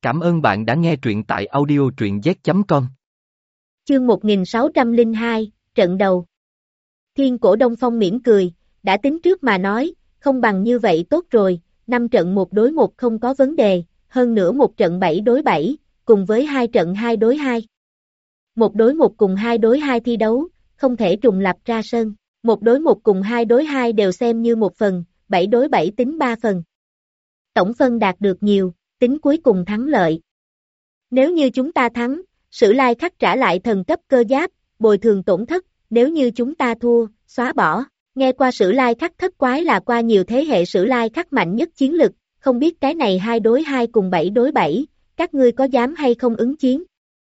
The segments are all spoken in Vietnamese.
Cảm ơn bạn đã nghe truyện tại audio truyện z.com. Chương 1602, trận đầu. Thiên Cổ Đông Phong mỉm cười, đã tính trước mà nói, không bằng như vậy tốt rồi, 5 trận 1 đối 1 không có vấn đề, hơn nữa một trận 7 đối 7, cùng với 2 trận 2 đối 2. 1 đối 1 cùng 2 đối 2 thi đấu, không thể trùng lập ra sân, 1 đối 1 cùng 2 đối 2 đều xem như một phần, 7 đối 7 tính 3 phần. Tổng phân đạt được nhiều, tính cuối cùng thắng lợi. Nếu như chúng ta thắng, Sử Lai Khắc trả lại thần cấp cơ giáp, bồi thường tổn thất, nếu như chúng ta thua, xóa bỏ. Nghe qua Sử Lai Khắc thất quái là qua nhiều thế hệ Sử Lai Khắc mạnh nhất chiến lực, không biết cái này 2 đối 2 cùng 7 đối 7, các ngươi có dám hay không ứng chiến?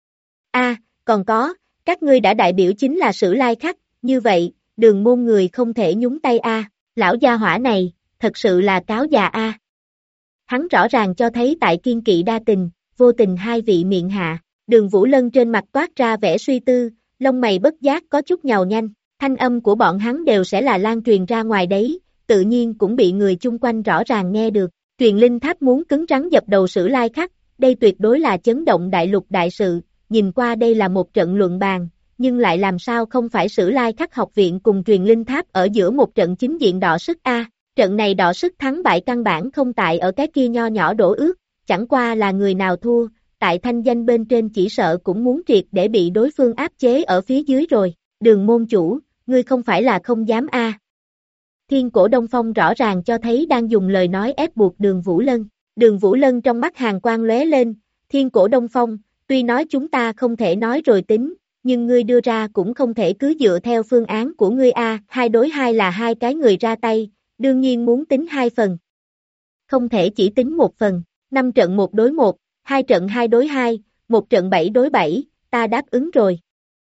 Còn có, các ngươi đã đại biểu chính là Sử Lai Khắc, như vậy, Đường Môn người không thể nhúng tay lão gia hỏa này, thật sự là cáo già Hắn rõ ràng cho thấy tại kiên kỵ đa tình, vô tình hai vị miệng hạ, Đường Vũ Lân trên mặt toát ra vẻ suy tư, lông mày bất giác có chút nhàu nhanh, thanh âm của bọn hắn đều sẽ là lan truyền ra ngoài đấy, tự nhiên cũng bị người chung quanh rõ ràng nghe được, truyền linh tháp muốn cứng rắn dập đầu Sử Lai Khắc, đây tuyệt đối là chấn động đại lục đại sự, nhìn qua đây là một trận luận bàn, nhưng lại làm sao không phải Sử Lai Khắc học viện cùng truyền linh tháp ở giữa một trận chính diện đọ sức trận này đọ sức thắng bại căn bản không tại ở cái kia nho nhỏ đổ ước, chẳng qua là người nào thua, tại thanh danh bên trên chỉ sợ cũng muốn triệt để bị đối phương áp chế ở phía dưới rồi, Đường môn chủ, ngươi không phải là không dám Thiên Cổ Đông Phong rõ ràng cho thấy đang dùng lời nói ép buộc Đường Vũ Lân trong mắt hàn quang lóe lên, Thiên Cổ Đông Phong, tuy nói chúng ta không thể nói rồi tính, nhưng ngươi đưa ra cũng không thể cứ dựa theo phương án của ngươi 2 đối 2 là 2 cái người ra tay, đương nhiên muốn tính 2 phần. Không thể chỉ tính 1 phần, 5 trận 1 đối 1, 2 trận 2 đối 2, 1 trận 7 đối 7, ta đáp ứng rồi.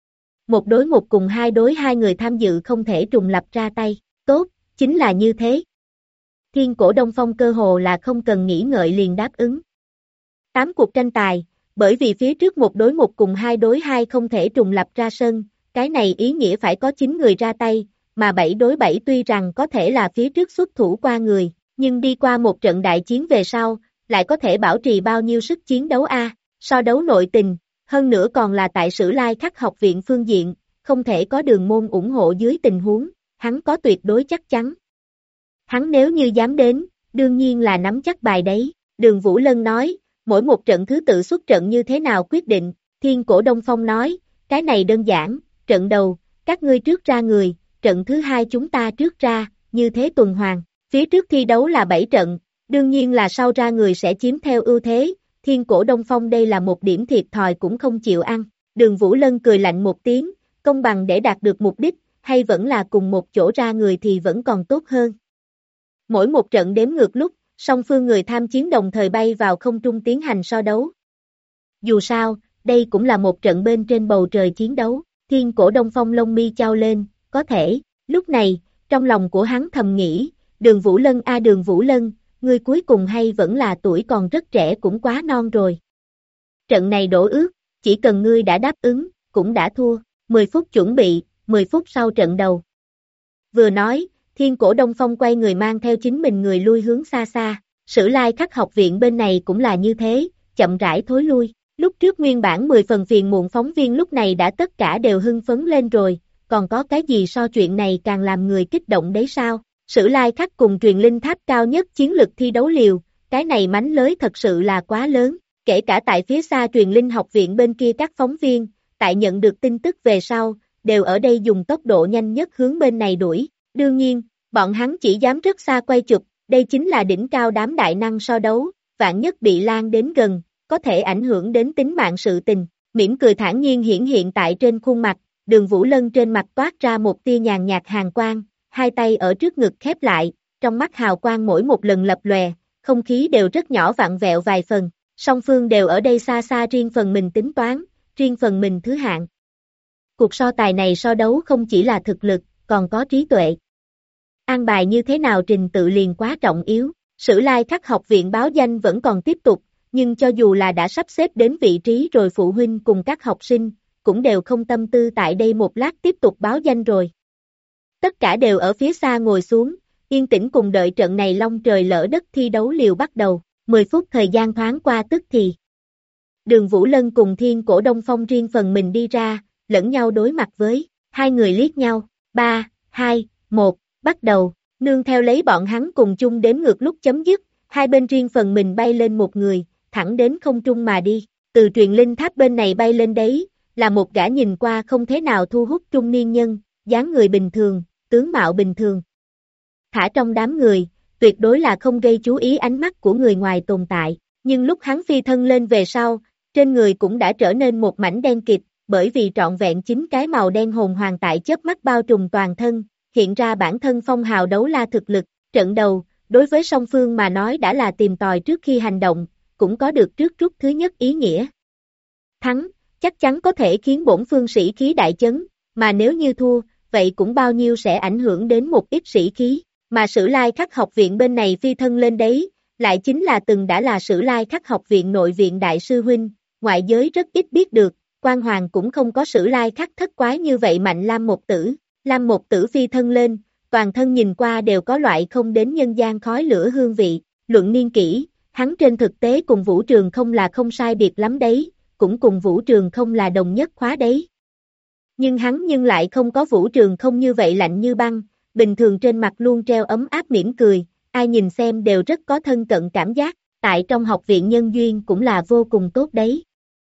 1 đối 1 cùng 2 đối 2 người tham dự không thể trùng lập ra tay, tốt, chính là như thế. Thiên Cổ Đông Phong cơ hồ là không cần nghĩ ngợi liền đáp ứng. 8 cuộc tranh tài, bởi vì phía trước 1 đối 1 cùng 2 đối 2 không thể trùng lập ra sân, cái này ý nghĩa phải có 9 người ra tay, mà 7 đối 7 tuy rằng có thể là phía trước xuất thủ qua người, nhưng đi qua một trận đại chiến về sau, lại có thể bảo trì bao nhiêu sức chiến đấu so đấu nội tình, hơn nữa còn là tại Sử Lai Khắc học viện phương diện, không thể có Đường môn ủng hộ dưới tình huống, hắn có tuyệt đối chắc chắn. Hắn nếu như dám đến, đương nhiên là nắm chắc bài đấy, Đường Vũ Lân nói, mỗi một trận thứ tự xuất trận như thế nào quyết định, Thiên Cổ Đông Phong nói, cái này đơn giản, trận đầu, các ngươi trước ra người, trận thứ hai chúng ta trước ra, như thế tuần hoàn, phía trước thi đấu là 7 trận, đương nhiên là sau ra người sẽ chiếm theo ưu thế, Thiên Cổ Đông Phong đây là một điểm thiệt thòi cũng không chịu ăn, Đường Vũ Lân cười lạnh một tiếng, công bằng để đạt được mục đích, hay vẫn là cùng một chỗ ra người thì vẫn còn tốt hơn. Mỗi một trận đếm ngược lúc, song phương người tham chiến đồng thời bay vào không trung tiến hành so đấu. Dù sao, đây cũng là một trận bên trên bầu trời chiến đấu, Thiên Cổ Đông Phong lông mi chau lên, có thể, lúc này, trong lòng của hắn thầm nghĩ, Đường Vũ Lân Đường Vũ Lân, ngươi cuối cùng hay vẫn là tuổi còn rất trẻ cũng quá non rồi. Trận này đổ ước, chỉ cần ngươi đã đáp ứng, cũng đã thua, 10 phút chuẩn bị, 10 phút sau trận đầu. Vừa nói, Thiên Cổ Đông Phong quay người mang theo chính mình người lui hướng xa xa, Sử Lai Khắc học viện bên này cũng là như thế, chậm rãi thối lui, lúc trước nguyên bản 10 phần phiền muộn phóng viên lúc này đã tất cả đều hưng phấn lên rồi, còn có cái gì so chuyện này càng làm người kích động đấy sao? Sử Lai Khắc cùng truyền linh tháp cao nhất chiến lực thi đấu liều, cái này mánh lới thật sự là quá lớn, kể cả tại phía xa truyền linh học viện bên kia các phóng viên, tại nhận được tin tức về sau, đều ở đây dùng tốc độ nhanh nhất hướng bên này đuổi, đương nhiên, bọn hắn chỉ dám rất xa quay chụp, đây chính là đỉnh cao đám đại năng so đấu, vạn nhất bị lan đến gần, có thể ảnh hưởng đến tính mạng sự tình, mỉm cười thản nhiên hiển hiện tại trên khuôn mặt, Đường Vũ Lân trên mặt toát ra một tia nhàn nhạt hàn quang, hai tay ở trước ngực khép lại, trong mắt hào quang mỗi một lần lập lòe, không khí đều rất nhỏ vặn vẹo vài phần, song phương đều ở đây xa xa riêng phần mình tính toán, riêng phần mình thứ hạng. Cuộc so tài này so đấu không chỉ là thực lực, còn có trí tuệ. An bài như thế nào trình tự liền quá trọng yếu, Sử Lai Khắc học viện báo danh vẫn còn tiếp tục, nhưng cho dù là đã sắp xếp đến vị trí rồi phụ huynh cùng các học sinh, cũng đều không tâm tư tại đây một lát tiếp tục báo danh rồi. Tất cả đều ở phía xa ngồi xuống, yên tĩnh cùng đợi trận này long trời lỡ đất thi đấu liều bắt đầu, 10 phút thời gian thoáng qua tức thì. Đường Vũ Lân cùng Thiên Cổ Đông Phong riêng phần mình đi ra, lẫn nhau đối mặt với, hai người liếc nhau, 3, 2, 1, bắt đầu, nương theo lấy bọn hắn cùng chung đếm ngược lúc chấm dứt, hai bên riêng phần mình bay lên một người, thẳng đến không trung mà đi, từ truyền linh tháp bên này bay lên đấy, là một gã nhìn qua không thế nào thu hút trung niên nhân, dáng người bình thường, tướng mạo bình thường. Thả trong đám người, tuyệt đối là không gây chú ý ánh mắt của người ngoài tồn tại, nhưng lúc hắn phi thân lên về sau, trên người cũng đã trở nên một mảnh đen kịt, bởi vì trọn vẹn 9 cái màu đen hồn hoàng tại chớp mắt bao trùm toàn thân, hiện ra bản thân phong hào đấu la thực lực, trận đầu, đối với song phương mà nói đã là tìm tòi trước khi hành động, cũng có được trước rút thứ nhất ý nghĩa. Thắng, chắc chắn có thể khiến bổn phương sĩ khí đại chấn, mà nếu như thua, vậy cũng bao nhiêu sẽ ảnh hưởng đến một ít sĩ khí, mà Sử Lai Khắc học viện bên này phi thân lên đấy, lại chính là từng đã là Sử Lai Khắc học viện nội viện đại sư huynh, ngoại giới rất ít biết được, Quan Hoàng cũng không có Sử Lai Khắc thất quái như vậy mạnh Lam Một Tử phi thân lên, toàn thân nhìn qua đều có loại không đến nhân gian khói lửa hương vị, luận niên kỷ, hắn trên thực tế cùng Vũ Trường không là không sai biệt lắm đấy, cũng cùng Vũ Trường không là đồng nhất khóa đấy. Nhưng hắn lại không có Vũ Trường không như vậy lạnh như băng, bình thường trên mặt luôn treo ấm áp mỉm cười, ai nhìn xem đều rất có thân cận cảm giác, tại trong học viện nhân duyên cũng là vô cùng tốt đấy.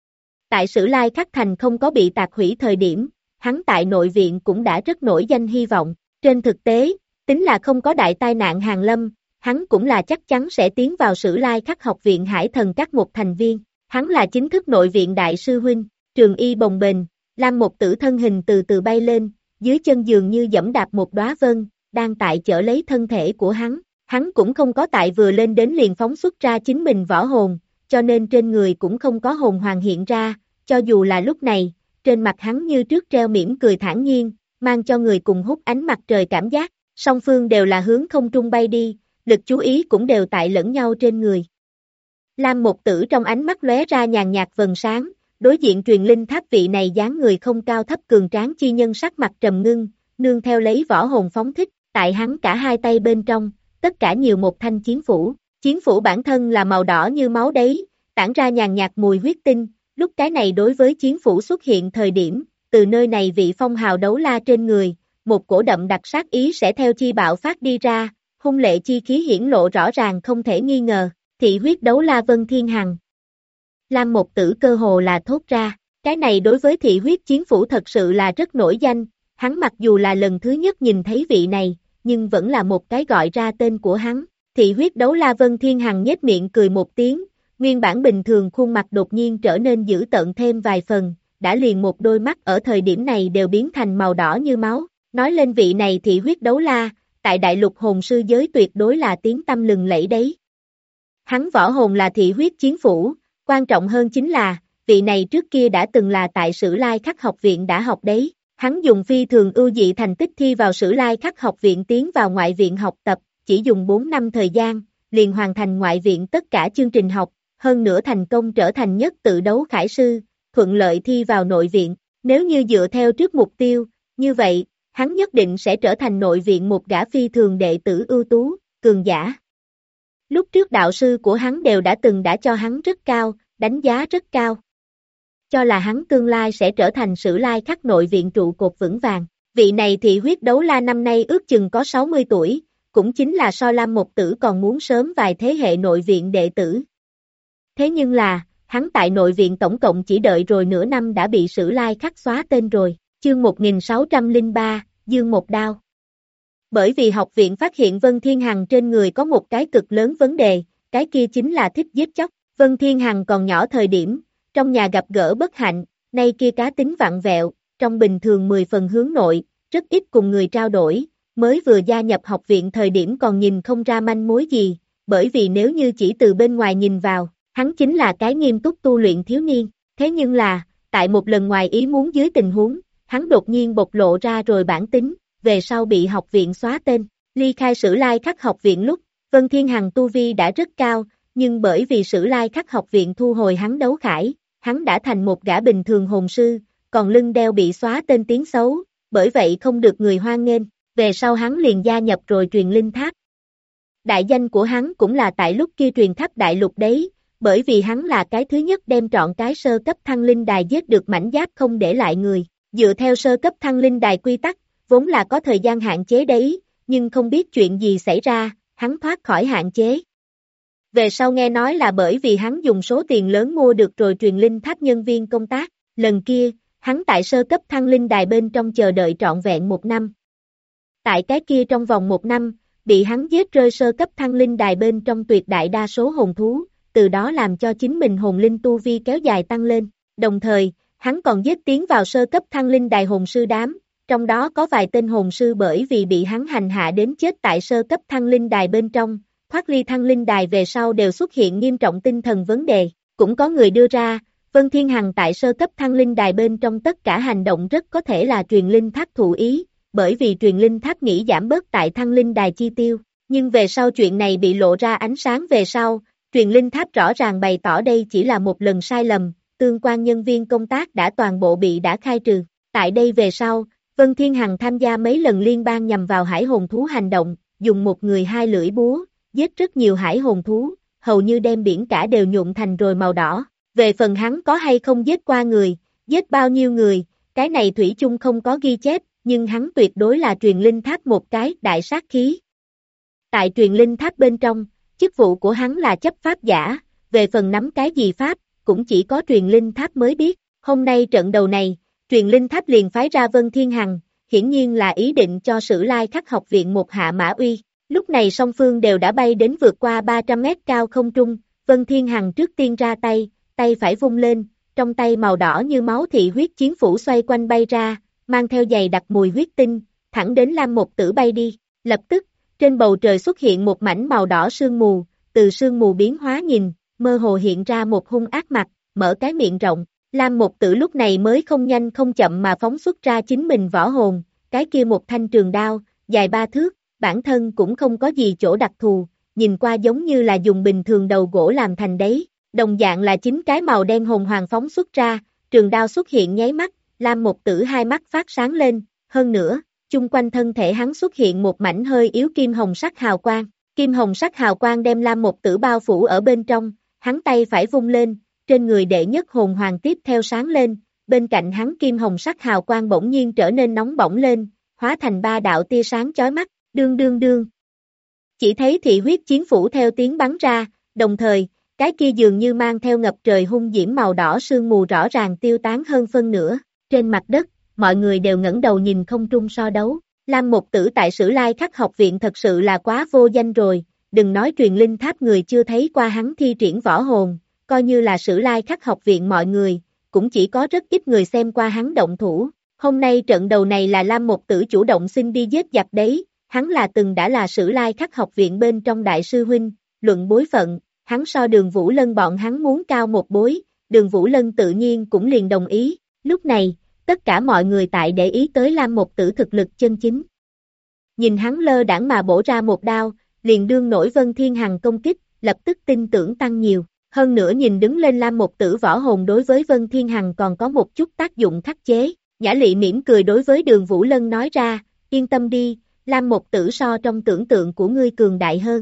Tại Sử Lai Khắc Thành không có bị tạc hủy thời điểm, hắn tại nội viện cũng đã rất nổi danh hy vọng, trên thực tế, tính là không có đại tai nạn hàng lâm, hắn cũng là chắc chắn sẽ tiến vào Sử Lai Khắc học viện Hải Thần các một thành viên, hắn là chính thức nội viện đại sư huynh, trường y bồng bềnh, Lam Một Tử thân hình từ từ bay lên, dưới chân dường như dẫm đạp một đóa vân, đang tại chở lấy thân thể của hắn cũng không có tại vừa lên đến liền phóng xuất ra chính mình võ hồn, cho nên trên người cũng không có hồn hoàng hiện ra, cho dù là lúc này, trên mặt hắn như trước treo mỉm cười thản nhiên, mang cho người cùng hút ánh mặt trời cảm giác, song phương đều là hướng không trung bay đi, lực chú ý cũng đều tại lẫn nhau trên người. Lam Một Tử trong ánh mắt lóe ra nhàn nhạt vầng sáng, đối diện truyền linh tháp vị này dáng người không cao thấp cường tráng chi nhân sắc mặt trầm ngưng, nương theo lấy võ hồn phóng thích, tại hắn cả hai tay bên trong, tất cả nhiều một thanh chiến phủ bản thân là màu đỏ như máu đấy, tản ra nhàn nhạt mùi huyết tinh, lúc cái này đối với chiến phủ xuất hiện thời điểm, từ nơi này vị phong hào đấu la trên người, một cổ đậm đặc sát ý sẽ theo chi bạo phát đi ra, hung lệ chi khí hiển lộ rõ ràng không thể nghi ngờ, thị huyết đấu la Vân Thiên Hằng. Lam Một Tử cơ hồ là thốt ra, cái này đối với thị huyết chiến phủ thật sự là rất nổi danh, hắn mặc dù là lần thứ nhất nhìn thấy vị này, nhưng vẫn là một cái gọi ra tên của hắn, thị huyết đấu la Vân Thiên Hằng nhếch miệng cười một tiếng, nguyên bản bình thường khuôn mặt đột nhiên trở nên dữ tợn thêm vài phần, đã liền một đôi mắt ở thời điểm này đều biến thành màu đỏ như máu, nói lên vị này thị huyết đấu la, tại đại lục hồn sư giới tuyệt đối là tiếng tăm lừng lẫy đấy. Hắn võ hồn là thị huyết chiến phủ, quan trọng hơn chính là, vị này trước kia đã từng là tại Sử Lai Khắc học viện đã học đấy, hắn dùng phi thường ưu dị thành tích thi vào Sử Lai Khắc học viện tiến vào ngoại viện học tập, chỉ dùng 4 năm thời gian, liền hoàn thành ngoại viện tất cả chương trình học, hơn nữa thành công trở thành nhất tự đấu khải sư, thuận lợi thi vào nội viện, nếu như dựa theo trước mục tiêu, như vậy, hắn nhất định sẽ trở thành nội viện một gã phi thường đệ tử ưu tú, cường giả. Lúc trước đạo sư của hắn đều đã cho hắn rất cao, đánh giá rất cao. Cho là hắn tương lai sẽ trở thành Sử Lai Khắc nội viện trụ cột vững vàng. Vị này thị huyết đấu la năm nay ước chừng có 60 tuổi, cũng chính là so Lam Một Tử còn muốn sớm vài thế hệ nội viện đệ tử. Thế nhưng là, hắn tại nội viện tổng cộng chỉ đợi rồi nửa năm đã bị Sử Lai Khắc xóa tên rồi, chương 1603, Dương một đao. Bởi vì học viện phát hiện Vân Thiên Hằng trên người có một cái cực lớn vấn đề, cái kia chính là thích giết chóc. Vân Thiên Hằng còn nhỏ thời điểm, trong nhà gặp gỡ bất hạnh, nay kia cá tính vặn vẹo, trong bình thường 10 phần hướng nội, rất ít cùng người trao đổi, mới vừa gia nhập học viện thời điểm còn nhìn không ra manh mối gì, bởi vì nếu như chỉ từ bên ngoài nhìn vào, hắn chính là cái nghiêm túc tu luyện thiếu niên, thế nhưng là, tại một lần ngoài ý muốn dưới tình huống, hắn đột nhiên bộc lộ ra rồi bản tính, về sau bị học viện xóa tên, ly khai Sử Lai Khắc học viện lúc, Vân Thiên Hằng tu vi đã rất cao, nhưng bởi vì Sử Lai Khắc học viện thu hồi hắn đấu khải, hắn đã thành một gã bình thường hồn sư, còn lưng đeo bị xóa tên tiếng xấu, bởi vậy không được người hoan nghênh, về sau hắn liền gia nhập rồi truyền linh tháp. Đại danh của hắn cũng là tại lúc kia truyền khắp đại lục đấy, bởi vì hắn là cái thứ nhất đem trọn cái sơ cấp thăng linh đài giết được mảnh giáp không để lại người. Dựa theo sơ cấp thăng linh đài quy tắc, vốn là có thời gian hạn chế đấy, nhưng không biết chuyện gì xảy ra, hắn thoát khỏi hạn chế. Về sau nghe nói là bởi vì hắn dùng số tiền lớn mua được rồi truyền linh tháp nhân viên công tác, lần kia, hắn tại sơ cấp thăng linh đài bên trong chờ đợi trọn vẹn 1 năm. Tại cái kia trong vòng 1 năm, bị hắn giết rơi sơ cấp thăng linh đài bên trong tuyệt đại đa số hồn thú, từ đó làm cho chính mình hồn linh tu vi kéo dài tăng lên. Đồng thời, hắn còn giết tiến vào sơ cấp thăng linh đài hồn sư đám, trong đó có vài tên hồn sư bởi vì bị hắn hành hạ đến chết tại sơ cấp thăng linh đài bên trong, thoát ly thăng linh đài về sau đều xuất hiện nghiêm trọng tinh thần vấn đề. Cũng có người đưa ra, Vân Thiên Hằng tại sơ cấp thăng linh đài bên trong tất cả hành động rất có thể là truyền linh tháp thụ ý, bởi vì truyền linh tháp nghĩ giảm bớt tại thăng linh đài chi tiêu. Nhưng về sau chuyện này bị lộ ra ánh sáng về sau, truyền linh tháp rõ ràng bày tỏ đây chỉ là một lần sai lầm, tương quan nhân viên công tác đã toàn bộ bị đã khai trừ. Tại đây về sau, Vân Thiên Hằng tham gia mấy lần liên bang nhằm vào hải hồn thú hành động, dùng một người 2 lưỡi búa, giết rất nhiều hải hồn thú, hầu như đem biển cả đều nhuộm thành rồi màu đỏ. Về phần hắn có hay không giết qua người, giết bao nhiêu người, cái này thủy chung không có ghi chép, nhưng hắn tuyệt đối là truyền linh tháp một cái đại sát khí. Tại truyền linh tháp bên trong, chức vụ của hắn là chấp pháp giả, về phần nắm cái gì pháp, cũng chỉ có truyền linh tháp mới biết. Hôm nay trận đầu này, truyền linh tháp liền phái ra Vân Thiên Hằng, hiển nhiên là ý định cho Sử Lai Khắc học viện một hạ mã uy. Lúc này song phương đều đã bay đến vượt qua 300 mét cao không trung, Vân Thiên Hằng trước tiên ra tay, tay phải vung lên, trong tay màu đỏ như máu thị huyết chiến phủ xoay quanh bay ra, mang theo dày đặc mùi huyết tinh, thẳng đến Lam Một Tử bay đi. Lập tức, trên bầu trời xuất hiện một mảnh màu đỏ sương mù, từ sương mù biến hóa nhìn, mơ hồ hiện ra một hung ác mặt, mở cái miệng rộng. Lam Một Tử lúc này mới không nhanh không chậm mà phóng xuất ra chính mình võ hồn, cái kia một thanh trường đao, dài 3 thước, bản thân cũng không có gì chỗ đặc thù, nhìn qua giống như là dùng bình thường đầu gỗ làm thành đấy. Đồng dạng là 9 cái màu đen hồn hoàng phóng xuất ra, trường đao xuất hiện nháy mắt, Lam Một Tử hai mắt phát sáng lên, hơn nữa, chung quanh thân thể hắn xuất hiện một mảnh hơi yếu kim hồng sắc hào quang. Kim hồng sắc hào quang đem Lam Một Tử bao phủ ở bên trong, hắn tay phải vung lên, trên người đệ nhất hồn hoàng tiếp theo sáng lên, bên cạnh hắn kim hồng sắc hào quang bỗng nhiên trở nên nóng bỏng lên, hóa thành 3 đạo tia sáng chói mắt, đương đương đương. Chỉ thấy thị huyết chiến phủ theo tiếng bắn ra, đồng thời, cái kia dường như mang theo ngập trời hung diễm màu đỏ sương mù rõ ràng tiêu tán hơn phân nửa. Trên mặt đất, mọi người đều ngẩng đầu nhìn không trung so đấu. Lam Một Tử tại Sử Lai Khắc học viện thật sự là quá vô danh rồi, đừng nói truyền linh tháp người chưa thấy qua hắn thi triển võ hồn, coi như là Sử Lai Khắc học viện mọi người, cũng chỉ có rất ít người xem qua hắn động thủ. Hôm nay trận đầu này là Lam Một Tử chủ động xin đi giết giặc đấy, hắn là từng đã là Sử Lai Khắc học viện bên trong đại sư huynh, luận bối phận, hắn so Đường Vũ Lân bọn hắn muốn cao một bối, Đường Vũ Lân tự nhiên cũng liền đồng ý. Lúc này, tất cả mọi người tại để ý tới Lam Một Tử thực lực chân chính. Nhìn hắn lơ đãng mà bổ ra một đao, liền đương nổi Vân Thiên Hằng công kích, lập tức tin tưởng tăng nhiều. Hơn nữa nhìn đứng lên Lam Một Tử võ hồn đối với Vân Thiên Hằng còn có một chút tác dụng khắc chế. Nhã Lị mỉm cười đối với Đường Vũ Lân nói ra, yên tâm đi, Lam Một Tử so trong tưởng tượng của ngươi cường đại hơn.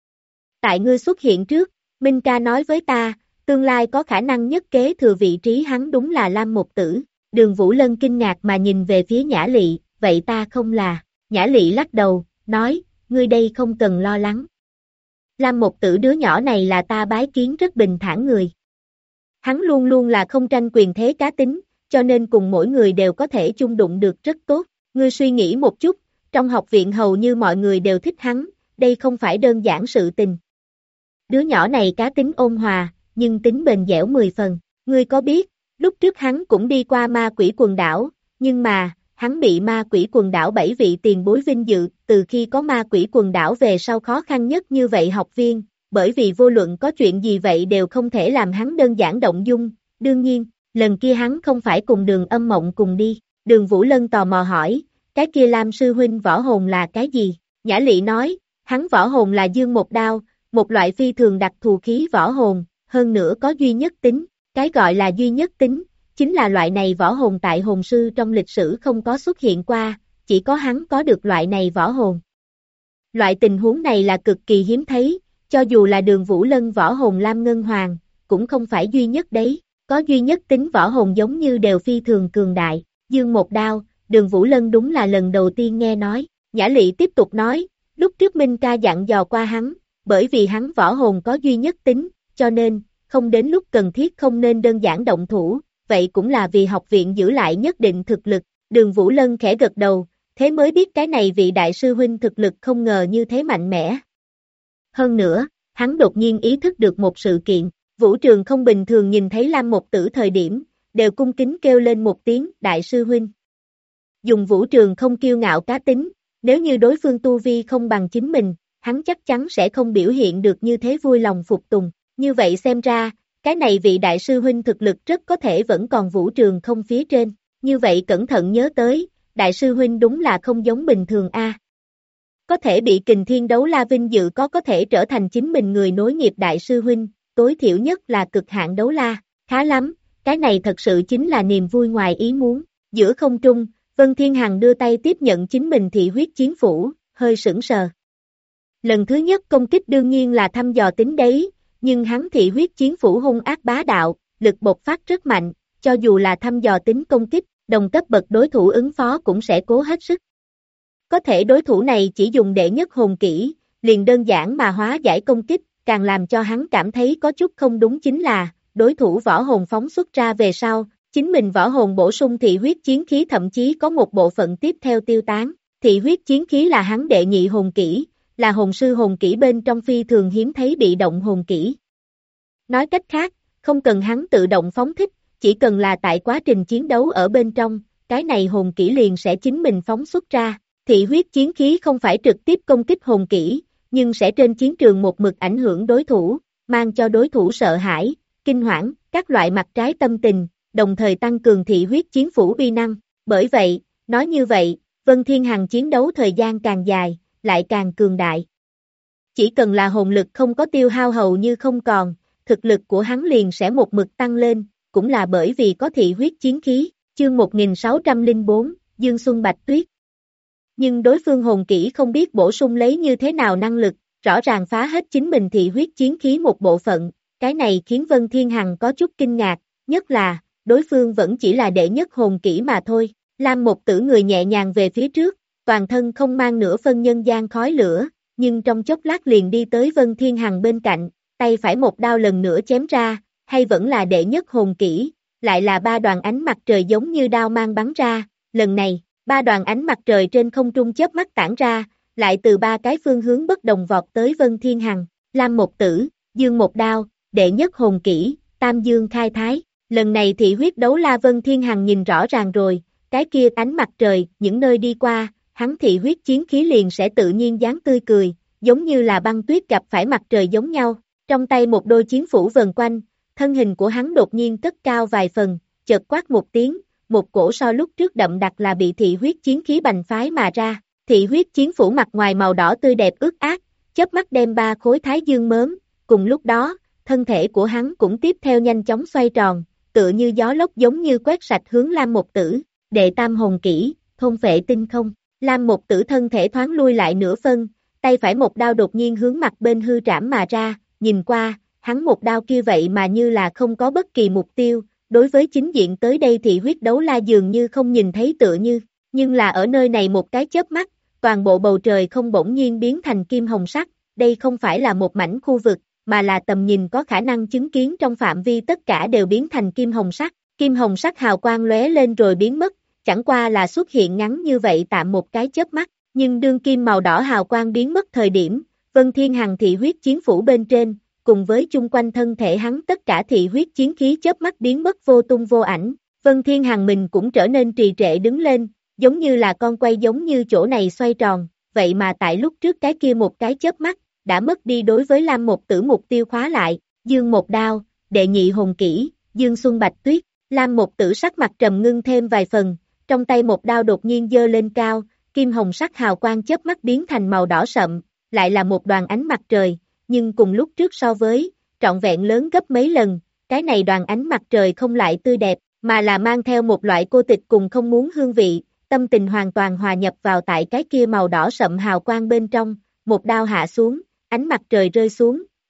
Tại ngươi xuất hiện trước, Minh ca nói với ta, tương lai có khả năng nhất kế thừa vị trí hắn đúng là Lam Một Tử. Đường Vũ Lân kinh ngạc mà nhìn về phía Nhã Lị, vậy ta không là. Nhã Lị lắc đầu, nói, ngươi đây không cần lo lắng. Lam Một Tử đứa nhỏ này là ta bái kiến rất bình thản người. Hắn luôn luôn là không tranh quyền thế cá tính, cho nên cùng mỗi người đều có thể chung đụng được rất tốt. Ngươi suy nghĩ một chút, trong học viện hầu như mọi người đều thích hắn, đây không phải đơn giản sự tình. Đứa nhỏ này cá tính ôn hòa, nhưng tính bền dẻo 10 phần. Ngươi có biết, lúc trước hắn cũng đi qua ma quỷ quần đảo, nhưng mà, hắn bị ma quỷ quần đảo 7 vị tiền bối vinh dự, từ khi có ma quỷ quần đảo về sau khó khăn nhất như vậy học viên, bởi vì vô luận có chuyện gì vậy đều không thể làm hắn đơn giản động dung. Đương nhiên, lần kia hắn không phải cùng Đường Âm Mộng cùng đi. Đường Vũ Lân tò mò hỏi, cái kia Lam sư huynh võ hồn là cái gì? Nhã Lị nói, hắn võ hồn là dương một đao, một loại phi thường đặc thù khí võ hồn, hơn nữa có duy nhất tính. Cái gọi là duy nhất tính, chính là loại này võ hồn tại hồn sư trong lịch sử không có xuất hiện qua, chỉ có hắn có được loại này võ hồn. Loại tình huống này là cực kỳ hiếm thấy, cho dù là Đường Vũ Lân võ hồn Lam Ngân Hoàng, cũng không phải duy nhất đấy, có duy nhất tính võ hồn giống như đều phi thường cường đại, dương một đao, Đường Vũ Lân đúng là lần đầu tiên nghe nói, Nhã Lị tiếp tục nói, lúc trước Minh ca dặn dò qua hắn, bởi vì hắn võ hồn có duy nhất tính, cho nên, không đến lúc cần thiết không nên đơn giản động thủ, vậy cũng là vì học viện giữ lại nhất định thực lực, Đường Vũ Lân khẽ gật đầu, thế mới biết cái này vị đại sư huynh thực lực không ngờ như thế mạnh mẽ. Hơn nữa, hắn đột nhiên ý thức được một sự kiện, Vũ Trường không bình thường nhìn thấy Lam Một Tử thời điểm, đều cung kính kêu lên một tiếng, đại sư huynh. Dùng Vũ Trường không kiêu ngạo cá tính, nếu như đối phương tu vi không bằng chính mình, hắn chắc chắn sẽ không biểu hiện được như thế vui lòng phục tùng, như vậy xem ra, cái này vị đại sư huynh thực lực rất có thể vẫn còn Vũ Trường không phía trên, như vậy cẩn thận nhớ tới, đại sư huynh đúng là không giống bình thường a. Có thể bị Kình Thiên Đấu La vinh dự có thể trở thành chính mình người nối nghiệp đại sư huynh, tối thiểu nhất là cực hạn đấu la, khá lắm, cái này thật sự chính là niềm vui ngoài ý muốn. Giữa không trung, Vân Thiên Hằng đưa tay tiếp nhận chính mình thị huyết chiến phủ, hơi sững sờ. Lần thứ nhất công kích đương nhiên là thăm dò tính đấy, nhưng hắn thị huyết chiến phủ hung ác bá đạo, lực bộc phát rất mạnh, cho dù là thăm dò tính công kích, đồng cấp bậc đối thủ ứng phó cũng sẽ cố hết sức. Có thể đối thủ này chỉ dùng đệ nhất hồn kỹ, liền đơn giản mà hóa giải công kích, càng làm cho hắn cảm thấy có chút không đúng chính là, đối thủ võ hồn phóng xuất ra về sau, chính mình võ hồn bổ sung thị huyết chiến khí thậm chí có một bộ phận tiếp theo tiêu tán, thị huyết chiến khí là hắn đệ nhị hồn kỹ, là hồn sư hồn kỹ bên trong phi thường hiếm thấy bị động hồn kỹ. Nói cách khác, không cần hắn tự động phóng thích, chỉ cần là tại quá trình chiến đấu ở bên trong, cái này hồn kỹ liền sẽ chính mình phóng xuất ra. Thị huyết chiến khí không phải trực tiếp công kích hồn kỹ, nhưng sẽ trên chiến trường một mực ảnh hưởng đối thủ, mang cho đối thủ sợ hãi, kinh hoảng, các loại mặt trái tâm tình, đồng thời tăng cường thị huyết chiến phủ uy năng. Bởi vậy, nói như vậy, Vân Thiên Hằng chiến đấu thời gian càng dài, lại càng cường đại. Chỉ cần là hồn lực không có tiêu hao hầu như không còn, thực lực của hắn liền sẽ một mực tăng lên, cũng là bởi vì có thị huyết chiến khí. Chương 1604, Dương Xuân Bạch Tuyết. Nhưng đối phương hồn kỹ không biết bổ sung lấy như thế nào năng lực, rõ ràng phá hết chính mình thị huyết chiến khí một bộ phận, cái này khiến Vân Thiên Hằng có chút kinh ngạc, nhất là, đối phương vẫn chỉ là đệ nhất hồn kỹ mà thôi. Lam Một Tử người nhẹ nhàng về phía trước, toàn thân không mang nửa phân nhân gian khói lửa, nhưng trong chốc lát liền đi tới Vân Thiên Hằng bên cạnh, tay phải một đao lần nữa chém ra, hay vẫn là đệ nhất hồn kỹ, lại là ba đoàn ánh mặt trời giống như đao mang bắn ra, lần này, ba đoàn ánh mặt trời trên không trung chớp mắt tản ra, lại từ ba cái phương hướng bất đồng vọt tới Vân Thiên Hằng, Lam Một Tử, Dương một đao, đệ nhất hồn kỹ, Tam Dương khai thái, lần này thị huyết đấu la Vân Thiên Hằng nhìn rõ ràng rồi, cái kia ánh mặt trời, những nơi đi qua, hắn thị huyết chiến khí liền sẽ tự nhiên dáng tươi cười, giống như là băng tuyết gặp phải mặt trời giống nhau, trong tay một đôi chiến phủ vần quanh, thân hình của hắn đột nhiên cất cao vài phần, chợt quát một tiếng, một cổ so lúc trước đậm đặc là bị thị huyết chiến khí bành phái mà ra, thị huyết chiến phủ mặt ngoài màu đỏ tươi đẹp ướt át, chớp mắt đem ba khối thái dương mớm, cùng lúc đó, thân thể của hắn cũng tiếp theo nhanh chóng xoay tròn, tựa như gió lốc giống như quét sạch hướng Lam Một Tử, đệ tam hồn kỹ, thôn phệ tinh không, Lam Một Tử thân thể thoáng lui lại nửa phân, tay phải một đao đột nhiên hướng mặt bên hư trảm mà ra, nhìn qua, hắn một đao kia vậy mà như là không có bất kỳ mục tiêu, đối với chính diện tới đây thì huyết đấu la dường như không nhìn thấy tựa như, nhưng là ở nơi này một cái chớp mắt, toàn bộ bầu trời không bỗng nhiên biến thành kim hồng sắc, đây không phải là một mảnh khu vực, mà là tầm nhìn có khả năng chứng kiến trong phạm vi tất cả đều biến thành kim hồng sắc hào quang lóe lên rồi biến mất, chẳng qua là xuất hiện ngắn như vậy tạm một cái chớp mắt, nhưng đương kim màu đỏ hào quang biến mất thời điểm, Vân Thiên Hằng thị huyết chiến phủ bên trên, cùng với chung quanh thân thể hắn tất cả thị huyết chiến khí chớp mắt biến mất vô tung vô ảnh, Vân Thiên Hằng mình cũng trở nên trì trệ đứng lên, giống như là con quay giống như chỗ này xoay tròn, vậy mà tại lúc trước cái kia một cái chớp mắt, đã mất đi đối với Lam Một Tử mục tiêu khóa lại, Dương một đao, đệ nhị hồn kỹ, Dương Xuân Bạch Tuyết, Lam Một Tử sắc mặt trầm ngưng thêm vài phần, trong tay một đao đột nhiên giơ lên cao, kim hồng sắc hào quang chớp mắt biến thành màu đỏ sậm, lại là một đoàn ánh mặt trời, nhưng cùng lúc trước so với, trọn vẹn lớn gấp mấy lần, cái này đoàn ánh mặt trời không lại tươi đẹp, mà là mang theo một loại cô tịch cùng không muốn hương vị, tâm tình hoàn toàn hòa nhập vào tại cái kia màu đỏ sậm hào quang bên trong, một đao hạ xuống, ánh mặt trời rơi xuống,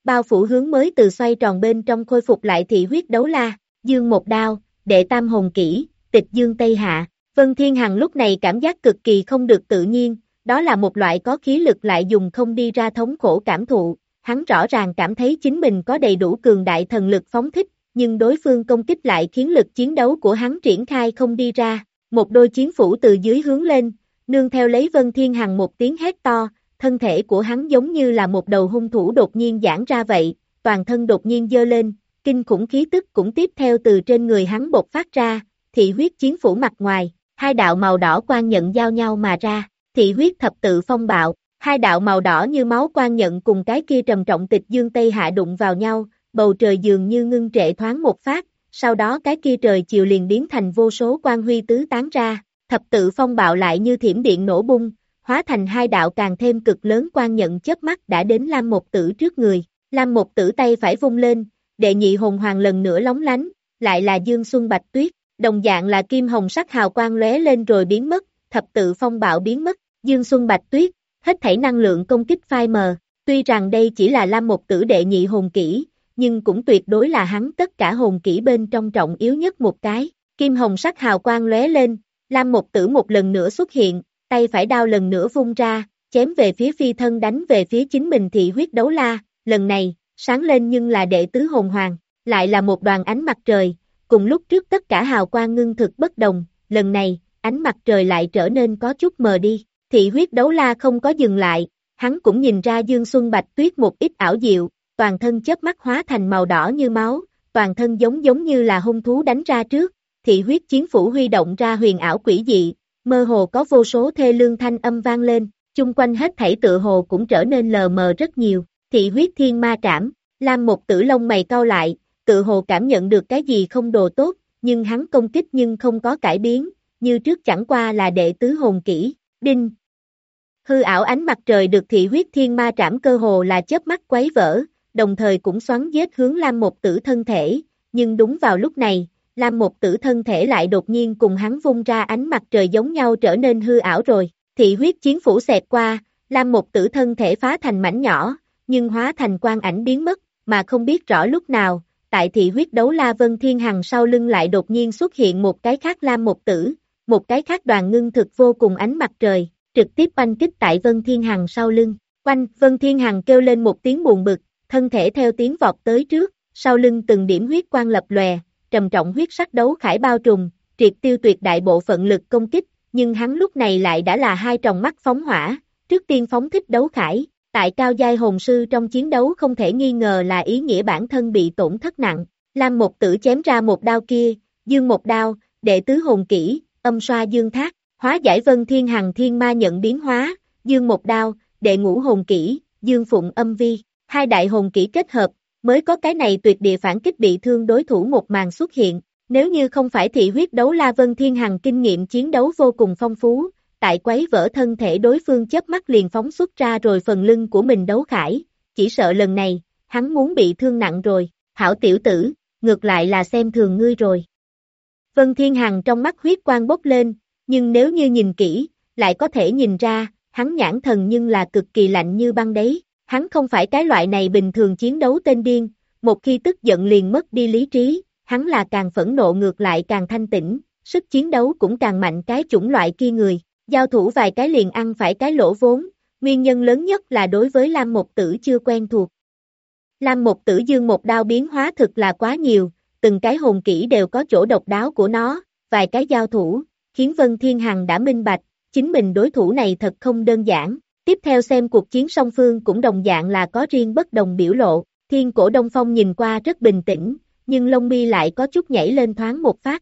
bao phủ hướng mới từ xoay tròn bên trong khôi phục lại thị huyết đấu la, dương một đao, đệ tam hồn kỹ, tịch dương Tây Hạ. Vân Thiên Hằng lúc này cảm giác cực kỳ không được tự nhiên, đó là một loại có khí lực lại dùng không đi ra thống khổ cảm thụ, hắn rõ ràng cảm thấy chính mình có đầy đủ cường đại thần lực phóng thích, nhưng đối phương công kích lại khiến lực chiến đấu của hắn triển khai không đi ra, một đôi chiến phủ từ dưới hướng lên, nương theo lấy Vân Thiên Hằng một tiếng hét to, thân thể của hắn giống như là một đầu hung thủ đột nhiên giãn ra vậy, toàn thân đột nhiên dơ lên, kinh khủng khí tức cũng tiếp theo từ trên người hắn bộc phát ra, thị huyết chiến phủ mặt ngoài, hai đạo màu đỏ quang nhận giao nhau mà ra, thị huyết thập tự phong bạo, hai đạo màu đỏ như máu quang nhận cùng cái kia trầm trọng tịch dương Tây Hạ đụng vào nhau, bầu trời dường như ngưng trệ thoáng một phát, sau đó cái kia trời chiều liền biến thành vô số quang huy tứ tán ra, thập tự phong bạo lại như thiểm điện nổ bung, hóa thành hai đạo càng thêm cực lớn quang nhận chớp mắt đã đến Lam Một Tử trước người, Lam Một Tử tay phải vung lên, đệ nhị hồn hoàng lần nữa lóng lánh, lại là Dương Xuân Bạch Tuyết, đồng dạng là kim hồng sắc hào quang lóe lên rồi biến mất, thập tự phong bạo biến mất, Dương Xuân Bạch Tuyết, hết thảy năng lượng công kích phai mờ, tuy rằng đây chỉ là Lam Một Tử đệ nhị hồn kỹ, nhưng cũng tuyệt đối là hắn tất cả hồn kỹ bên trong trọng yếu nhất một cái, kim hồng sắc hào quang lóe lên, Lam Một Tử một lần nữa xuất hiện, tay phải đao lần nữa vung ra, chém về phía phi thân đánh về phía chính mình thị huyết đấu la, lần này, sáng lên nhưng là đệ tứ hồn hoàng, lại là một đoàn ánh mặt trời, cùng lúc trước tất cả hào quang ngưng thực bất đồng, lần này, ánh mặt trời lại trở nên có chút mờ đi, thị huyết đấu la không có dừng lại, hắn cũng nhìn ra Dương Xuân Bạch Tuyết một ít ảo diệu, toàn thân chớp mắt hóa thành màu đỏ như máu, toàn thân giống như là hung thú đánh ra trước, thị huyết chiến phủ huy động ra huyền ảo quỷ dị, mơ hồ có vô số thê lương thanh âm vang lên, chung quanh hết thảy tựa hồ cũng trở nên lờ mờ rất nhiều, thị huyết thiên ma trảm, Lam Một Tử lông mày cau lại, tựa hồ cảm nhận được cái gì không đồ tốt, nhưng hắn công kích nhưng không có cải biến, như trước chẳng qua là đệ tứ hồn kỹ, đinh. Hư ảo ánh mặt trời được thị huyết thiên ma trảm cơ hồ là chớp mắt quấy vỡ, đồng thời cũng xoắn giết hướng Lam Một Tử thân thể, nhưng đúng vào lúc này, Lam Một Tử thân thể lại đột nhiên cùng hắn vung ra ánh mặt trời giống nhau trở nên hư ảo rồi, thị huyết chiến phủ xẹt qua, Lam Một Tử thân thể phá thành mảnh nhỏ, nhưng hóa thành quang ảnh biến mất, mà không biết rõ lúc nào, tại thị huyết đấu la Vân Thiên Hằng sau lưng lại đột nhiên xuất hiện một cái khác Lam Một Tử, một cái khác đoàn ngưng thực vô cùng ánh mặt trời, trực tiếp oanh kích tại Vân Thiên Hằng sau lưng, oanh, Vân Thiên Hằng kêu lên một tiếng buồn bực, thân thể theo tiếng vọt tới trước, sau lưng từng điểm huyết quang lập lòe, trầm trọng huyết sắc đấu khải bao trùm, triệt tiêu tuyệt đại bộ phận lực công kích, nhưng hắn lúc này lại đã là hai tròng mắt phóng hỏa, trước tiên phóng thích đấu khải, tại cao giai hồn sư trong chiến đấu không thể nghi ngờ là ý nghĩa bản thân bị tổn thất nặng, Lam Một Tử chém ra một đao kia, dương một đao, đệ tứ hồn kỹ, âm xoa dương thác, hóa giải Vân Thiên Hằng thiên ma nhận biến hóa, dương một đao, đệ ngũ hồn kỹ, dương phụng âm vi, hai đại hồn kỹ kết hợp, mới có cái này tuyệt địa phản kích bị thương đối thủ một màn xuất hiện, nếu như không phải thị huyết đấu la Vân Thiên Hằng kinh nghiệm chiến đấu vô cùng phong phú, tại quấy vỡ thân thể đối phương chớp mắt liền phóng xuất ra rồi phần lưng của mình đấu khải, chỉ sợ lần này, hắn muốn bị thương nặng rồi, hảo tiểu tử, ngược lại là xem thường ngươi rồi. Vân Thiên Hằng trong mắt huyết quang bốc lên, nhưng nếu như nhìn kỹ, lại có thể nhìn ra, hắn nhãn thần nhưng là cực kỳ lạnh như băng đấy, hắn không phải cái loại này bình thường chiến đấu tên điên, một khi tức giận liền mất đi lý trí, hắn là càng phẫn nộ ngược lại càng thanh tĩnh, sức chiến đấu cũng càng mạnh cái chủng loại kia người, giao thủ vài cái liền ăn phải cái lỗ vốn, nguyên nhân lớn nhất là đối với Lam Một Tử chưa quen thuộc. Lam Một Tử dương một đao biến hóa thực là quá nhiều, từng cái hồn kỹ đều có chỗ độc đáo của nó, vài cái giao thủ, khiến Vân Thiên Hằng đã minh bạch, chính mình đối thủ này thật không đơn giản. Tiếp theo xem cuộc chiến song phương cũng đồng dạng là có riêng bất đồng biểu lộ, Thiên Cổ Đông Phong nhìn qua rất bình tĩnh, nhưng lông mi lại có chút nhảy lên thoáng một phát.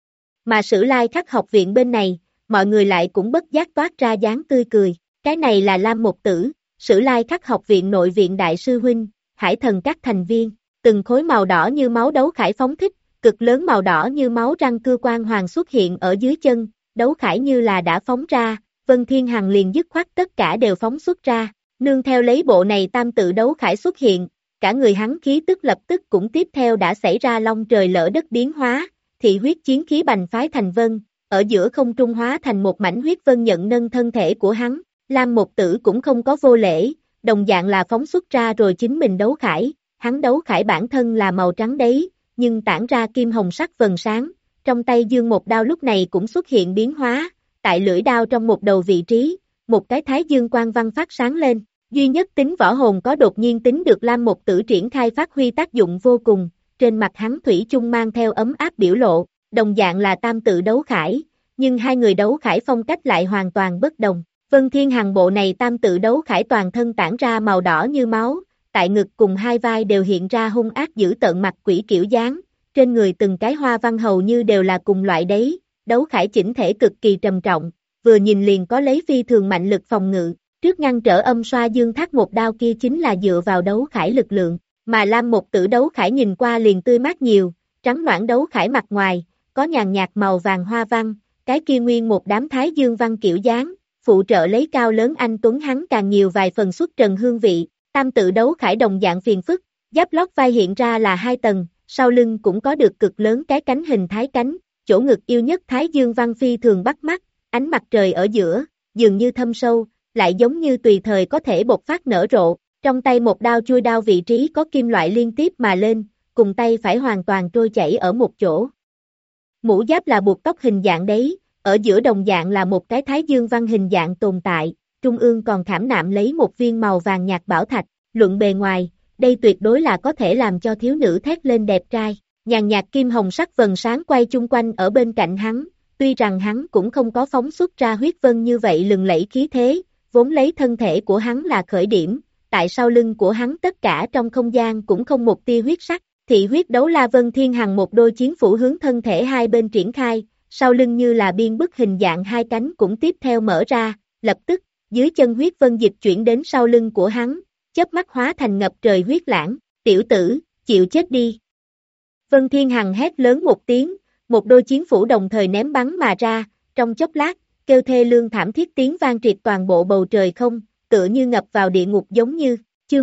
Mà Sử Lai Khắc học viện bên này, mọi người lại cũng bất giác toát ra dáng tươi cười, cái này là Lam Một Tử, Sử Lai Khắc học viện nội viện đại sư huynh, Hải Thần các thành viên, từng khối màu đỏ như máu đấu khải phóng thích, cực lớn màu đỏ như máu răng cưa quang hoàng xuất hiện ở dưới chân, đấu khải như là đã phóng ra. Vân Thiên Hằng liền dứt khoát tất cả đều phóng xuất ra, nương theo lấy bộ này tam tự đấu khải xuất hiện, cả người hắn khí tức lập tức cũng tiếp theo đã xảy ra long trời lỡ đất biến hóa, thị huyết chiến khí bành phái thành vân, ở giữa không trung hóa thành một mảnh huyết vân nhận nâng thân thể của hắn, Lam Một Tử cũng không có vô lễ, đồng dạng là phóng xuất ra rồi chính mình đấu khải, hắn đấu khải bản thân là màu trắng đấy, nhưng tản ra kim hồng sắc vầng sáng, trong tay dương một đao lúc này cũng xuất hiện biến hóa, tại lưỡi đao trong một đầu vị trí, một cái thái dương quang văn phát sáng lên, duy nhất tính võ hồn có đột nhiên tính được Lam Một Tử triển khai phát huy tác dụng vô cùng, trên mặt hắn thủy chung mang theo ấm áp biểu lộ, đồng dạng là tam tự đấu khải, nhưng hai người đấu khải phong cách lại hoàn toàn bất đồng. Vân Thiên Hằng bộ này tam tự đấu khải toàn thân tản ra màu đỏ như máu, tại ngực cùng hai vai đều hiện ra hung ác dữ tợn mặt quỷ kiểu dáng, trên người từng cái hoa văn hầu như đều là cùng loại đấy, đấu khải chỉnh thể cực kỳ trầm trọng, vừa nhìn liền có lấy phi thường mạnh lực phòng ngự, trước ngăn trở âm xoa dương thác một đao kia chính là dựa vào đấu khải lực lượng, mà Lam Một Tử đấu khải nhìn qua liền tươi mát nhiều, trắng noãn đấu khải mặt ngoài, có nhàn nhạt màu vàng hoa văn, cái kia nguyên một đám thái dương văn kiểu dáng, phụ trợ lấy cao lớn anh tuấn hắn càng nhiều vài phần xuất trần hương vị, tam tự đấu khải đồng dạng phiền phức, giáp lót vai hiện ra là 2 tầng, sau lưng cũng có được cực lớn cái cánh hình thái cánh, chỗ ngực yêu nhất thái dương văn phi thường bắt mắt, ánh mặt trời ở giữa, dường như thâm sâu, lại giống như tùy thời có thể bộc phát nở rộ, trong tay một đao chui đao vị trí có kim loại liên tiếp mà lên, cùng tay phải hoàn toàn trôi chảy ở một chỗ. Mũ giáp là buộc tóc hình dạng đấy, ở giữa đồng dạng là một cái thái dương văn hình dạng tồn tại, trung ương còn khảm nạm lấy một viên màu vàng nhạt bảo thạch, luận bề ngoài, đây tuyệt đối là có thể làm cho thiếu nữ thét lên đẹp trai, nhàn nhạt kim hồng sắc vầng sáng quay chung quanh ở bên cạnh hắn, tuy rằng hắn cũng không có phóng xuất ra huyết vân như vậy lừng lẫy khí thế, vốn lấy thân thể của hắn là khởi điểm, tại sau lưng của hắn tất cả trong không gian cũng không một tia huyết sắc, thị huyết đấu la Vân Thiên Hằng một đôi chiến phủ hướng thân thể hai bên triển khai, sau lưng như là biên bức hình dạng hai cánh cũng tiếp theo mở ra, lập tức, dưới chân huyết vân dịch chuyển đến sau lưng của hắn, chớp mắt hóa thành ngập trời huyết lãng, tiểu tử, chịu chết đi. Vân Thiên Hằng hét lớn một tiếng, một đôi chiến phủ đồng thời ném bắn mà ra, trong chốc lát, kêu thê lương thảm thiết tiếng vang triệt toàn bộ bầu trời không, tựa như ngập vào địa ngục giống như, chương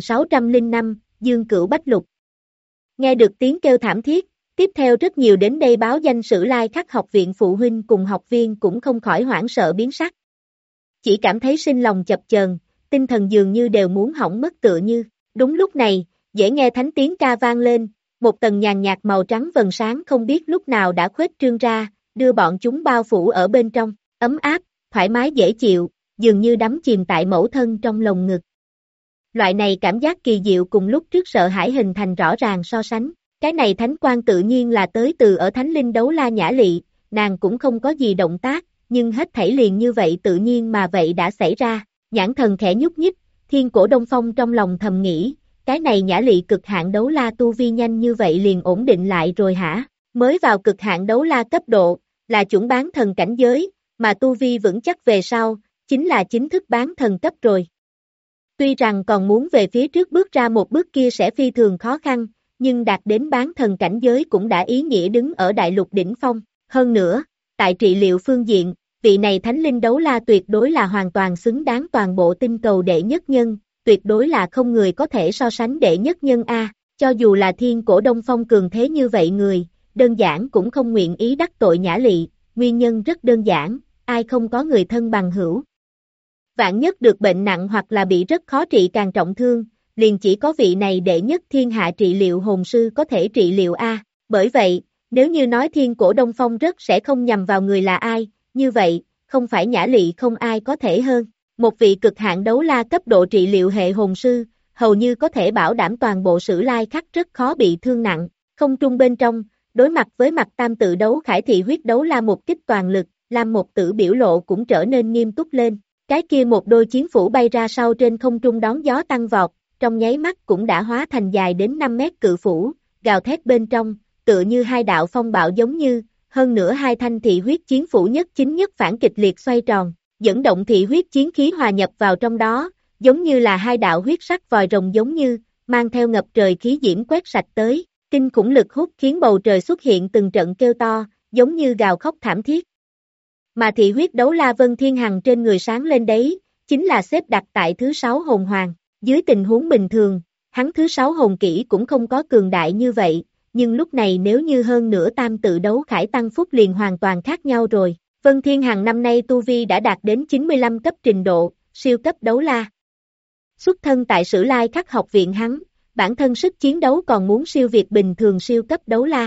1605, Dương Cửu Bách Lục. Nghe được tiếng kêu thảm thiết, tiếp theo rất nhiều đến đây báo danh Sử Lai Khắc học viện phụ huynh cùng học viên cũng không khỏi hoảng sợ biến sắc. Chỉ cảm thấy sinh lòng chập chờn, tinh thần dường như đều muốn hỏng mất tựa như. Đúng lúc này, dễ nghe thánh tiếng ca vang lên, một tầng nhàn nhạt màu trắng vầng sáng không biết lúc nào đã khuếch trương ra, đưa bọn chúng bao phủ ở bên trong, ấm áp, thoải mái dễ chịu, dường như đắm chìm tại mẫu thân trong lồng ngực. Loại này cảm giác kỳ diệu cùng lúc trước sợ hãi hình thành rõ ràng so sánh. Cái này thánh quang tự nhiên là tới từ ở thánh linh đấu la Nhã Lị, nàng cũng không có gì động tác, nhưng hết thảy liền như vậy tự nhiên mà vậy đã xảy ra, nhãn thần khẽ nhúc nhích, Thiên Cổ Đông Phong trong lòng thầm nghĩ, cái này Nhã Lị cực hạn đấu la tu vi nhanh như vậy liền ổn định lại rồi hả, mới vào cực hạn đấu la cấp độ, là chuẩn bán thần cảnh giới, mà tu vi vững chắc về sau, chính là chính thức bán thần cấp rồi. Tuy rằng còn muốn về phía trước bước ra một bước kia sẽ phi thường khó khăn, nhưng đạt đến bán thần cảnh giới cũng đã ý nghĩa đứng ở đại lục đỉnh phong. Hơn nữa, tại trị liệu phương diện, vị này thánh linh đấu la tuyệt đối là hoàn toàn xứng đáng toàn bộ tinh cầu đệ nhất nhân, tuyệt đối là không người có thể so sánh đệ nhất nhân A, cho dù là Thiên Cổ Đông Phong cường thế như vậy người, đơn giản cũng không nguyện ý đắc tội Nhã Lị, nguyên nhân rất đơn giản, ai không có người thân bằng hữu. Vạn nhất được bệnh nặng hoặc là bị rất khó trị càng trọng thương, liền chỉ có vị này đệ nhất thiên hạ trị liệu hồn sư có thể trị liệu A, bởi vậy, nếu như nói Thiên Cổ Đông Phong rất sẽ không nhằm vào người là ai, như vậy, không phải Nhã Lị không ai có thể hơn, một vị cực hạn đấu la cấp độ trị liệu hệ hồn sư, hầu như có thể bảo đảm toàn bộ Sử Lai Khắc rất khó bị thương nặng, không trung bên trong, đối mặt với mặt tam tự đấu khải thị huyết đấu la một kích toàn lực, Lam Một Tử biểu lộ cũng trở nên nghiêm túc lên, cái kia một đôi chiến phủ bay ra sau trên không trung đón gió tăng vọt, trong nháy mắt cũng đã hóa thành dài đến 5 mét cự phủ, gào thét bên trong, tựa như hai đạo phong bạo giống như, hơn nữa hai thanh thị huyết chiến phủ nhất chính nhất phản kịch liệt xoay tròn, dẫn động thị huyết chiến khí hòa nhập vào trong đó, giống như là hai đạo huyết sắc vòi rồng giống như, mang theo ngập trời khí diễm quét sạch tới, kinh khủng lực hút khiến bầu trời xuất hiện từng trận kêu to, giống như gào khóc thảm thiết. Mà thị huyết đấu la Vân Thiên Hằng trên người sáng lên đấy, chính là xếp đặt tại thứ 6 hồn hoàng. Dưới tình huống bình thường, hắn thứ 6 hồn kỹ cũng không có cường đại như vậy, nhưng lúc này nếu như hơn nữa tam tự đấu khải tăng phúc liền hoàn toàn khác nhau rồi. Vân Thiên Hằng năm nay tu vi đã đạt đến 95 cấp trình độ, siêu cấp đấu la. Xuất thân tại Sử Lai Khắc học viện hắn, bản thân sức chiến đấu còn muốn siêu việt bình thường siêu cấp đấu la.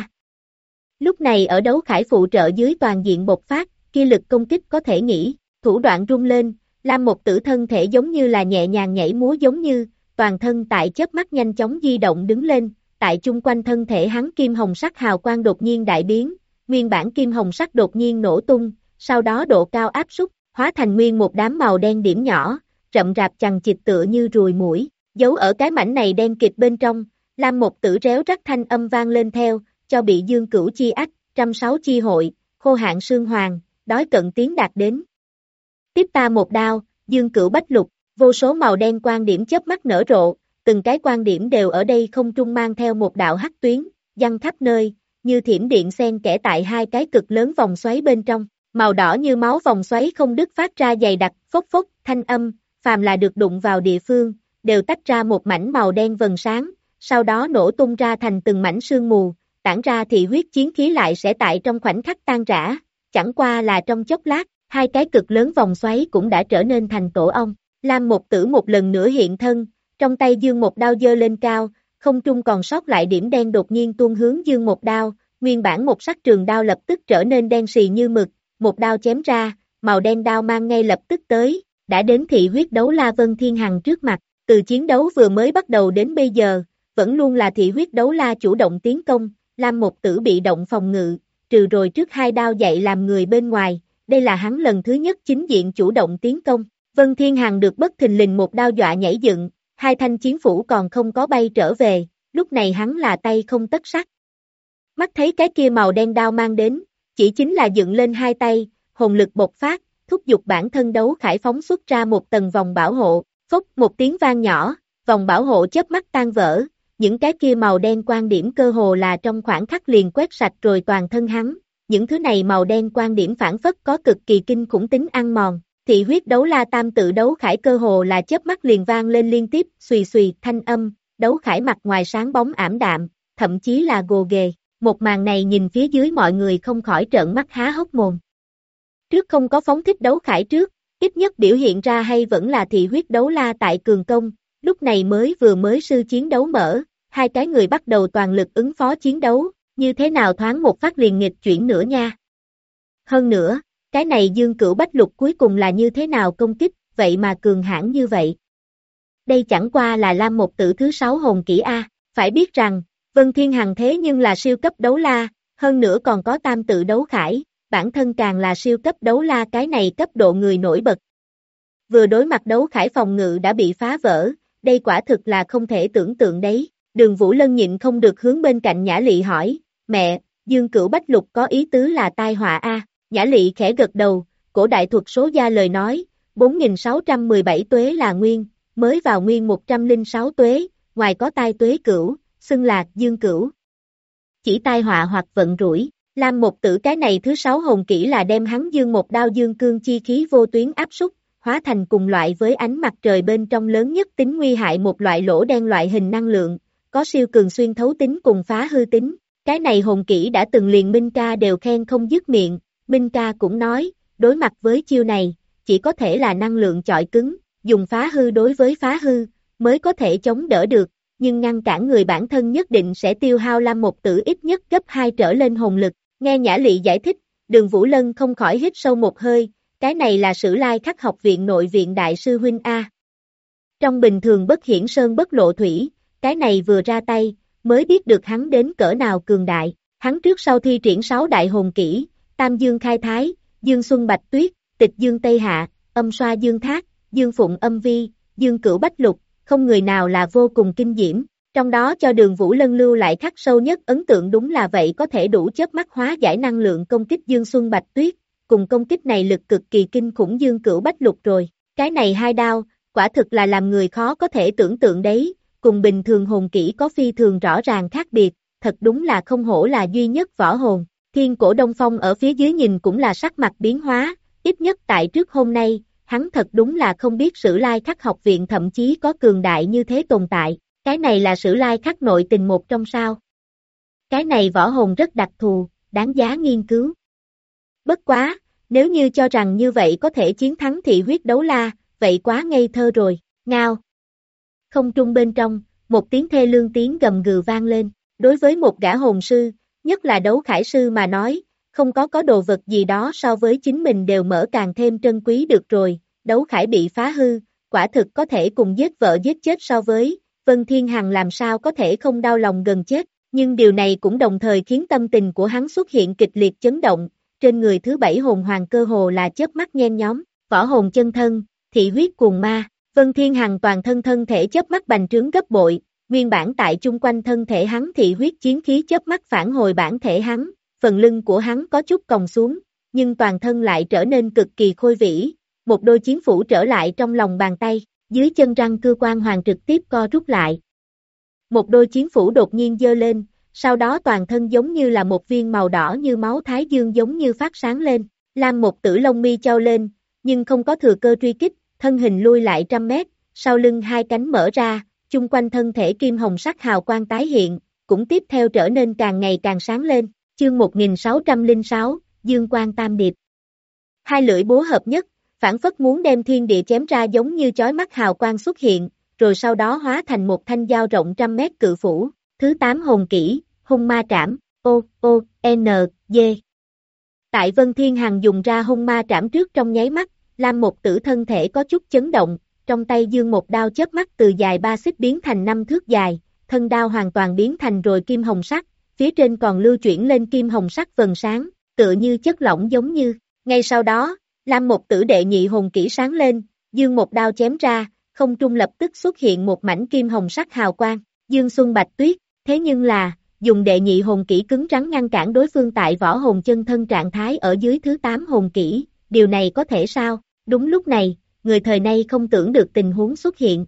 Lúc này ở đấu khải phụ trợ dưới toàn diện bộc phát, kia lực công kích có thể nghĩ, thủ đoạn rung lên, Lam Một Tử thân thể giống như là nhẹ nhàng nhảy múa giống như, toàn thân tại chớp mắt nhanh chóng di động đứng lên, tại chung quanh thân thể hắn kim hồng sắc hào quang đột nhiên đại biến, nguyên bản kim hồng sắc đột nhiên nổ tung, sau đó độ cao áp súc, hóa thành nguyên một đám màu đen điểm nhỏ, rậm rạp chằng chịt tựa như ruồi muỗi, giấu ở cái mảnh này đen kịt bên trong, Lam Một Tử réo rắt thanh âm vang lên theo, cho bị Dương Cửu chi ách, 106 chi hội, khô hạn sương hoàng, đói cận tiến đạt đến. Tiếp ta một đao, Dương Cửu bách lục, vô số màu đen quang điểm chớp mắt nở rộ, từng cái quang điểm đều ở đây không trung mang theo một đạo hắc tuyến, giăng khắp nơi, như thiểm điện xen kẽ tại hai cái cực lớn vòng xoáy bên trong, màu đỏ như máu vòng xoáy không đứt phát ra dày đặc, phốc phốc, thanh âm, phàm là được đụng vào địa phương, đều tách ra một mảnh màu đen vầng sáng, sau đó nổ tung ra thành từng mảnh sương mù, tản ra thì huyết chiến khí lại sẽ tại trong khoảnh khắc tan rã, chẳng qua là trong chốc lát, hai cái cực lớn vòng xoáy cũng đã trở nên thành tổ ong. Lam Một Tử một lần nữa hiện thân, trong tay Dương Một Đao giơ lên cao, không trung còn sót lại điểm đen đột nhiên tuôn hướng Dương Một Đao, nguyên bản một sắc trường đao lập tức trở nên đen xì như mực, một đao chém ra, màu đen đao mang ngay lập tức tới, đã đến thị huyết đấu la Vân Thiên Hằng trước mặt, từ chiến đấu vừa mới bắt đầu đến bây giờ, vẫn luôn là thị huyết đấu la chủ động tiến công, Lam Một Tử bị động phòng ngự, trừ rồi trước hai đao dạy làm người bên ngoài, đây là hắn lần thứ nhất chính diện chủ động tiến công. Vân Thiên Hằng được bất thình lình một đao dọa nhảy dựng, hai thanh chiến phủ còn không có bay trở về, lúc này hắn là tay không tất sắt. Mắt thấy cái kia màu đen đao mang đến, chỉ chính là dựng lên hai tay, hồn lực bộc phát, thúc giục bản thân đấu khải phóng xuất ra một tầng vòng bảo hộ, phốc một tiếng vang nhỏ, vòng bảo hộ chớp mắt tan vỡ, những cái kia màu đen quan điểm cơ hồ là trong khoảng khắc liền quét sạch rồi toàn thân hắn, những thứ này màu đen quan điểm phản phất có cực kỳ kinh khủng tính ăn mòn. Thị huyết đấu la tam tự đấu khải cơ hồ là chớp mắt liền vang lên liên tiếp, xùy xùy thanh âm, đấu khải mặt ngoài sáng bóng ảm đạm, thậm chí là gồ ghề, một màn này nhìn phía dưới mọi người không khỏi trợn mắt há hốc mồm. Trước không có phóng thích đấu khải trước, ít nhất biểu hiện ra hay vẫn là thị huyết đấu la tại cường công, lúc này vừa mới sư chiến đấu mở, hai cái người bắt đầu toàn lực ứng phó chiến đấu, như thế nào thoáng một phát liền nghịch chuyển nữa nha. Hơn nữa, cái này Dương Cửu bách lục cuối cùng là như thế nào công kích, vậy mà cường hãn như vậy. Đây chẳng qua là Lam Một Tử thứ 6 hồn kỹ A, phải biết rằng, Vân Thiên Hằng thế nhưng là siêu cấp đấu la, hơn nữa còn có tam tự đấu khải, bản thân càng là siêu cấp đấu la cái này cấp độ người nổi bật. Vừa đối mặt đấu khải phòng ngự đã bị phá vỡ, đây quả thực là không thể tưởng tượng đấy. Đường Vũ Lân nhịn không được hướng bên cạnh Nhã Lị hỏi, mẹ, Dương Cửu bách lục có ý tứ là tai họa A. Nhã Lị khẽ gật đầu, cổ đại thuật số gia lời nói, 4.617 tuế là nguyên, mới vào nguyên 106 tuế, ngoài có tai tuế cửu, xưng là Dương Cửu. Chỉ tai họa hoặc vận rủi, Lam Một Tử cái này thứ 6 hồn kỹ là đem hắn Dương Một Đao dương cương chi khí vô tuyến áp súc, hóa thành cùng loại với ánh mặt trời bên trong lớn nhất tính nguy hại một loại lỗ đen loại hình năng lượng, có siêu cường xuyên thấu tính cùng phá hư tính. Cái này hồn kỹ đã từng liền Minh Ca đều khen không dứt miệng. Minh Ca cũng nói, đối mặt với chiêu này, chỉ có thể là năng lượng chọi cứng, dùng phá hư đối với phá hư, mới có thể chống đỡ được, nhưng ngăn cản người bản thân nhất định sẽ tiêu hao Lam Một Tử ít nhất gấp 2 trở lên hồn lực. Nghe Nhã Lị giải thích, Đường Vũ Lân không khỏi hít sâu một hơi, cái này là Sử Lai Khắc học viện nội viện đại sư huynh A. Trong bình thường bất hiển sơn bất lộ thủy, cái này vừa ra tay, mới biết được hắn đến cỡ nào cường đại, hắn trước sau thi triển 6 đại hồn kỹ, Tam Dương Khai Thái, Dương Xuân Bạch Tuyết, Tịch Dương Tây Hạ, Âm Xoa Dương Thác, Dương Phụng Âm Vi, Dương Cửu Bách Lục, không người nào là vô cùng kinh diễm, trong đó cho Đường Vũ Lân lưu lại khắc sâu nhất ấn tượng đúng là vậy có thể đủ chớp mắt hóa giải năng lượng công kích Dương Xuân Bạch Tuyết, cùng công kích này lực cực kỳ kinh khủng Dương Cửu Bách Lục rồi, cái này hai đao, quả thực là làm người khó có thể tưởng tượng đấy, cùng bình thường hồn kỹ có phi thường rõ ràng khác biệt, thật đúng là không hổ là duy nhất võ hồn. Thiên Cổ Đông Phong ở phía dưới nhìn cũng là sắc mặt biến hóa, ít nhất tại trước hôm nay, hắn thật đúng là không biết Sử Lai Khắc học viện thậm chí có cường đại như thế tồn tại, cái này là Sử Lai Khắc nội tình một trong sao. Cái này võ hồn rất đặc thù, đáng giá nghiên cứu. Bất quá, nếu như cho rằng như vậy có thể chiến thắng thị huyết đấu la, vậy quá ngây thơ rồi, ngao. không trung bên trong, một tiếng thê lương tiếng gầm gừ vang lên, đối với một gã hồn sư, nhất là đấu khải sư mà nói, không có đồ vật gì đó so với chính mình đều mở càng thêm trân quý được rồi, đấu khải bị phá hư, quả thực có thể cùng giết vợ giết chết so với, Vân Thiên Hằng làm sao có thể không đau lòng gần chết, nhưng điều này cũng đồng thời khiến tâm tình của hắn xuất hiện kịch liệt chấn động, trên người thứ 7 hồn hoàng cơ hồ là chớp mắt nhen nhóm, võ hồn chân thân, thị huyết cuồng ma, Vân Thiên Hằng toàn thân thân thể chớp mắt bành trướng gấp bội, nguyên bản tại chung quanh thân thể hắn thị huyết chiến khí chớp mắt phản hồi bản thể hắn, phần lưng của hắn có chút còng xuống, nhưng toàn thân lại trở nên cực kỳ khôi vĩ, một đôi chiến phủ trở lại trong lòng bàn tay, dưới chân răng cưa quan hoàng trực tiếp co rút lại. Một đôi chiến phủ đột nhiên giơ lên, sau đó toàn thân giống như là một viên màu đỏ như máu thái dương giống như phát sáng lên, Lam Một Tử lông mi chau lên, nhưng không có thừa cơ truy kích, thân hình lui lại trăm mét, sau lưng hai cánh mở ra, chung quanh thân thể kim hồng sắc hào quang tái hiện, cũng tiếp theo trở nên càng ngày càng sáng lên, chương 1606, Dương Quang Tam Điệp. Hai lưỡi búa hợp nhất, phảng phất muốn đem thiên địa chém ra giống như chói mắt hào quang xuất hiện, rồi sau đó hóa thành một thanh dao rộng trăm mét cự phủ, thứ 8 hồn kỹ, hung ma trảm, O-O-N-G. Tại Vân Thiên Hằng dùng ra hung ma trảm trước trong nháy mắt, Lam Một Tử thân thể có chút chấn động, trong tay dương một đao chớp mắt từ dài 3 xích biến thành 5 thước dài, thân đao hoàn toàn biến thành rồi kim hồng sắc, phía trên còn lưu chuyển lên kim hồng sắc vầng sáng, tựa như chất lỏng giống như. Ngay sau đó, Lam Một Tử đệ nhị hồn kỹ sáng lên, dương một đao chém ra, không trung lập tức xuất hiện một mảnh kim hồng sắc hào quang, Dương Xuân Bạch Tuyết, thế nhưng là, dùng đệ nhị hồn kỹ cứng rắn ngăn cản đối phương tại võ hồn chân thân trạng thái ở dưới thứ 8 hồn kỹ, điều này có thể sao? Đúng lúc này, người thời nay không tưởng được tình huống xuất hiện.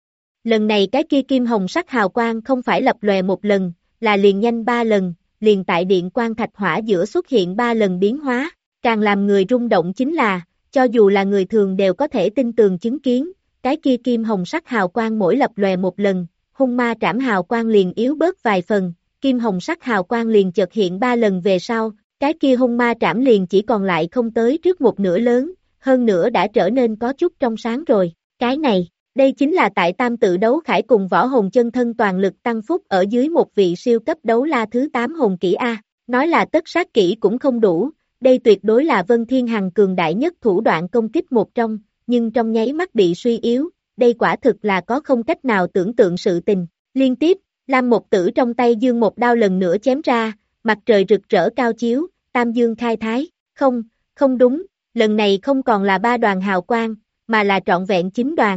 Lần này cái kia kim hồng sắc hào quang không phải lập lòe một lần, là liền nhanh 3 lần, liền tại điện quang thạch hỏa giữa xuất hiện 3 lần biến hóa, càng làm người rung động chính là, cho dù là người thường đều có thể tin tường chứng kiến, cái kia kim hồng sắc hào quang mỗi lập lòe một lần, hung ma trảm hào quang liền yếu bớt vài phần, kim hồng sắc hào quang liền chợt hiện 3 lần về sau, cái kia hung ma trảm liền chỉ còn lại không tới trước một nửa lớn, hơn nữa đã trở nên có chút trong sáng rồi, cái này, đây chính là tại tam tự đấu khải cùng võ hồn chân thân toàn lực tăng phúc ở dưới một vị siêu cấp đấu la thứ 8 hồn kỹ A, nói là tất sát kỹ cũng không đủ, đây tuyệt đối là Vân Thiên Hằng cường đại nhất thủ đoạn công kích một trong, nhưng trong nháy mắt bị suy yếu, đây quả thực là có không cách nào tưởng tượng sự tình, liên tiếp, Lam Một Tử trong tay dương một đao lần nữa chém ra, mặt trời rực rỡ cao chiếu, tam dương khai thái, không đúng, lần này không còn là 3 đoàn hào quang, mà là trọn vẹn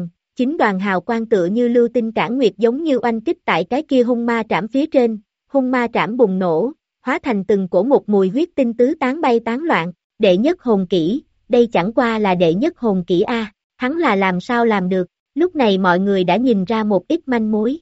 9 đoàn hào quang tựa như lưu tinh cản nguyệt giống như oanh kích tại cái kia hung ma trảm phía trên, hung ma trảm bùng nổ, hóa thành từng cổ một mùi huyết tinh tứ tán bay tán loạn, đệ nhất hồn kỹ, đây chẳng qua là đệ nhất hồn kỹ A, hắn là làm sao làm được, lúc này mọi người đã nhìn ra một ít manh mối.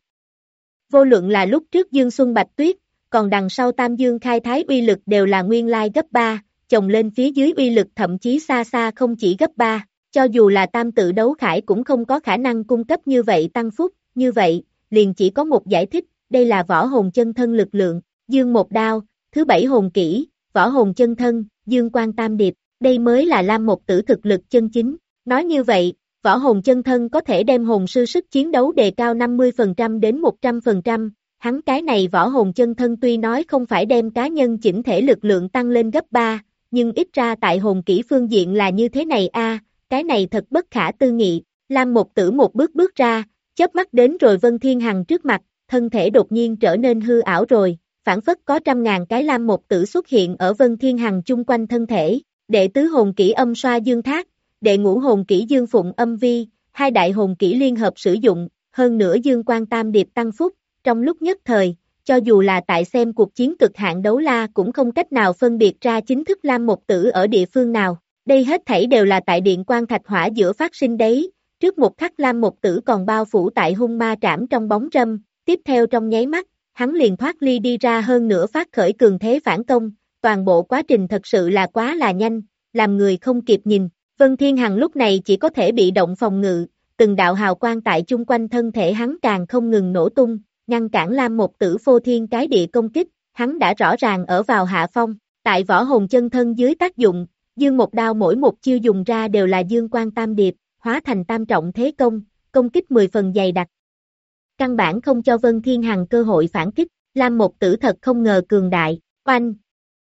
Vô luận là lúc trước Dương Xuân Bạch Tuyết, còn đằng sau Tam Dương khai thái uy lực đều là nguyên lai gấp 3, chồng lên phía dưới uy lực thậm chí xa xa không chỉ gấp 3, cho dù là tam tự đấu khải cũng không có khả năng cung cấp như vậy tăng phúc, như vậy, liền chỉ có một giải thích, đây là võ hồn chân thân lực lượng, Dương một đao, thứ 7 hồn kỹ, võ hồn chân thân, Dương Quang Tam Điệp, đây mới là Lam Một Tử thực lực chân chính, nói như vậy, võ hồn chân thân có thể đem hồn sư sức chiến đấu đề cao 50% đến 100%, hắn cái này võ hồn chân thân tuy nói không phải đem cá nhân chỉnh thể lực lượng tăng lên gấp 3, nhưng ít ra tại hồn kỹ phương diện là như thế này a, cái này thật bất khả tư nghị, Lam Một Tử một bước ra, chớp mắt đến rồi Vân Thiên Hằng trước mặt, thân thể đột nhiên trở nên hư ảo rồi, phảng phất có 100.000 cái Lam Một Tử xuất hiện ở Vân Thiên Hằng chung quanh thân thể, đệ tứ hồn kỹ âm xoa dương thác, đệ ngũ hồn kỹ dương phụng âm vi, hai đại hồn kỹ liên hợp sử dụng, hơn nữa dương quang tam điệp tăng phúc, trong lúc nhất thời, cho dù là tại xem cuộc chiến cực hạn đấu la cũng không cách nào phân biệt ra chính thức Lam Một Tử ở địa phương nào, đây hết thảy đều là tại điện quang thạch hỏa giữa phát sinh đấy, trước một khắc Lam Một Tử còn bao phủ tại hung ma trảm trong bóng râm, tiếp theo trong nháy mắt, hắn liền thoát ly đi ra hơn nữa phát khởi cường thế phản công, toàn bộ quá trình thật sự là quá là nhanh, làm người không kịp nhìn. Vân Thiên Hằng lúc này chỉ có thể bị động phòng ngự, từng đạo hào quang tại chung quanh thân thể hắn càng không ngừng nổ tung, ngăn cản Lam Một Tử phô thiên cái địa công kích, hắn đã rõ ràng ở vào hạ phong, tại võ hồn chân thân dưới tác dụng, dương một đao mỗi một chiêu dùng ra đều là dương quang tam điệp, hóa thành tam trọng thế công, công kích 10 phần dày đặc. căn bản không cho Vân Thiên Hằng cơ hội phản kích, Lam Một Tử thật không ngờ cường đại, oanh!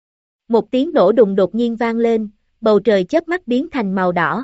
Một tiếng nổ đùng đột nhiên vang lên, bầu trời chớp mắt biến thành màu đỏ.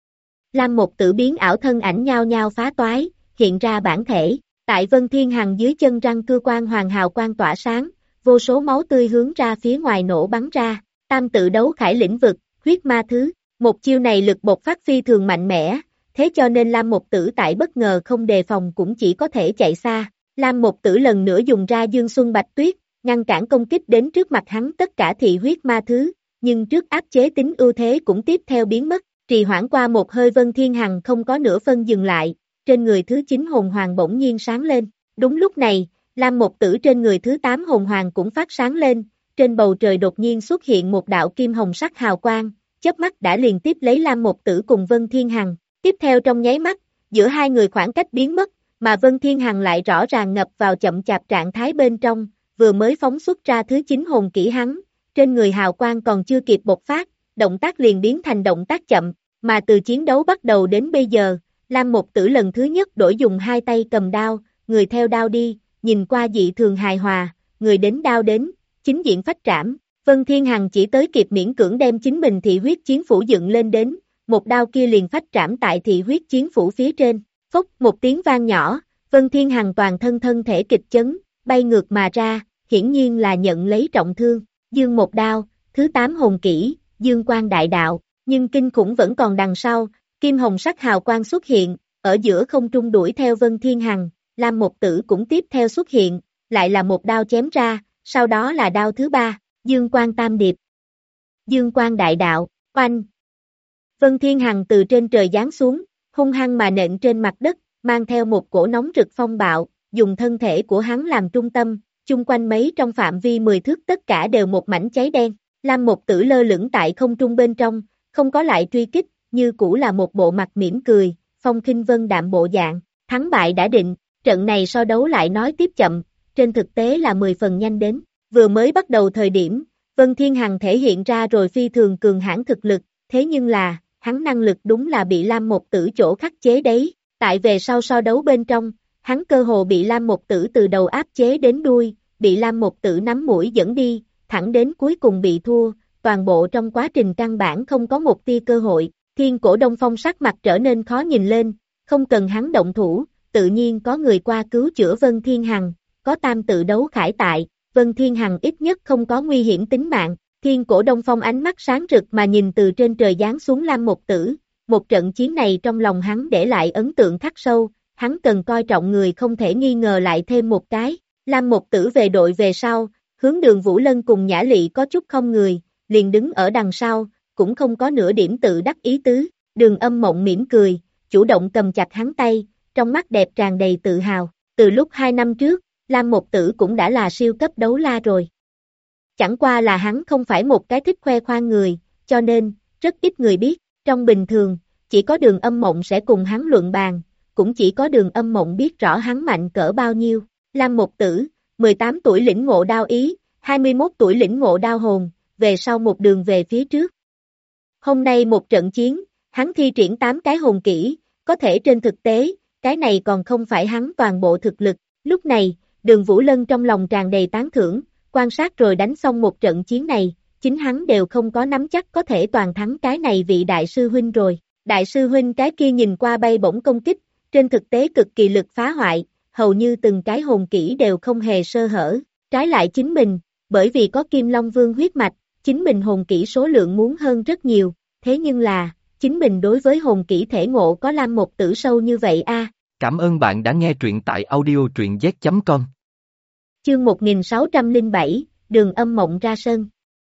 Lam Một Tử biến ảo thân ảnh nhao nhao phá toái, hiện ra bản thể, tại Vân Thiên Hằng dưới chân răng cưa quang hoàng hào quang tỏa sáng, vô số máu tươi hướng ra phía ngoài nổ bắn ra, tam tự đấu khải lĩnh vực, huyết ma thứ, một chiêu này lực bộc phát phi thường mạnh mẽ, thế cho nên Lam Một Tử tại bất ngờ không đề phòng cũng chỉ có thể chạy xa, Lam Một Tử lần nữa dùng ra Dương Xuân Bạch Tuyết, ngăn cản công kích đến trước mặt hắn tất cả thị huyết ma thứ, nhưng trước áp chế tính ưu thế cũng tiếp theo biến mất, trì hoãn qua một hơi Vân Thiên Hằng không có nửa phân dừng lại, trên người thứ 9 hồn hoàng bỗng nhiên sáng lên, đúng lúc này, Lam Một Tử trên người thứ 8 hồn hoàng cũng phát sáng lên, trên bầu trời đột nhiên xuất hiện một đạo kim hồng sắc hào quang, chớp mắt đã liền tiếp lấy Lam Một Tử cùng Vân Thiên Hằng, tiếp theo trong nháy mắt, giữa hai người khoảng cách biến mất, mà Vân Thiên Hằng lại rõ ràng ngập vào chậm chạp trạng thái bên trong, vừa mới phóng xuất ra thứ 9 hồn kỹ hắn, trên người hào quang còn chưa kịp bộc phát, động tác liền biến thành động tác chậm, mà từ chiến đấu bắt đầu đến bây giờ, Lam Một Tử lần thứ nhất đổi dùng hai tay cầm đao, người theo đao đi, nhìn qua dị thường hài hòa, người đến đao đến, chính diện phách trảm, Vân Thiên Hằng chỉ tới kịp miễn cưỡng đem chính mình thị huyết chiến phủ dựng lên đến, một đao kia liền phách trảm tại thị huyết chiến phủ phía trên, phốc một tiếng vang nhỏ, Vân Thiên Hằng toàn thân thân thể kịch chấn, bay ngược mà ra, hiển nhiên là nhận lấy trọng thương, dương một đao, thứ 8 hồn kỹ, dương quang đại đạo, nhưng kinh khủng vẫn còn đằng sau, kim hồng sắc hào quang xuất hiện, ở giữa không trung đuổi theo Vân Thiên Hằng, Lam Một Tử cũng tiếp theo xuất hiện, lại là một đao chém ra, sau đó là đao thứ 3, dương quang tam điệp, dương quang đại đạo, oanh. Vân Thiên Hằng từ trên trời giáng xuống, hung hăng mà nện trên mặt đất, mang theo một cổ nóng rực phong bạo, dùng thân thể của hắn làm trung tâm, chung quanh mấy trong phạm vi 10 thước tất cả đều một mảnh cháy đen, Lam Một Tử lơ lửng tại không trung bên trong, không có lại truy kích, như cũ là một bộ mặt mỉm cười, phong khinh vân đạm bộ dạng, thắng bại đã định, trận này so đấu lại nói tiếp chậm, trên thực tế là 10 phần nhanh đến, vừa mới bắt đầu thời điểm, Vân Thiên Hằng thể hiện ra rồi phi thường cường hãn thực lực, thế nhưng là, hắn năng lực đúng là bị Lam Một Tử chỗ khắc chế đấy, tại về sau so đấu bên trong, hắn cơ hồ bị Lam Một Tử từ đầu áp chế đến đuôi, bị Lam Một Tử nắm mũi dẫn đi, thẳng đến cuối cùng bị thua, toàn bộ trong quá trình căn bản không có một tia cơ hội, Thiên Cổ Đông Phong sắc mặt trở nên khó nhìn lên, không cần hắn động thủ, tự nhiên có người qua cứu chữa Vân Thiên Hằng, có tam tự đấu khải tại, Vân Thiên Hằng ít nhất không có nguy hiểm tính mạng, Thiên Cổ Đông Phong ánh mắt sáng rực mà nhìn từ trên trời giáng xuống Lam Một Tử, một trận chiến này trong lòng hắn để lại ấn tượng khắc sâu, hắn cần coi trọng người không thể nghi ngờ lại thêm một cái, Lam Một Tử về đội về sau, hướng Đường Vũ Lân cùng Nhã Lị có chút không người, liền đứng ở đằng sau, cũng không có nửa điểm tự đắc ý tứ, Đường Âm Mộng mỉm cười, chủ động cầm chặt hắn tay, trong mắt đẹp tràn đầy tự hào, từ lúc 2 năm trước, Lam Một Tử cũng đã là siêu cấp đấu la rồi. Chẳng qua là hắn không phải một cái thích khoe khoang người, cho nên, rất ít người biết, trong bình thường, chỉ có Đường Âm Mộng sẽ cùng hắn luận bàn, cũng chỉ có Đường Âm Mộng biết rõ hắn mạnh cỡ bao nhiêu. Lam Một Tử, 18 tuổi lĩnh ngộ đao ý, 21 tuổi lĩnh ngộ đao hồn, về sau một đường về phía trước. Hôm nay một trận chiến, hắn thi triển 8 cái hồn kỹ, có thể trên thực tế, cái này còn không phải hắn toàn bộ thực lực. Lúc này, Đường Vũ Lân trong lòng tràn đầy tán thưởng, quan sát rồi đánh xong một trận chiến này, chính hắn đều không có nắm chắc có thể toàn thắng cái này vị đại sư huynh rồi. Đại sư huynh cái kia nhìn qua bay bổng công kích, trên thực tế cực kỳ lực phá hoại, hầu như từng cái hồn kỹ đều không hề sơ hở. Trái lại chính mình, bởi vì có Kim Long Vương huyết mạch, chính mình hồn kỹ số lượng muốn hơn rất nhiều, thế nhưng là, chính mình đối với hồn kỹ thể ngộ có Lam Một Tử sâu như vậy a. Cảm ơn bạn đã nghe truyện tại audio truyện z.com. Chương 1607, Đường Âm Mộng ra sân.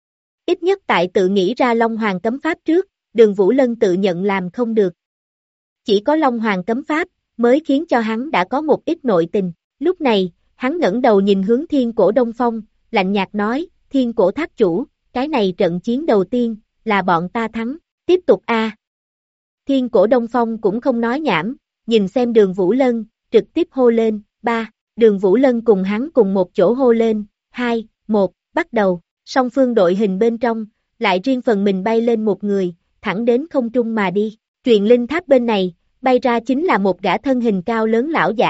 Ít nhất tại tự nghĩ ra Long Hoàng cấm pháp trước, Đường Vũ Lân tự nhận làm không được. Chỉ có Long Hoàng cấm pháp, mới khiến cho hắn đã có một ít nội tình. Lúc này, hắn ngẩng đầu nhìn hướng Thiên Cổ Đông Phong, lạnh nhạt nói, Thiên Cổ Tháp chủ, cái này trận chiến đầu tiên, là bọn ta thắng, tiếp tục a. Thiên Cổ Đông Phong cũng không nói nhảm, nhìn xem Đường Vũ Lân, trực tiếp hô lên, 3, Đường Vũ Lân cùng hắn cùng một chỗ hô lên, 2, 1, bắt đầu, song phương đội hình bên trong, lại riêng phần mình bay lên một người, thẳng đến không trung mà đi, truyền linh tháp bên này, bay ra chính là một gã thân hình cao lớn lão giả,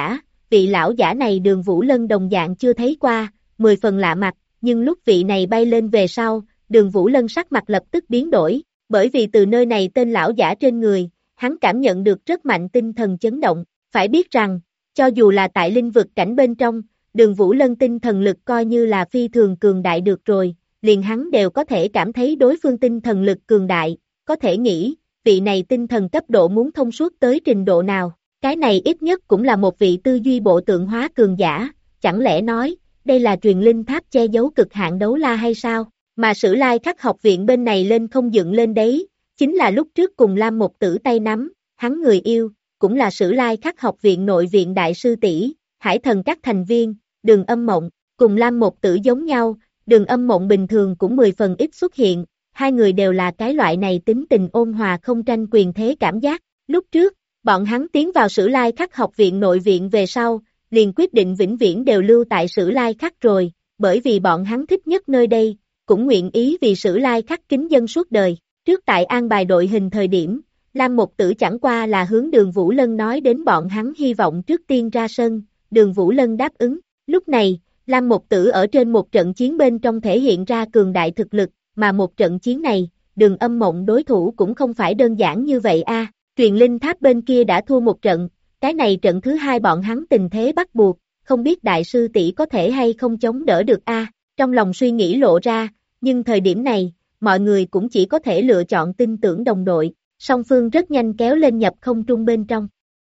vị lão giả này Đường Vũ Lân đồng dạng chưa thấy qua, 10 phần lạ mặt, nhưng lúc vị này bay lên về sau, Đường Vũ Lân sắc mặt lập tức biến đổi, bởi vì từ nơi này tên lão giả trên người, hắn cảm nhận được rất mạnh tinh thần chấn động, phải biết rằng, cho dù là tại linh vực cảnh bên trong, Đường Vũ Lân tinh thần lực coi như là phi thường cường đại được rồi, liền hắn đều có thể cảm thấy đối phương tinh thần lực cường đại, có thể nghĩ, vị này tinh thần cấp độ muốn thông suốt tới trình độ nào, cái này ít nhất cũng là một vị tư duy bộ tượng hóa cường giả, chẳng lẽ nói, đây là truyền linh tháp che giấu cực hạn đấu la hay sao, mà Sử Lai Khắc học viện bên này lên không dựng lên đấy, chính là lúc trước cùng Lam Một Tử tay nắm, hắn người yêu, cũng là Sử Lai Khắc học viện nội viện đại sư tỷ, Hải Thần các thành viên, Đường Âm Mộng, cùng Lam Một Tử giống nhau, Đường Âm Mộng bình thường cũng 10 phần ít xuất hiện, hai người đều là cái loại này tính tình ôn hòa không tranh quyền thế cảm giác, lúc trước, bọn hắn tiến vào Sử Lai Khắc học viện nội viện về sau, liền quyết định vĩnh viễn đều lưu tại Sử Lai Khắc rồi, bởi vì bọn hắn thích nhất nơi đây, cũng nguyện ý vì Sử Lai Khắc kính dân suốt đời. Trước tại an bài đội hình thời điểm, Lam Một Tử chẳng qua là hướng Đường Vũ Lân nói đến bọn hắn hy vọng trước tiên ra sân, Đường Vũ Lân đáp ứng. Lúc này, Lam Một Tử ở trên một trận chiến bên trong thể hiện ra cường đại thực lực, mà một trận chiến này, Đường Âm Mộng đối thủ cũng không phải đơn giản như vậy a. Truyền linh tháp bên kia đã thua một trận, cái này trận thứ hai bọn hắn tình thế bắt buộc, không biết đại sư tỷ có thể hay không chống đỡ được a. Trong lòng suy nghĩ lộ ra, nhưng thời điểm này, mọi người cũng chỉ có thể lựa chọn tin tưởng đồng đội, song phương rất nhanh kéo lên nhập không trung bên trong.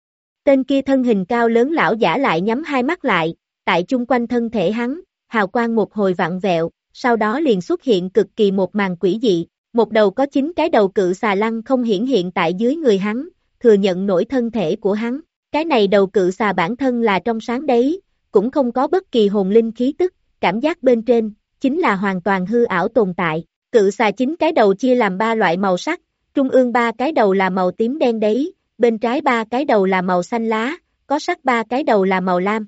Tên kia thân hình cao lớn lão giả lại nhắm hai mắt lại, tại chung quanh thân thể hắn, hào quang một hồi vặn vẹo, sau đó liền xuất hiện cực kỳ một màn quỷ dị, một đầu có 9 cái đầu cự xà lăng không hiển hiện tại dưới người hắn, thừa nhận nổi thân thể của hắn, cái này đầu cự xà bản thân là trong sáng đấy, cũng không có bất kỳ hồn linh khí tức, cảm giác bên trên, chính là hoàn toàn hư ảo tồn tại, cự xà 9 cái đầu chia làm 3 loại màu sắc, trung ương 3 cái đầu là màu tím đen đấy, bên trái 3 cái đầu là màu xanh lá, có sắc 3 cái đầu là màu lam.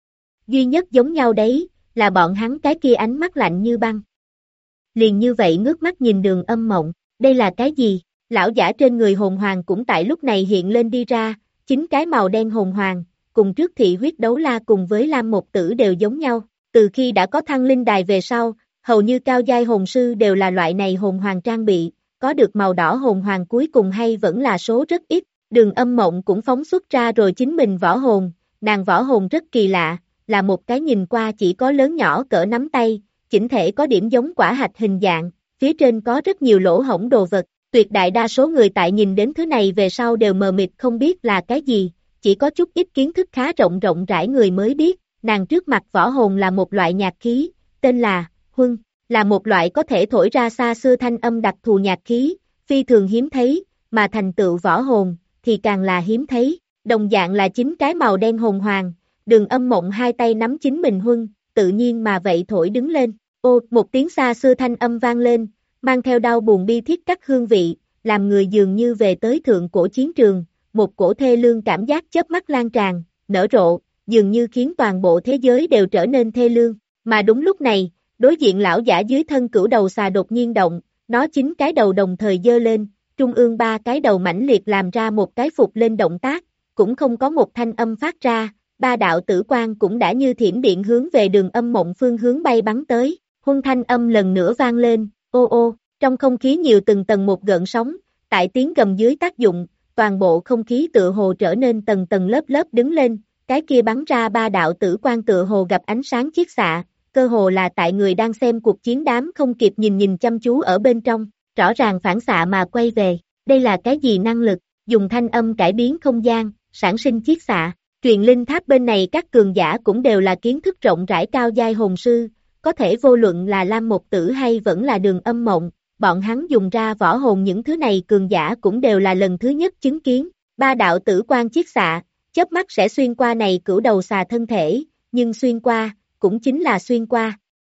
Duy nhất giống nhau đấy, là bọn hắn cái kia ánh mắt lạnh như băng. Liền như vậy ngước mắt nhìn Đường Âm Mộng, đây là cái gì? Lão giả trên người hồn hoàng cũng tại lúc này hiện lên đi ra, 9 cái màu đen hồn hoàng, cùng trước thị huyết đấu la cùng với Lam Một Tử đều giống nhau, từ khi đã có thăng linh đài về sau, hầu như cao giai hồn sư đều là loại này hồn hoàng trang bị, có được màu đỏ hồn hoàng cuối cùng hay vẫn là số rất ít, Đường Âm Mộng cũng phóng xuất ra rồi chính mình võ hồn, nàng võ hồn rất kỳ lạ, là một cái nhìn qua chỉ có lớn nhỏ cỡ nắm tay, chỉnh thể có điểm giống quả hạch hình dạng, phía trên có rất nhiều lỗ hổng đồ vật, tuyệt đại đa số người tại nhìn đến thứ này về sau đều mờ mịt không biết là cái gì, chỉ có chút ít kiến thức khá rộng rãi người mới biết, nàng trước mặt võ hồn là một loại nhạc khí, tên là huân, là một loại có thể thổi ra xa xưa thanh âm đặc thù nhạc khí, phi thường hiếm thấy, mà thành tựu võ hồn, thì càng là hiếm thấy, đồng dạng là 9 cái màu đen hồn hoàng, Đường Âm Mộng hai tay nắm chính mình huân, tự nhiên mà vậy thổi đứng lên, ô, một tiếng xa xưa thanh âm vang lên, mang theo đau buồn bi thiết các hương vị, làm người dường như về tới thượng cổ chiến trường, một cổ thê lương cảm giác chớp mắt lan tràn, nở rộ, dường như khiến toàn bộ thế giới đều trở nên thê lương, mà đúng lúc này, đối diện lão giả dưới thân cửu đầu xà đột nhiên động, nó 9 cái đầu đồng thời giơ lên, trung ương 3 cái đầu mãnh liệt làm ra một cái phục lên động tác, cũng không có một thanh âm phát ra, 3 đạo tử quang cũng đã như thiểm điện hướng về Đường Âm Mộng phương hướng bay bắn tới, huân thanh âm lần nữa vang lên, ô ô, trong không khí nhiều từng tầng một gợn sóng, tại tiếng gầm dưới tác dụng, toàn bộ không khí tựa hồ trở nên tầng tầng lớp lớp đứng lên, cái kia bắn ra 3 đạo tử quang tựa hồ gặp ánh sáng chiết xạ, cơ hồ là tại người đang xem cuộc chiến đám không kịp nhìn chăm chú ở bên trong, rõ ràng phản xạ mà quay về, đây là cái gì năng lực, dùng thanh âm cải biến không gian, sản sinh chiết xạ. Truyền linh tháp bên này các cường giả cũng đều là kiến thức rộng rãi cao giai hồn sư, có thể vô luận là Lam Một Tử hay vẫn là Đường Âm Mộng, bọn hắn dùng ra võ hồn những thứ này cường giả cũng đều là lần thứ nhất chứng kiến, 3 đạo tử quang chiết xạ, chớp mắt sẽ xuyên qua này cửu đầu xà thân thể, nhưng xuyên qua, cũng chính là xuyên qua.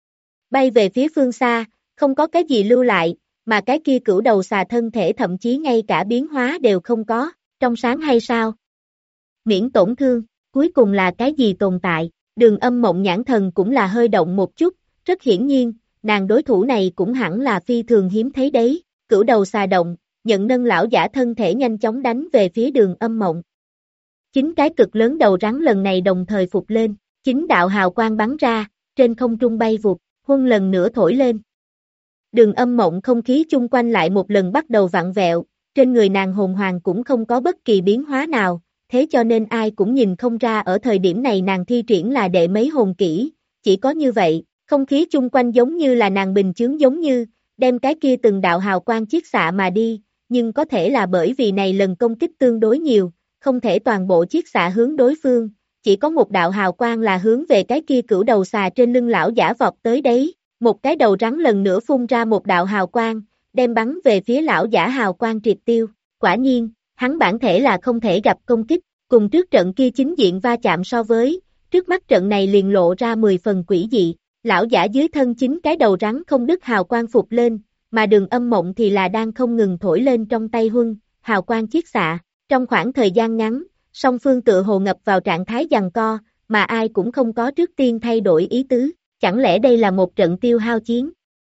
Bay về phía phương xa, không có cái gì lưu lại, mà cái kia cửu đầu xà thân thể thậm chí ngay cả biến hóa đều không có, trong sáng hay sao? Miễn tổn thương, cuối cùng là cái gì tồn tại, Đường Âm Mộng nhãn thần cũng là hơi động một chút, rất hiển nhiên, nàng đối thủ này cũng hẳn là phi thường hiếm thấy đấy, cửu đầu xà động, nhận nâng lão giả thân thể nhanh chóng đánh về phía Đường Âm Mộng. Chính cái cực lớn đầu rắn lần này đồng thời phục lên, chính đạo hào quang bắn ra, trên không trung bay vụt, huân lần nữa thổi lên. Đường Âm Mộng không khí chung quanh lại một lần bắt đầu vặn vẹo, trên người nàng hồn hoàng cũng không có bất kỳ biến hóa nào, thế cho nên ai cũng nhìn không ra ở thời điểm này nàng thi triển là đệ mấy hồn kỹ, chỉ có như vậy, không khí chung quanh giống như là nàng bình chướng giống như, đem cái kia từng đạo hào quang chiết xạ mà đi, nhưng có thể là bởi vì này lần công kích tương đối nhiều, không thể toàn bộ chiết xạ hướng đối phương, chỉ có một đạo hào quang là hướng về cái kia cửu đầu xà trên lưng lão giả vọt tới đấy, một cái đầu rắn lần nữa phun ra một đạo hào quang, đem bắn về phía lão giả hào quang triệt tiêu, quả nhiên, hắn bản thể là không thể gặp công kích, cùng trước trận kia chính diện va chạm so với, trước mắt trận này liền lộ ra 10 phần quỷ dị, lão giả dưới thân chính cái đầu rắn không đứt hào quang phục lên, mà Đường Âm Mộng thì là đang không ngừng thổi lên trong tay huân, hào quang chiết xạ, trong khoảng thời gian ngắn, song phương tự hồ ngập vào trạng thái giằng co, mà ai cũng không có trước tiên thay đổi ý tứ, chẳng lẽ đây là một trận tiêu hao chiến?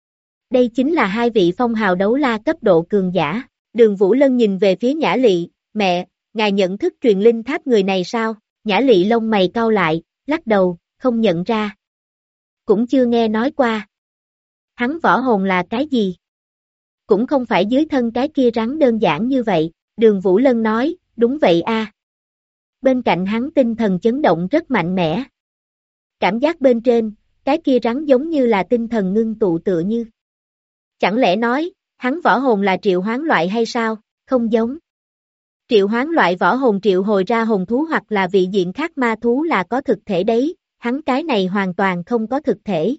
Đây chính là hai vị phong hào đấu la cấp độ cường giả, Đường Vũ Lân nhìn về phía Nhã Lị, mẹ, ngài nhận thức truyền linh tháp người này sao? Nhã Lị lông mày cau lại, lắc đầu, không nhận ra. Cũng chưa nghe nói qua. Hắn võ hồn là cái gì? Cũng không phải dưới thân cái kia rắn đơn giản như vậy, Đường Vũ Lân nói, đúng vậy a. Bên cạnh hắn tinh thần chấn động rất mạnh mẽ. Cảm giác bên trên, cái kia rắn giống như là tinh thần ngưng tụ tựa như. Chẳng lẽ nói, hắn võ hồn là triệu hoán loại hay sao? Không giống. Triệu hoán loại võ hồn triệu hồi ra hồn thú hoặc là vị diện khác ma thú là có thực thể đấy, hắn cái này hoàn toàn không có thực thể.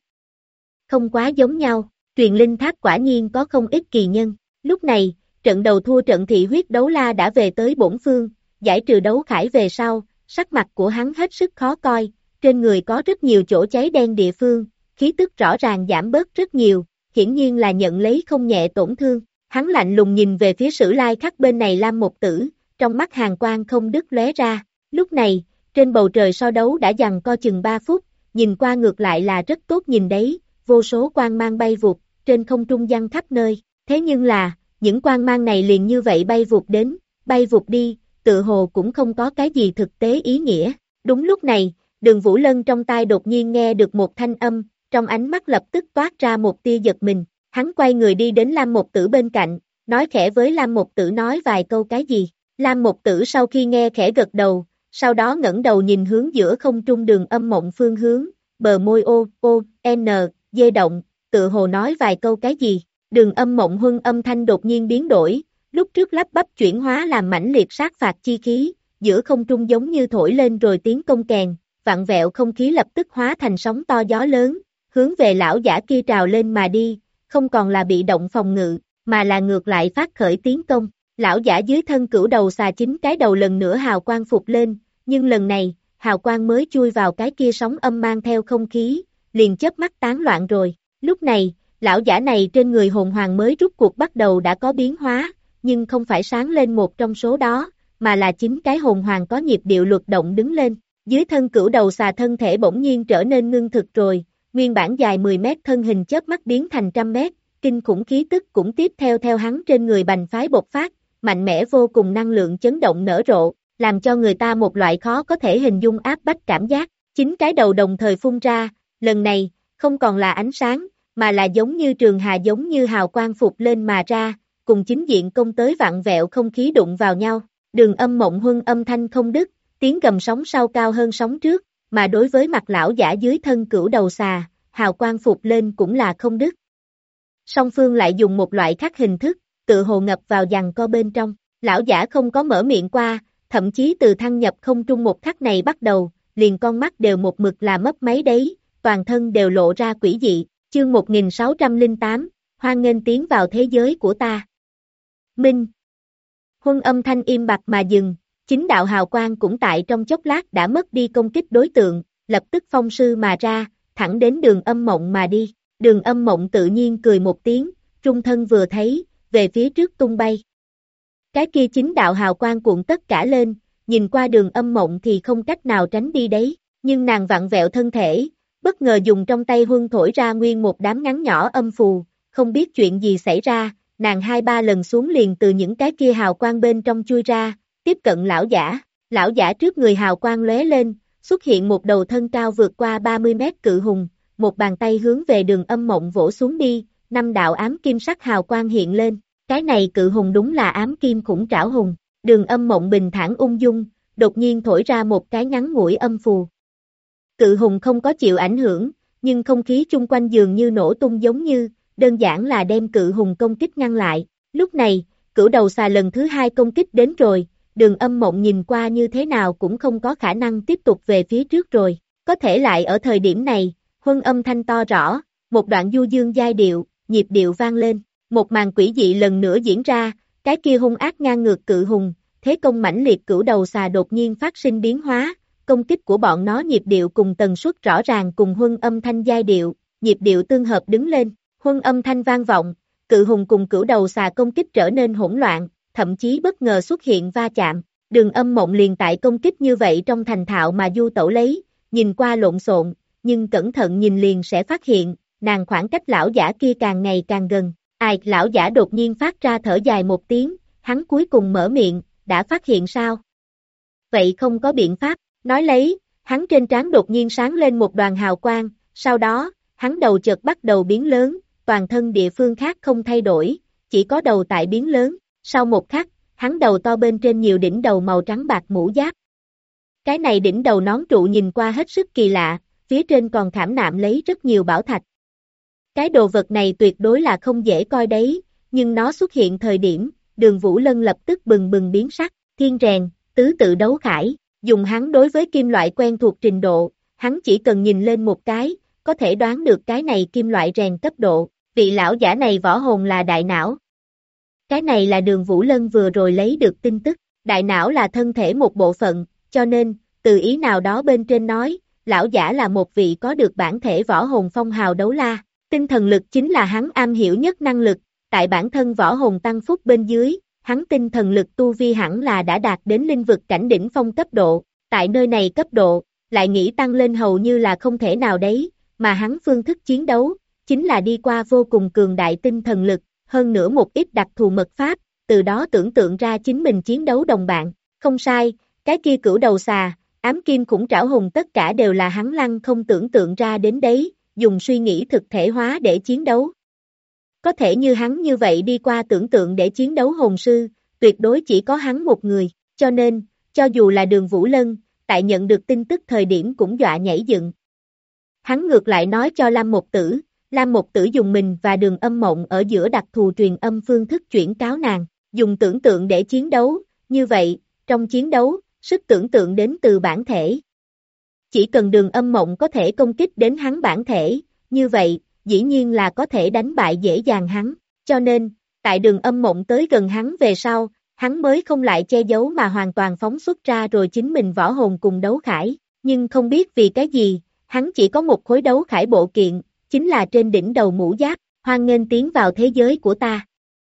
Không quá giống nhau, truyền linh tháp quả nhiên có không ít kỳ nhân. Lúc này, trận đầu thua trận thị huyết đấu la đã về tới bổn phương, giải trừ đấu khải về sau, sắc mặt của hắn hết sức khó coi, trên người có rất nhiều chỗ cháy đen địa phương, khí tức rõ ràng giảm bớt rất nhiều, hiển nhiên là nhận lấy không nhẹ tổn thương. Hắn lạnh lùng nhìn về phía Sử Lai Khắc bên này Lam Một Tử, trong mắt hàn quang không đứt lóe ra. Lúc này, trên bầu trời so đấu đã giằng co chừng 3 phút, nhìn qua ngược lại là rất tốt nhìn đấy, vô số quang mang bay vụt, trên không trung văng khắp nơi. Thế nhưng là, những quang mang này liền như vậy bay vụt đến, bay vụt đi, tự hồ cũng không có cái gì thực tế ý nghĩa. Đúng lúc này, Đường Vũ Lân trong tai đột nhiên nghe được một thanh âm, trong ánh mắt lập tức toát ra một tia giật mình. Hắn quay người đi đến Lam Một Tử bên cạnh, nói khẽ với Lam Một Tử nói vài câu cái gì. Lam Một Tử sau khi nghe khẽ gật đầu, sau đó ngẩng đầu nhìn hướng giữa không trung Đường Âm Mộng phương hướng, bờ môi dê động, tự hồ nói vài câu cái gì. Đường Âm Mộng huân âm thanh đột nhiên biến đổi, lúc trước lắp bắp chuyển hóa làm mãnh liệt sát phạt chi khí, giữa không trung giống như thổi lên rồi tiếng công kèn, vặn vẹo không khí lập tức hóa thành sóng to gió lớn, hướng về lão giả kia trào lên mà đi, không còn là bị động phòng ngự, mà là ngược lại phát khởi tiến công. Lão giả dưới thân cửu đầu xà chính cái đầu lần nữa hào quang phục lên, nhưng lần này, hào quang mới chui vào cái kia sóng âm mang theo không khí, liền chớp mắt tán loạn rồi. Lúc này, lão giả này trên người hồn hoàng mới rút cuộc bắt đầu đã có biến hóa, nhưng không phải sáng lên một trong số đó, mà là chính cái hồn hoàng có nhịp điệu luật động đứng lên. Dưới thân cửu đầu xà thân thể bỗng nhiên trở nên ngưng thực rồi, nguyên bản dài 10 mét thân hình chớp mắt biến thành 100 mét, kinh khủng khí tức cũng tiếp theo hắn trên người bành phái bộc phát, mạnh mẽ vô cùng năng lượng chấn động nở rộ, làm cho người ta một loại khó có thể hình dung áp bách cảm giác. Chính cái đầu đồng thời phun ra, lần này, không còn là ánh sáng, mà là giống như trường hà giống như hào quang phục lên mà ra, cùng chính diện công tới vặn vẹo không khí đụng vào nhau. Đường Âm Mộng huân âm thanh không đứt, tiếng gầm sóng sau cao hơn sóng trước, mà đối với mặt lão giả dưới thân cửu đầu xà, hào quang phục lên cũng là không đứt. Song phương lại dùng một loại khác hình thức, tự hồ ngập vào giằng co bên trong, lão giả không có mở miệng qua, thậm chí từ thăng nhập không trung một khắc này bắt đầu, liền con mắt đều một mực là mấp máy đấy, toàn thân đều lộ ra quỷ dị. Chương 1608, hoan nghênh tiến vào thế giới của ta. Minh. Huân âm thanh im bặt mà dừng, chính đạo hào quang cũng tại trong chốc lát đã mất đi công kích đối tượng, lập tức phong sư mà ra, thẳng đến Đường Âm Mộng mà đi. Đường Âm Mộng tự nhiên cười một tiếng, trung thân vừa thấy, về phía trước tung bay. Cái kia chính đạo hào quang cuộn tất cả lên, nhìn qua Đường Âm Mộng thì không cách nào tránh đi đấy, nhưng nàng vặn vẹo thân thể, bất ngờ dùng trong tay huân thổi ra nguyên một đám ngắn nhỏ âm phù, không biết chuyện gì xảy ra, nàng 2-3 lần xuống liền từ những cái kia hào quang bên trong chui ra, tiếp cận lão giả. Lão giả trước người hào quang lóe lên, xuất hiện một đầu thân cao vượt qua 30 mét cự hùng, một bàn tay hướng về Đường Âm Mộng vỗ xuống đi, 5 đạo ám kim sắc hào quang hiện lên, cái này cự hùng đúng là ám kim khủng trảo hùng. Đường Âm Mộng bình thản ung dung, đột nhiên thổi ra một cái ngắn ngủi âm phù. Cự hùng không có chịu ảnh hưởng, nhưng không khí chung quanh dường như nổ tung giống như, đơn giản là đem cự hùng công kích ngăn lại. Lúc này, cửu đầu xà lần thứ 2 công kích đến rồi, Đường Âm Mộng nhìn qua như thế nào cũng không có khả năng tiếp tục về phía trước rồi. Có thể lại ở thời điểm này, huân âm thanh to rõ, một đoạn du dương giai điệu, nhịp điệu vang lên, một màn quỷ dị lần nữa diễn ra, cái kia hung ác ngang ngược cự hùng, thế công mãnh liệt cửu đầu xà đột nhiên phát sinh biến hóa, công kích của bọn nó nhịp điệu cùng tần suất rõ ràng cùng huân âm thanh giai điệu, nhịp điệu tương hợp đứng lên, huân âm thanh vang vọng, cự hùng cùng cửu đầu xà công kích trở nên hỗn loạn, thậm chí bất ngờ xuất hiện va chạm. Đường Âm Mộng liền tại công kích như vậy trong thành thạo mà du tẩu lấy, nhìn qua lộn xộn, nhưng cẩn thận nhìn liền sẽ phát hiện, nàng khoảng cách lão giả kia càng ngày càng gần. Ai, lão giả đột nhiên phát ra thở dài một tiếng, hắn cuối cùng mở miệng, đã phát hiện sao? Vậy không có biện pháp, nói lấy, hắn trên trán đột nhiên sáng lên một đoàn hào quang, sau đó, hắn đầu chợt bắt đầu biến lớn, toàn thân địa phương khác không thay đổi, chỉ có đầu tại biến lớn, sau một khắc, hắn đầu to bên trên nhiều đỉnh đầu màu trắng bạc mũ giáp. Cái này đỉnh đầu nón trụ nhìn qua hết sức kỳ lạ, phía trên còn khảm nạm lấy rất nhiều bảo thạch. Cái đồ vật này tuyệt đối là không dễ coi đấy, nhưng nó xuất hiện thời điểm, Đường Vũ Lân lập tức bừng bừng biến sắc, thiên rèn, tứ tự đấu khải, dùng hắn đối với kim loại quen thuộc trình độ, hắn chỉ cần nhìn lên một cái, có thể đoán được cái này kim loại rèn cấp độ, vị lão giả này võ hồn là đại não. Cái này là Đường Vũ Lân vừa rồi lấy được tin tức, đại não là thân thể một bộ phận, cho nên, từ ý nào đó bên trên nói, lão giả là một vị có được bản thể võ hồn phong hào đấu la, tinh thần lực chính là hắn am hiểu nhất năng lực, tại bản thân võ hồn tăng phúc bên dưới, hắn tinh thần lực tu vi hẳn là đã đạt đến linh vực cảnh đỉnh phong cấp độ, tại nơi này cấp độ, lại nghĩ tăng lên hầu như là không thể nào đấy, mà hắn phương thức chiến đấu, chính là đi qua vô cùng cường đại tinh thần lực, hơn nữa một ít đặc thù mật pháp, từ đó tưởng tượng ra chính mình chiến đấu đồng bạn, không sai, cái kia cửu đầu xà, ám kim khủng trảo hùng tất cả đều là hắn lăng không tưởng tượng ra đến đấy, dùng suy nghĩ thực thể hóa để chiến đấu. Có thể như hắn như vậy đi qua tưởng tượng để chiến đấu hồn sư, tuyệt đối chỉ có hắn một người, cho nên, cho dù là Đường Vũ Lân, tại nhận được tin tức thời điểm cũng dọa nhảy dựng. Hắn ngược lại nói cho Lam Mộc Tử dùng mình và Đường Âm Mộng ở giữa đặc thù truyền âm phương thức chuyển cáo nàng, dùng tưởng tượng để chiến đấu, như vậy, trong chiến đấu, sức tưởng tượng đến từ bản thể. Chỉ cần Đường Âm Mộng có thể công kích đến hắn bản thể, như vậy, dĩ nhiên là có thể đánh bại dễ dàng hắn, cho nên, tại Đường Âm Mộng tới gần hắn về sau, hắn mới không lại che giấu mà hoàn toàn phóng xuất ra rồi chính mình võ hồn cùng đấu khải, nhưng không biết vì cái gì, hắn chỉ có một khối đấu khải bộ kiện, chính là trên đỉnh đầu mũ giáp, hoan nghênh tiến vào thế giới của ta.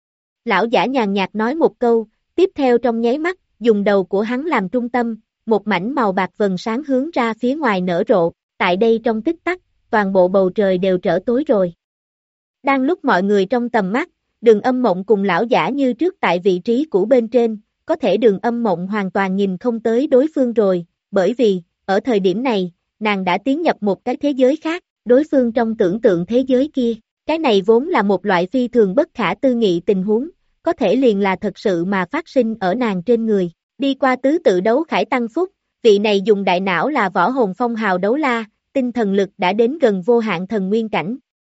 Lão giả nhàn nhạt nói một câu, tiếp theo trong nháy mắt, dùng đầu của hắn làm trung tâm, một mảnh màu bạc vầng sáng hướng ra phía ngoài nở rộ, tại đây trong tích tắc, toàn bộ bầu trời đều trở tối rồi. Đang lúc mọi người trong tầm mắt, Đường Âm Mộng cùng lão giả như trước tại vị trí cũ bên trên, có thể Đường Âm Mộng hoàn toàn nhìn không tới đối phương rồi, bởi vì, ở thời điểm này, nàng đã tiến nhập một cái thế giới khác, đối phương trong tưởng tượng thế giới kia, cái này vốn là một loại phi thường bất khả tư nghị tình huống, có thể liền là thật sự mà phát sinh ở nàng trên người, đi qua tứ tự đấu khải tăng phúc, vị này dùng đại não là võ hồn phong hào đấu la, tinh thần lực đã đến gần vô hạn thần nguyên cảnh.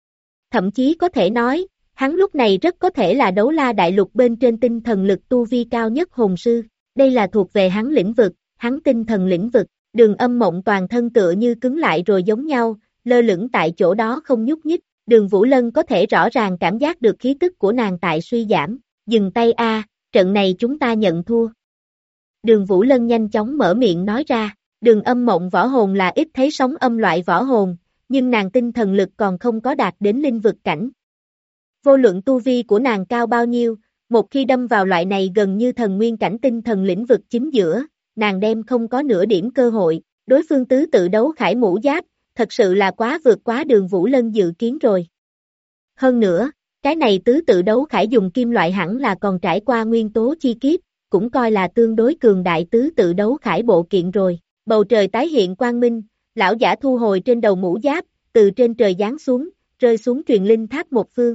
Thậm chí có thể nói, hắn lúc này rất có thể là đấu la đại lục bên trên tinh thần lực tu vi cao nhất hồn sư, đây là thuộc về hắn lĩnh vực, hắn tinh thần lĩnh vực, Đường Âm Mộng toàn thân tựa như cứng lại rồi giống nhau, lơ lửng tại chỗ đó không nhúc nhích, Đường Vũ Lân có thể rõ ràng cảm giác được khí tức của nàng tại suy giảm, dừng tay a, trận này chúng ta nhận thua. Đường Vũ Lân nhanh chóng mở miệng nói ra, Đường Âm Mộng võ hồn là ít thấy sóng âm loại võ hồn, nhưng nàng tinh thần lực còn không có đạt đến linh vực cảnh. Vô luận tu vi của nàng cao bao nhiêu, một khi đâm vào loại này gần như thần nguyên cảnh tinh thần lĩnh vực chính giữa, nàng đem không có nửa điểm cơ hội, đối phương tứ tự đấu khải mũ giáp, thật sự là quá vượt quá Đường Vũ Lân dự kiến rồi. Hơn nữa, cái này tứ tự đấu khải dùng kim loại hẳn là còn trải qua nguyên tố chi kiếp, cũng coi là tương đối cường đại tứ tự đấu khải bộ kiện rồi. Bầu trời tái hiện quang minh, lão giả thu hồi trên đầu mũ giáp, từ trên trời giáng xuống, rơi xuống truyền linh tháp một phương.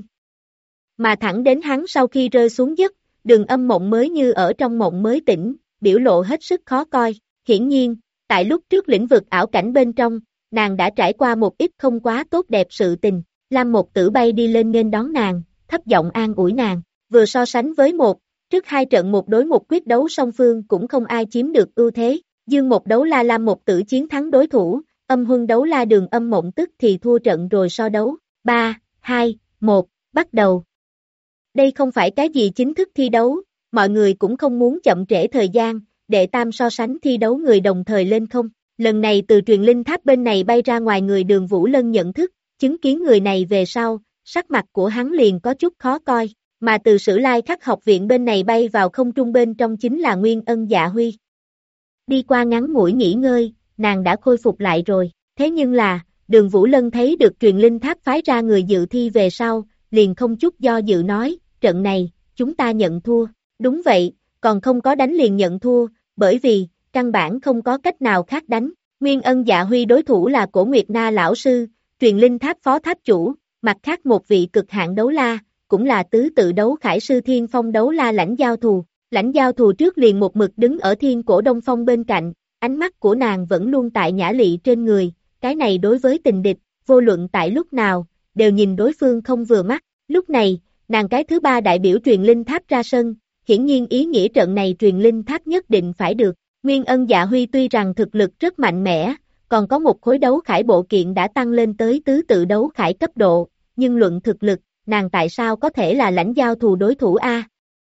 Mà thẳng đến hắn sau khi rơi xuống giấc, Đường Âm Mộng mới như ở trong mộng mới tỉnh, biểu lộ hết sức khó coi. Hiển nhiên, tại lúc trước lĩnh vực ảo cảnh bên trong, nàng đã trải qua một ít không quá tốt đẹp sự tình. Lam Một Tử bay đi lên nghênh đón nàng, thấp giọng an ủi nàng. Vừa so sánh với trước hai trận một đối một quyết đấu song phương cũng không ai chiếm được ưu thế. Dương Một đấu la Lam Một Tử chiến thắng đối thủ, Âm Huân đấu la Đường Âm Mộng tức thì thua trận rồi so đấu. 3, 2, 1, bắt đầu. Đây không phải cái gì chính thức thi đấu, mọi người cũng không muốn chậm trễ thời gian, đệ tam so sánh thi đấu người đồng thời lên không. Lần này từ truyền linh tháp bên này bay ra ngoài người Đường Vũ Lân nhận thức, chứng kiến người này về sau, sắc mặt của hắn liền có chút khó coi, mà từ Sử Lai Khắc học viện bên này bay vào không trung bên trong chính là Nguyên Ân Dạ Huy. Đi qua ngắn ngủi nghỉ ngơi, nàng đã khôi phục lại rồi, thế nhưng là, Đường Vũ Lân thấy được truyền linh tháp phái ra người dự thi về sau, liền không chút do dự nói, trận này, chúng ta nhận thua. Đúng vậy, còn không có đánh liền nhận thua, bởi vì, căn bản không có cách nào khác đánh. Nguyên Ân Dạ Huy đối thủ là Cổ Nguyệt Na lão sư, truyền linh tháp phó tháp chủ, mặt khác một vị cực hạn đấu la, cũng là tứ tự đấu khải sư Thiên Phong đấu la Lãnh Giao Thù. Lãnh Giao Thù trước liền một mực đứng ở Thiên Cổ Đông Phong bên cạnh, ánh mắt của nàng vẫn luôn tại Nhã Lị trên người, cái này đối với tình địch, vô luận tại lúc nào, đều nhìn đối phương không vừa mắt. Lúc này, nàng cái thứ ba đại biểu truyền linh tháp ra sân, hiển nhiên ý nghĩa trận này truyền linh tháp nhất định phải được. Nguyên Ân Dạ Huy tuy rằng thực lực rất mạnh mẽ, còn có một khối đấu khải bộ kiện đã tăng lên tới tứ tự đấu khải cấp độ, nhưng luận thực lực, nàng tại sao có thể là Lãnh Giao Thù đối thủ A?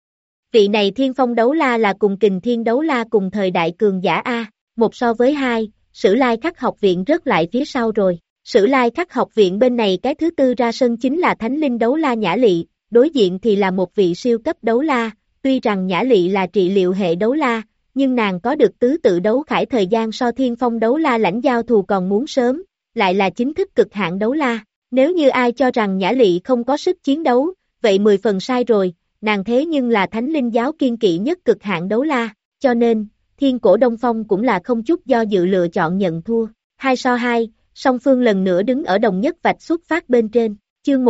Vị này Thiên Phong đấu la là cùng Kình Thiên đấu la cùng thời đại cường giả A, một so với hai, Sử Lai Khắc học viện rất lại phía sau rồi. Sử Lai Khắc học viện bên này cái thứ tư ra sân chính là Thánh Linh đấu la Nhã Lị, đối diện thì là một vị siêu cấp đấu la, tuy rằng Nhã Lị là trị liệu hệ đấu la, nhưng nàng có được tứ tự đấu khải thời gian so Thiên Phong đấu la Lãnh Giao Thù còn muốn sớm, lại là chính thức cực hạn đấu la. Nếu như ai cho rằng Nhã Lị không có sức chiến đấu, vậy 10 phần sai rồi, nàng thế nhưng là Thánh Linh giáo kiên kỵ nhất cực hạn đấu la, cho nên, Thiên Cổ Đông Phong cũng là không chút do dự lựa chọn nhận thua. 2 so 2, song phương lần nữa đứng ở đồng nhất vạch xuất phát bên trên, chương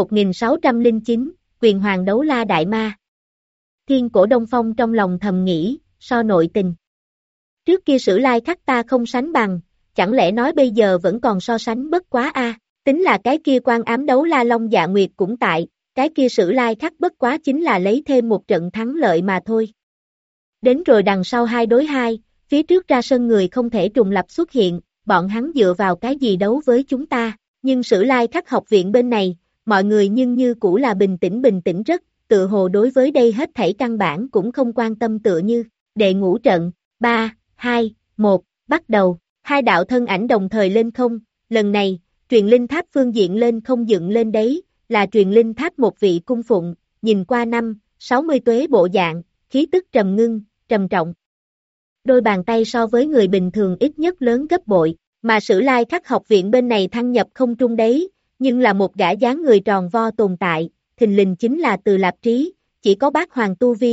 1609, Quyền Hoàng đấu la Đại Ma. Thiên Cổ Đông Phong trong lòng thầm nghĩ, so nội tình. Trước kia Sử Lai Khắc ta không sánh bằng, chẳng lẽ nói bây giờ vẫn còn so sánh bất quá a? Tính là cái kia Quan Ám đấu la Long Dạ Nguyệt cũng tại, cái kia Sử Lai Khắc bất quá chính là lấy thêm một trận thắng lợi mà thôi. Đến rồi đằng sau 2 đối 2, phía trước ra sân người không thể trùng lập xuất hiện, bọn hắn dựa vào cái gì đấu với chúng ta, nhưng Sử Lai Khắc học viện bên này, mọi người nhưng như cũ là bình tĩnh rất, tự hồ đối với đây hết thảy căn bản cũng không quan tâm tựa như, đệ ngũ trận, 3, 2, 1, bắt đầu, hai đạo thân ảnh đồng thời lên không, lần này, truyền linh tháp phương diện lên không dựng lên đấy, là truyền linh tháp một vị cung phụng, nhìn qua 60 tuế bộ dạng, khí tức trầm ngưng, trầm trọng. Đôi bàn tay so với người bình thường ít nhất lớn gấp bội, mà Sử Lai Khắc học viện bên này thăng nhập không trung đấy, nhưng là một gã dáng người tròn vo tồn tại, thình lình chính là Từ Lạp Trí, chỉ có bác hoàng tu vi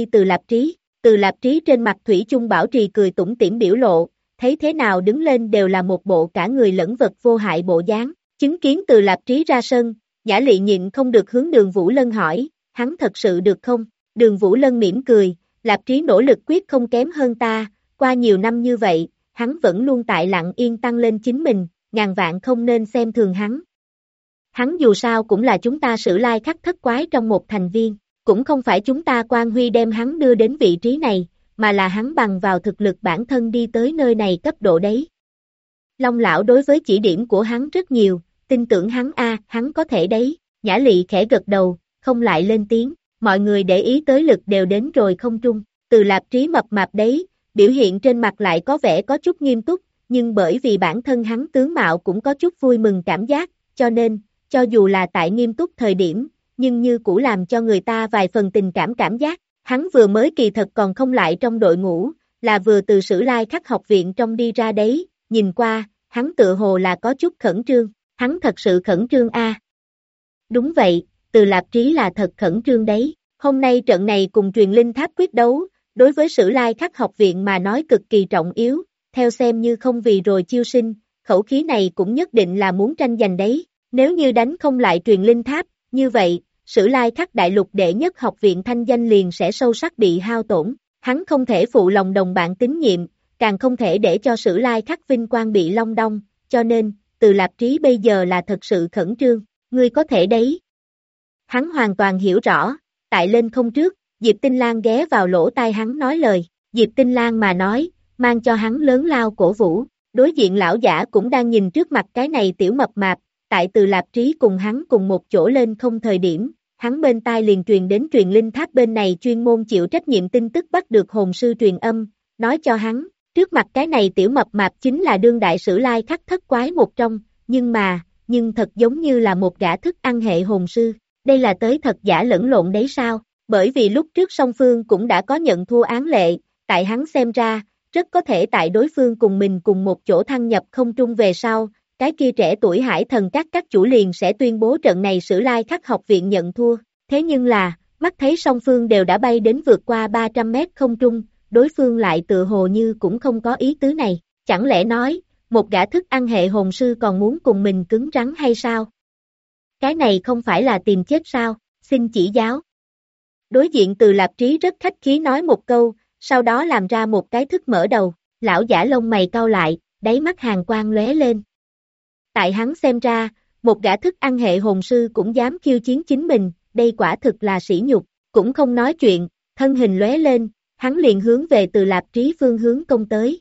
Từ Lạp Trí trên mặt thủy chung bảo trì cười tủm tỉm biểu lộ, thấy thế nào đứng lên đều là một bộ cả người lẫn vật vô hại bộ dáng. Chứng kiến Từ Lạp Trí ra sân, Nhã Lị nhịn không được hướng Đường Vũ Lân hỏi, hắn thật sự được không? Đường Vũ Lân mỉm cười, Lạp Trí nỗ lực quyết không kém hơn ta, qua nhiều năm như vậy, hắn vẫn luôn tại lặng yên tăng lên chính mình, ngàn vạn không nên xem thường hắn. Hắn dù sao cũng là chúng ta Sử Lai Khắc thất quái trong một thành viên, cũng không phải chúng ta Quan Huy đem hắn đưa đến vị trí này, mà là hắn bằng vào thực lực bản thân đi tới nơi này cấp độ đấy. Long lão đối với chỉ điểm của hắn rất nhiều, tin tưởng hắn hắn có thể đấy, Nhã Lị khẽ gật đầu, không lại lên tiếng, mọi người để ý tới lực đều đến rồi không trung, Từ Lạp Trí mập mạp đấy, biểu hiện trên mặt lại có vẻ có chút nghiêm túc, nhưng bởi vì bản thân hắn tướng mạo cũng có chút vui mừng cảm giác, cho nên, cho dù là tại nghiêm túc thời điểm, nhưng như cũ làm cho người ta vài phần tình cảm giác, hắn vừa mới kỳ thật còn không lại trong đội ngũ, là vừa từ Sử Lai Khắc học viện trong đi ra đấy, nhìn qua, hắn tựa hồ là có chút khẩn trương, hắn thật sự khẩn trương Đúng vậy, Từ Lạp Trí là thật khẩn trương đấy, hôm nay trận này cùng truyền linh tháp quyết đấu, đối với Sử Lai Khắc học viện mà nói cực kỳ trọng yếu, theo xem như không vì rồi chiêu sinh, khẩu khí này cũng nhất định là muốn tranh giành đấy, nếu như đánh không lại truyền linh tháp, như vậy, Sử Lai Khắc đại lục đệ nhất học viện thanh danh liền sẽ sâu sắc bị hao tổn, hắn không thể phụ lòng đồng bạn tín nhiệm, càng không thể để cho Sử Lai Khắc vinh quang bị long đong, cho nên, Từ Lạp Trí bây giờ là thật sự khẩn trương, ngươi có thể đấy. Hắn hoàn toàn hiểu rõ, tại lên không trước, Diệp Tinh Lang ghé vào lỗ tai hắn nói lời, Diệp Tinh Lang mà nói, mang cho hắn lớn lao cổ vũ, đối diện lão giả cũng đang nhìn trước mặt cái này tiểu mập mạp, tại Từ Lạp Trí cùng hắn cùng một chỗ lên không thời điểm, hắn bên tai liền truyền đến truyền linh tháp bên này chuyên môn chịu trách nhiệm tin tức bắt được hồn sư truyền âm, nói cho hắn, trước mặt cái này tiểu mập mạp chính là đương đại Sử Lai Khắc thất quái một trong, nhưng thật giống như là một gã thức ăn hệ hồn sư, đây là tới thật giả lẫn lộn đấy sao, bởi vì lúc trước song phương cũng đã có nhận thua án lệ, tại hắn xem ra, rất có thể tại đối phương cùng mình cùng một chỗ thăng nhập không trung về sau, cái kia trẻ tuổi hải thần các chủ liền sẽ tuyên bố trận này Sử Lai Khắc học viện nhận thua, thế nhưng là, mắt thấy song phương đều đã bay đến vượt qua 300 mét không trung, đối phương lại tự hồ như cũng không có ý tứ này, chẳng lẽ nói, một gã thức ăn hệ hồn sư còn muốn cùng mình cứng rắn hay sao? Cái này không phải là tìm chết sao, xin chỉ giáo. Đối diện Từ Lạp Trí rất khách khí nói một câu, sau đó làm ra một cái thức mở đầu, lão giả lông mày cau lại, đáy mắt hàn quang lóe lên. Tại hắn xem ra, một gã thức ăn hệ hồn sư cũng dám khiêu chiến chính mình, đây quả thực là sỉ nhục, cũng không nói chuyện, thân hình lóe lên, hắn liền hướng về Từ Lạp Trí phương hướng công tới.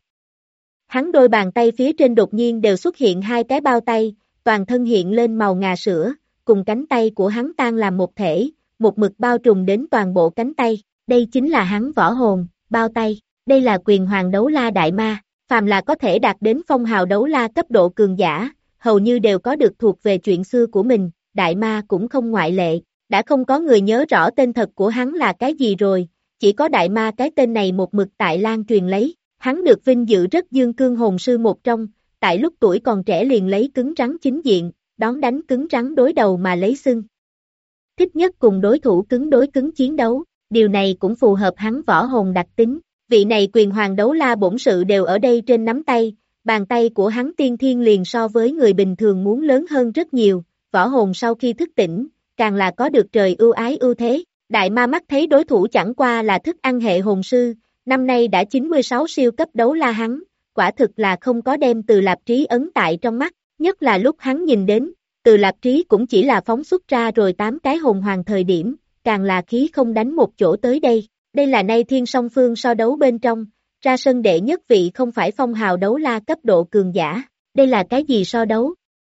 Hắn đôi bàn tay phía trên đột nhiên đều xuất hiện hai cái bao tay, toàn thân hiện lên màu ngà sữa, cùng cánh tay của hắn tan làm một thể, một mực bao trùm đến toàn bộ cánh tay, đây chính là hắn võ hồn, bao tay, đây là quyền hoàng đấu la đại ma, phàm là có thể đạt đến phong hào đấu la cấp độ cường giả, hầu như đều có được thuộc về chuyện xưa của mình, đại ma cũng không ngoại lệ, đã không có người nhớ rõ tên thật của hắn là cái gì rồi, chỉ có đại ma cái tên này một mực tại lan truyền lấy, hắn được vinh dự rất dương cương hồn sư một trong, tại lúc tuổi còn trẻ liền lấy cứng rắn chính diện, đón đánh cứng rắn đối đầu mà lấy xưng. Thích nhất cùng đối thủ cứng đối cứng chiến đấu, điều này cũng phù hợp hắn võ hồn đặc tính, vị này quyền hoàng đấu la bổn sự đều ở đây trên nắm tay, bàn tay của hắn tiên thiên liền so với người bình thường muốn lớn hơn rất nhiều, võ hồn sau khi thức tỉnh, càng là có được trời ưu ái ưu thế, đại ma mắt thấy đối thủ chẳng qua là thức ăn hệ hồn sư, năm nay đã 96 siêu cấp đấu la hắn, quả thực là không có đem Từ Lạp Trí ấn tại trong mắt, nhất là lúc hắn nhìn đến, Từ Lạp Trí cũng chỉ là phóng xuất ra rồi 8 cái hồn hoàng thời điểm, càng là khí không đánh một chỗ tới đây, đây là nay thiên song phương so đấu bên trong, ra sân đệ nhất vị không phải phong hào đấu la cấp độ cường giả, đây là cái gì so đấu?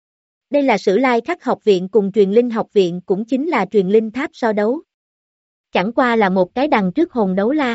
Đây là Sử Lai Khắc học viện cùng truyền linh học viện cũng chính là truyền linh tháp so đấu. Chẳng qua là một cái đằng trước hồn đấu la.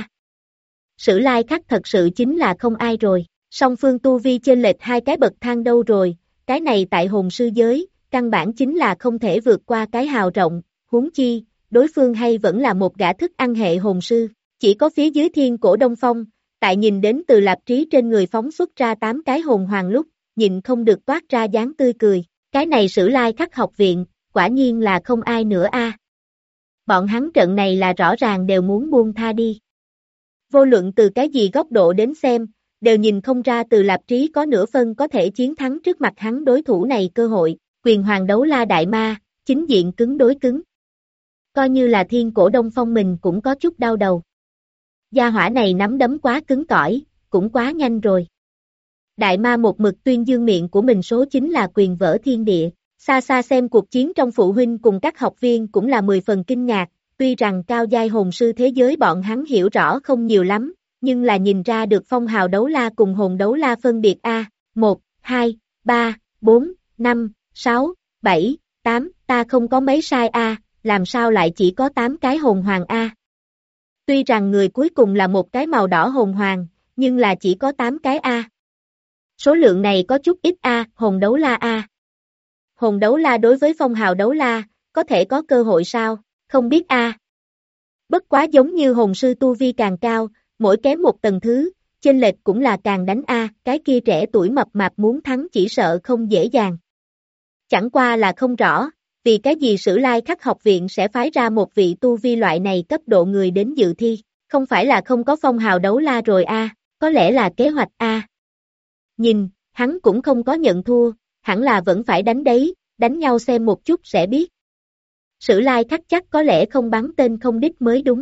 Sử Lai Khắc thật sự chính là không ai rồi, song phương tu vi chênh lệch hai cái bậc thang đâu rồi, cái này tại hồn sư giới, căn bản chính là không thể vượt qua cái hào rộng, huống chi, đối phương hay vẫn là một gã thức ăn hệ hồn sư, chỉ có phía dưới thiên cổ Đông Phong, tại nhìn đến Từ Lạp Trí trên người phóng xuất ra 8 cái hồn hoàng lúc, nhìn không được toát ra dáng tươi cười, cái này Sử Lai Khắc học viện, quả nhiên là không ai nữa a. Bọn hắn trận này là rõ ràng đều muốn buông tha đi. Vô luận từ cái gì góc độ đến xem, đều nhìn không ra Từ Lạp Trí có nửa phân có thể chiến thắng trước mặt hắn đối thủ này cơ hội, quyền hoàng đấu la đại ma, chính diện cứng đối cứng. Coi như là thiên cổ Đông Phong mình cũng có chút đau đầu. Gia hỏa này nắm đấm quá cứng cỏi, cũng quá nhanh rồi. Đại ma một mực tuyên dương miệng của mình số chính là quyền vỡ thiên địa, xa xa xem cuộc chiến trong phụ huynh cùng các học viên cũng là 10 phần kinh ngạc, tuy rằng cao giai hồn sư thế giới bọn hắn hiểu rõ không nhiều lắm, nhưng là nhìn ra được phong hào đấu la cùng hồn đấu la phân biệt A, 1, 2, 3, 4, 5, 6, 7, 8, ta không có mấy sai A, làm sao lại chỉ có 8 cái hồn hoàng A. Tuy rằng người cuối cùng là một cái màu đỏ hồn hoàng, nhưng là chỉ có 8 cái A. Số lượng này có chút ít A, hồn đấu la A. Hồn đấu la đối với phong hào đấu la, có thể có cơ hội sao, không biết A. Bất quá giống như hồn sư tu vi càng cao, mỗi kém một tầng thứ, chênh lệch cũng là càng đánh A, cái kia trẻ tuổi mập mạp muốn thắng chỉ sợ không dễ dàng. Chẳng qua là không rõ, vì cái gì Sử Lai Khắc học viện sẽ phái ra một vị tu vi loại này cấp độ người đến dự thi, Không phải là không có phong hào đấu la rồi a, có lẽ là kế hoạch a. Nhìn, hắn cũng không có nhận thua, hẳn là vẫn phải đánh đấy, đánh nhau xem một chút sẽ biết. Sử Lai Khắc chắc có lẽ không bắn tên không đích mới đúng,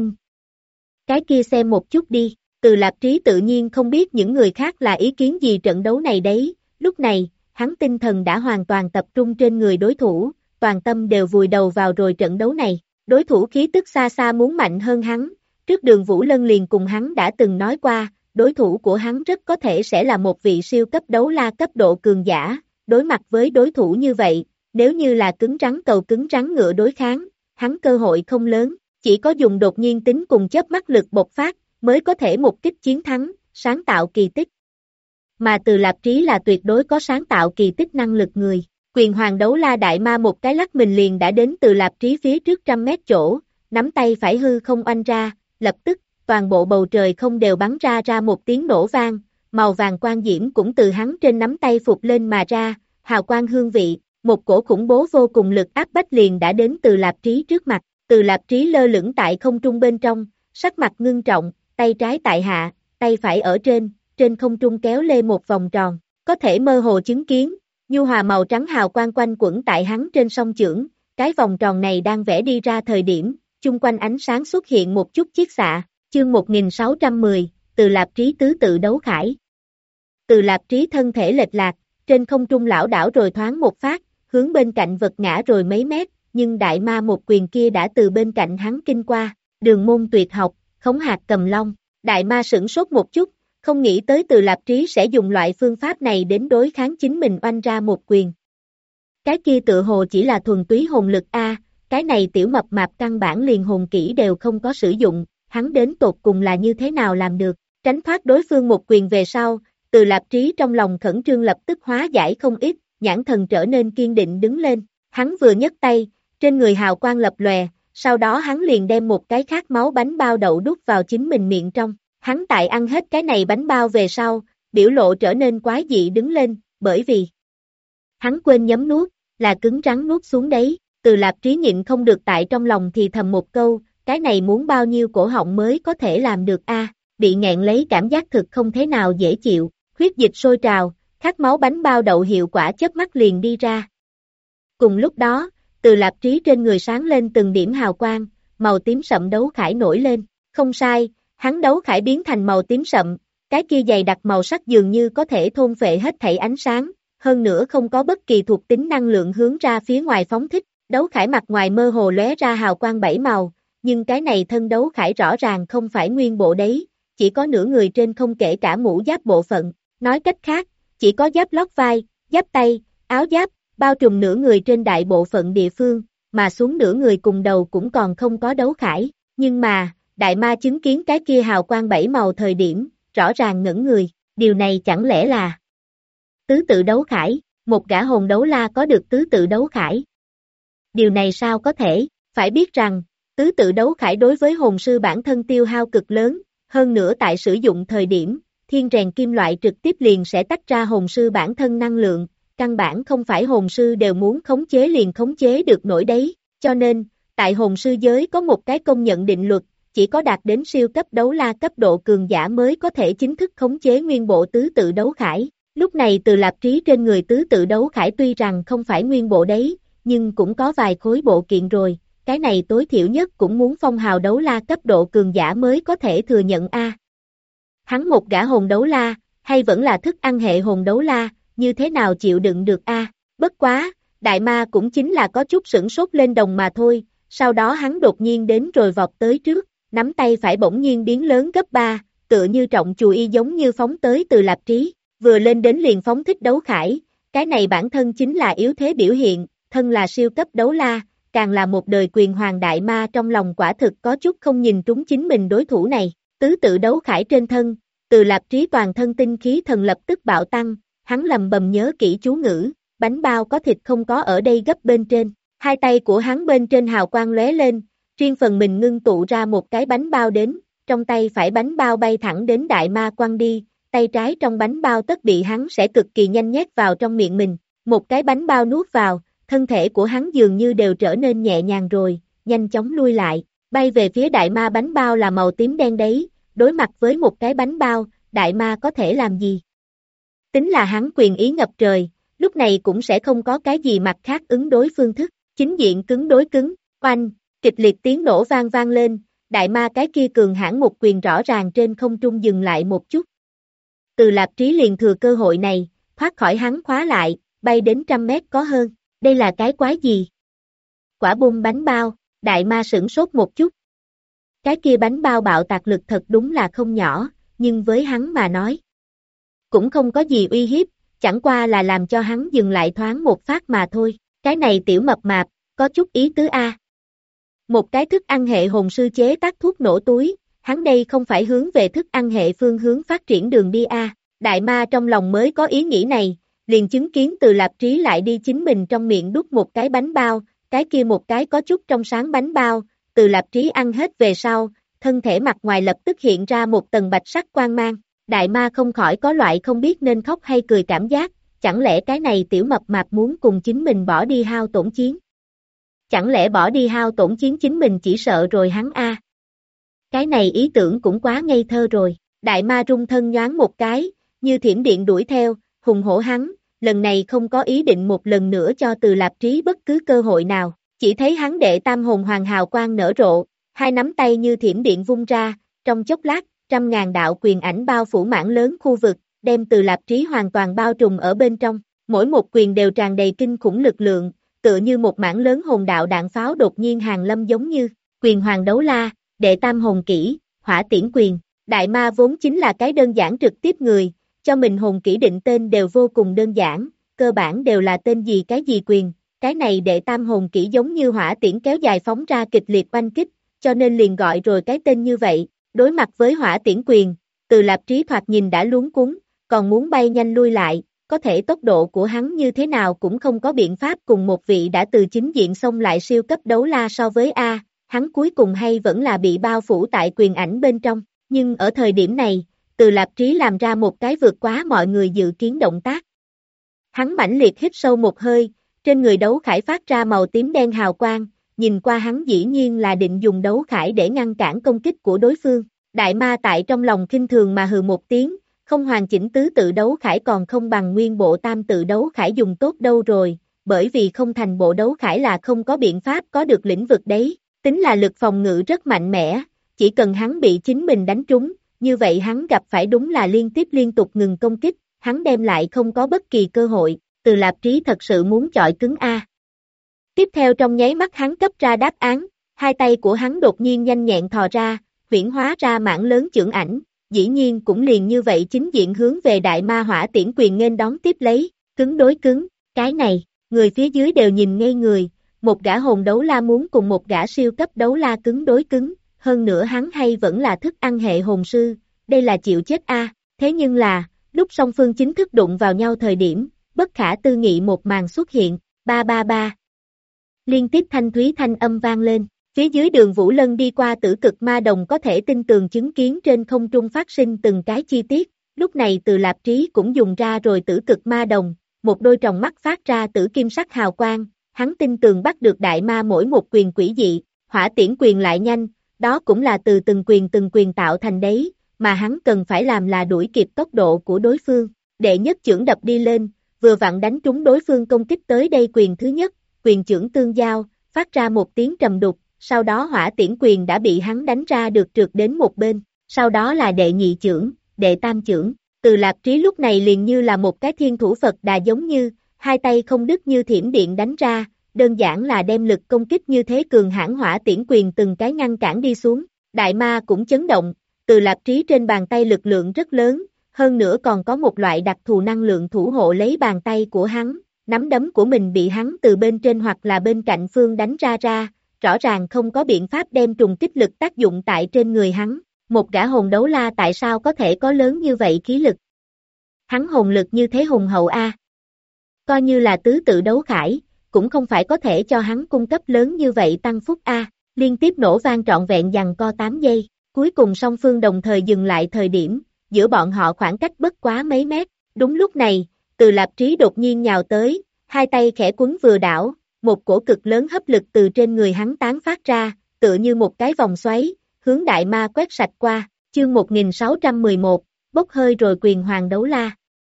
Cái kia xem một chút đi, Từ Lạp Trí tự nhiên không biết những người khác là ý kiến gì trận đấu này đấy, lúc này, hắn tinh thần đã hoàn toàn tập trung trên người đối thủ, toàn tâm đều vùi đầu vào rồi trận đấu này, đối thủ khí tức xa xa muốn mạnh hơn hắn, trước Đường Vũ Lân liền cùng hắn đã từng nói qua, đối thủ của hắn rất có thể sẽ là một vị siêu cấp đấu la cấp độ cường giả, đối mặt với đối thủ như vậy, nếu như là cứng rắn cầu cứng rắn ngựa đối kháng, hắn cơ hội không lớn, chỉ có dùng đột nhiên tính cùng chớp mắt lực bộc phát, mới có thể một kích chiến thắng, sáng tạo kỳ tích. Mà Từ Lạp Trí là tuyệt đối có sáng tạo kỳ tích năng lực người. Quyền Hoàng Đấu La Đại Ma một cái lắc mình liền đã đến Từ Lạp Trí phía trước 100 mét chỗ, nắm tay phải hư không oanh ra, lập tức, toàn bộ bầu trời không đều bắn ra một tiếng nổ vang, màu vàng quang diễm cũng từ hắn trên nắm tay phục lên mà ra, hào quang hương vị, một cổ khủng bố vô cùng lực áp bách liền đã đến Từ Lạp Trí trước mặt, Từ Lạp Trí lơ lửng tại không trung bên trong, sắc mặt ngưng trọng, tay trái tại hạ, tay phải ở trên không trung kéo lê một vòng tròn, có thể mơ hồ chứng kiến, nhu hòa màu trắng hào quang quanh quẩn tại hắn trên song chưởng, cái vòng tròn này đang vẽ đi ra thời điểm, chung quanh ánh sáng xuất hiện một chút chiết xạ, chương 1610, Từ Lạp Trí tứ tự đấu khải. Từ Lạp Trí thân thể lệch lạc, trên không trung lảo đảo rồi thoáng một phát, hướng bên cạnh vật ngã rồi mấy mét, nhưng đại ma một quyền kia đã từ bên cạnh hắn kinh qua, đường môn tuyệt học, khống hạt cầm long, đại ma sửng sốt một chút, không nghĩ tới Từ Lạp Trí sẽ dùng loại phương pháp này đến đối kháng chính mình oanh ra một quyền. Cái kia tự hồ chỉ là thuần túy hồn lực a, cái này tiểu mập mạp căn bản liền hồn kỹ đều không có sử dụng, hắn đến tột cùng là như thế nào làm được, tránh thoát đối phương một quyền về sau, Từ Lạp Trí trong lòng khẩn trương lập tức hóa giải không ít, nhãn thần trở nên kiên định đứng lên, hắn vừa nhấc tay, trên người hào quang lập lòe, sau đó hắn liền đem một cái khát máu bánh bao đậu đút vào chính mình miệng trong, hắn tại ăn hết cái này bánh bao về sau, biểu lộ trở nên quái dị đứng lên, bởi vì hắn quên nhấm nuốt, là cứng rắn nuốt xuống đấy, Từ Lạp Trí nhịn không được tại trong lòng thì thầm một câu, cái này muốn bao nhiêu cổ họng mới có thể làm được a, bị nghẹn lấy cảm giác thực không thế nào dễ chịu, huyết dịch sôi trào, khát máu bánh bao đậu hiệu quả chớp mắt liền đi ra. Cùng lúc đó, Từ Lạp Trí trên người sáng lên từng điểm hào quang, màu tím sậm đấu khải nổi lên, không sai, hắn đấu khải biến thành màu tím sậm, cái kia dày đặc màu sắc dường như có thể thôn phệ hết thảy ánh sáng, hơn nữa không có bất kỳ thuộc tính năng lượng hướng ra phía ngoài phóng thích, đấu khải mặt ngoài mơ hồ lóe ra hào quang 7 màu, nhưng cái này thân đấu khải rõ ràng không phải nguyên bộ đấy, chỉ có nửa người trên không kể cả mũ giáp bộ phận, nói cách khác, chỉ có giáp lót vai, giáp tay, áo giáp, bao trùm nửa người trên đại bộ phận địa phương, mà xuống nửa người cùng đầu cũng còn không có đấu khải, nhưng mà, đại ma chứng kiến cái kia hào quang 7 màu thời điểm, rõ ràng ngẩn người, điều này chẳng lẽ là tứ tự đấu khải, một gã hồn đấu la có được tứ tự đấu khải. Điều này sao có thể, phải biết rằng, tứ tự đấu khải đối với hồn sư bản thân tiêu hao cực lớn, hơn nữa tại sử dụng thời điểm, thiên rèn kim loại trực tiếp liền sẽ tách ra hồn sư bản thân năng lượng, căn bản không phải hồn sư đều muốn khống chế liền khống chế được nổi đấy, cho nên, tại hồn sư giới có một cái công nhận định luật, chỉ có đạt đến siêu cấp đấu la cấp độ cường giả mới có thể chính thức khống chế nguyên bộ tứ tự đấu khải. Lúc này Từ Lạp Trí trên người tứ tự đấu khải tuy rằng không phải nguyên bộ đấy, nhưng cũng có vài khối bộ kiện rồi, cái này tối thiểu nhất cũng muốn phong hào đấu la cấp độ cường giả mới có thể thừa nhận a. Hắn một gã hồn đấu la, hay vẫn là thức ăn hệ hồn đấu la, như thế nào chịu đựng được a? Bất quá, đại ma cũng chính là có chút sửng sốt lên đồng mà thôi, sau đó hắn đột nhiên đến rồi vọt tới trước, nắm tay phải bỗng nhiên biến lớn gấp 3, tựa như trọng chùi y giống như phóng tới Từ Lạp Trí, vừa lên đến liền phóng thích đấu khải, cái này bản thân chính là yếu thế biểu hiện, thân là siêu cấp đấu la, càng là một đời quyền hoàng đại ma trong lòng quả thực có chút không nhìn trúng chính mình đối thủ này, tứ tự đấu khải trên thân, Từ Lạp Trí toàn thân tinh khí thần lập tức bạo tăng, hắn lầm bầm nhớ kỹ chú ngữ, bánh bao có thịt không có ở đây gấp bên trên, hai tay của hắn bên trên hào quang lóe lên, riêng phần mình ngưng tụ ra một cái bánh bao đến, trong tay phải bánh bao bay thẳng đến đại ma quăng đi, tay trái trong bánh bao tất bị hắn sẽ cực kỳ nhanh nhét vào trong miệng mình, một cái bánh bao nuốt vào, thân thể của hắn dường như đều trở nên nhẹ nhàng rồi, nhanh chóng lui lại, bay về phía đại ma bánh bao là màu tím đen đấy, đối mặt với một cái bánh bao, đại ma có thể làm gì? Tính là hắn quyền ý ngập trời, lúc này cũng sẽ không có cái gì mặt khác ứng đối phương thức, chính diện cứng đối cứng, oanh, kịch liệt tiếng nổ vang vang lên, đại ma cái kia cường hãn một quyền rõ ràng trên không trung dừng lại một chút. Từ Lạp Trí liền thừa cơ hội này, thoát khỏi hắn khóa lại, bay đến 100 mét có hơn, đây là cái quái gì? Quả bung bánh bao, đại ma sửng sốt một chút. Cái kia bánh bao bạo tạc lực thật đúng là không nhỏ, nhưng với hắn mà nói, cũng không có gì uy hiếp, chẳng qua là làm cho hắn dừng lại thoáng một phát mà thôi, cái này tiểu mập mạp, có chút ý tứ a. Một cái thức ăn hệ hồn sư chế tác thuốc nổ túi, hắn đây không phải hướng về thức ăn hệ phương hướng phát triển đường đi a. Đại ma trong lòng mới có ý nghĩ này, liền chứng kiến Từ Lạp Trí lại đi chính mình trong miệng đút một cái bánh bao, cái kia một cái có chút trong sáng bánh bao, Từ Lạp Trí ăn hết về sau, thân thể mặt ngoài lập tức hiện ra một tầng bạch sắc quang mang, đại ma không khỏi có loại không biết nên khóc hay cười cảm giác, chẳng lẽ cái này tiểu mập mạp muốn cùng chính mình bỏ đi hao tổn chiến? Chẳng lẽ bỏ đi hao tổn chiến chính mình chỉ sợ rồi hắn a? Cái này ý tưởng cũng quá ngây thơ rồi, đại ma rung thân nhoáng một cái, như thiểm điện đuổi theo, hùng hổ hắn, lần này không có ý định một lần nữa cho Từ Lạp Trí bất cứ cơ hội nào, chỉ thấy hắn đệ tam hồn hoàng hào quang nở rộ, hai nắm tay như thiểm điện vung ra, trong chốc lát, 100.000 đạo quyền ảnh bao phủ mảng lớn khu vực, đem Từ Lạp Trí hoàn toàn bao trùm ở bên trong, mỗi một quyền đều tràn đầy kinh khủng lực lượng, tựa như một mảng lớn hồn đạo đạn pháo đột nhiên hàng lâm giống như, quyền hoàng đấu la, đệ tam hồn kỹ, hỏa tiễn quyền, đại ma vốn chính là cái đơn giản trực tiếp người, cho mình hồn kỹ định tên đều vô cùng đơn giản, cơ bản đều là tên gì cái gì quyền, cái này đệ tam hồn kỹ giống như hỏa tiễn kéo dài phóng ra kịch liệt oanh kích, cho nên liền gọi rồi cái tên như vậy, đối mặt với hỏa tiễn quyền, Từ Lạp Trí thoạt nhìn đã luống cuống, còn muốn bay nhanh lui lại, có thể tốc độ của hắn như thế nào cũng không có biện pháp cùng một vị đã từ chính diện xông lại siêu cấp đấu la so với A, hắn cuối cùng hay vẫn là bị bao phủ tại quyền ảnh bên trong, nhưng ở thời điểm này, Từ Lạp Trí làm ra một cái vượt quá mọi người dự kiến động tác. Hắn mãnh liệt hít sâu một hơi, trên người đấu khải phát ra màu tím đen hào quang, nhìn qua hắn dĩ nhiên là định dùng đấu khải để ngăn cản công kích của đối phương. Đại ma tại trong lòng khinh thường mà hừ một tiếng, không hoàn chỉnh tứ tự đấu khải còn không bằng nguyên bộ tam tự đấu khải dùng tốt đâu rồi, bởi vì không thành bộ đấu khải là không có biện pháp có được lĩnh vực đấy, tính là lực phòng ngự rất mạnh mẽ, chỉ cần hắn bị chính mình đánh trúng, như vậy hắn gặp phải đúng là liên tục ngừng công kích, hắn đem lại không có bất kỳ cơ hội, Từ Lạp Trí thật sự muốn chọi cứng A. Tiếp theo trong nháy mắt hắn cấp ra đáp án, hai tay của hắn đột nhiên nhanh nhẹn thò ra, huyễn hóa ra mảng lớn chưởng ảnh, dĩ nhiên cũng liền như vậy chính diện hướng về đại ma hỏa tiễn quyền nghênh đón tiếp lấy, cứng đối cứng, cái này, người phía dưới đều nhìn ngây người, một gã hồn đấu la muốn cùng một gã siêu cấp đấu la cứng đối cứng, hơn nữa hắn hay vẫn là thức ăn hệ hồn sư, đây là chịu chết a. Thế nhưng là, lúc song phương chính thức đụng vào nhau thời điểm, bất khả tư nghị một màn xuất hiện, ba ba ba. Liên tiếp thanh thúy thanh âm vang lên, phía dưới Đường Vũ Lân đi qua tử cực ma đồng có thể tin tường chứng kiến trên không trung phát sinh từng cái chi tiết, lúc này Từ Lạp Trí cũng dùng ra rồi tử cực ma đồng, một đôi tròng mắt phát ra tử kim sắc hào quang, hắn tin tường bắt được đại ma mỗi một quyền quỷ dị, hỏa tiễn quyền lại nhanh, đó cũng là từ từng quyền tạo thành đấy, mà hắn cần phải làm là đuổi kịp tốc độ của đối phương, đệ nhất chưởng đập đi lên, vừa vặn đánh trúng đối phương công kích tới đây quyền thứ nhất, quyền chưởng tương giao, phát ra một tiếng trầm đục, sau đó hỏa tiễn quyền đã bị hắn đánh ra được trượt đến một bên, sau đó là đệ nhị chưởng, đệ tam chưởng, Từ Lạp Trí lúc này liền như là một cái thiên thủ Phật Đà giống như, hai tay không đứt như thiểm điện đánh ra, đơn giản là đem lực công kích như thế cường hãn hỏa tiễn quyền từng cái ngăn cản đi xuống, đại ma cũng chấn động, Từ Lạp Trí trên bàn tay lực lượng rất lớn, hơn nữa còn có một loại đặc thù năng lượng thủ hộ lấy bàn tay của hắn, nắm đấm của mình bị hắn từ bên trên hoặc là bên cạnh phương đánh ra, rõ ràng không có biện pháp đem trùng kích lực tác dụng tại trên người hắn, một gã hồn đấu la tại sao có thể có lớn như vậy khí lực? Hắn hồn lực như thế hùng hậu a. Coi như là tứ tự đấu khải, cũng không phải có thể cho hắn cung cấp lớn như vậy tăng phúc a, liên tiếp nổ vang trọn vẹn giằng co 8 giây, cuối cùng song phương đồng thời dừng lại thời điểm, giữa bọn họ khoảng cách bất quá mấy mét, đúng lúc này, Từ Lạp Trí đột nhiên nhào tới, hai tay khẽ quấn vừa đảo, một cổ cực lớn hấp lực từ trên người hắn tán phát ra, tựa như một cái vòng xoáy, hướng đại ma quét sạch qua, chương 1611, bốc hơi rồi quyền hoàng đấu la.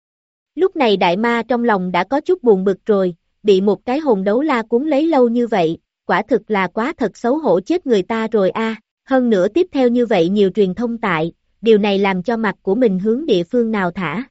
Lúc này đại ma trong lòng đã có chút buồn bực rồi, bị một cái hồn đấu la cuốn lấy lâu như vậy, quả thực là quá thật xấu hổ chết người ta rồi a. Hơn nữa tiếp theo như vậy nhiều truyền thông tại, điều này làm cho mặt của mình hướng địa phương nào thả.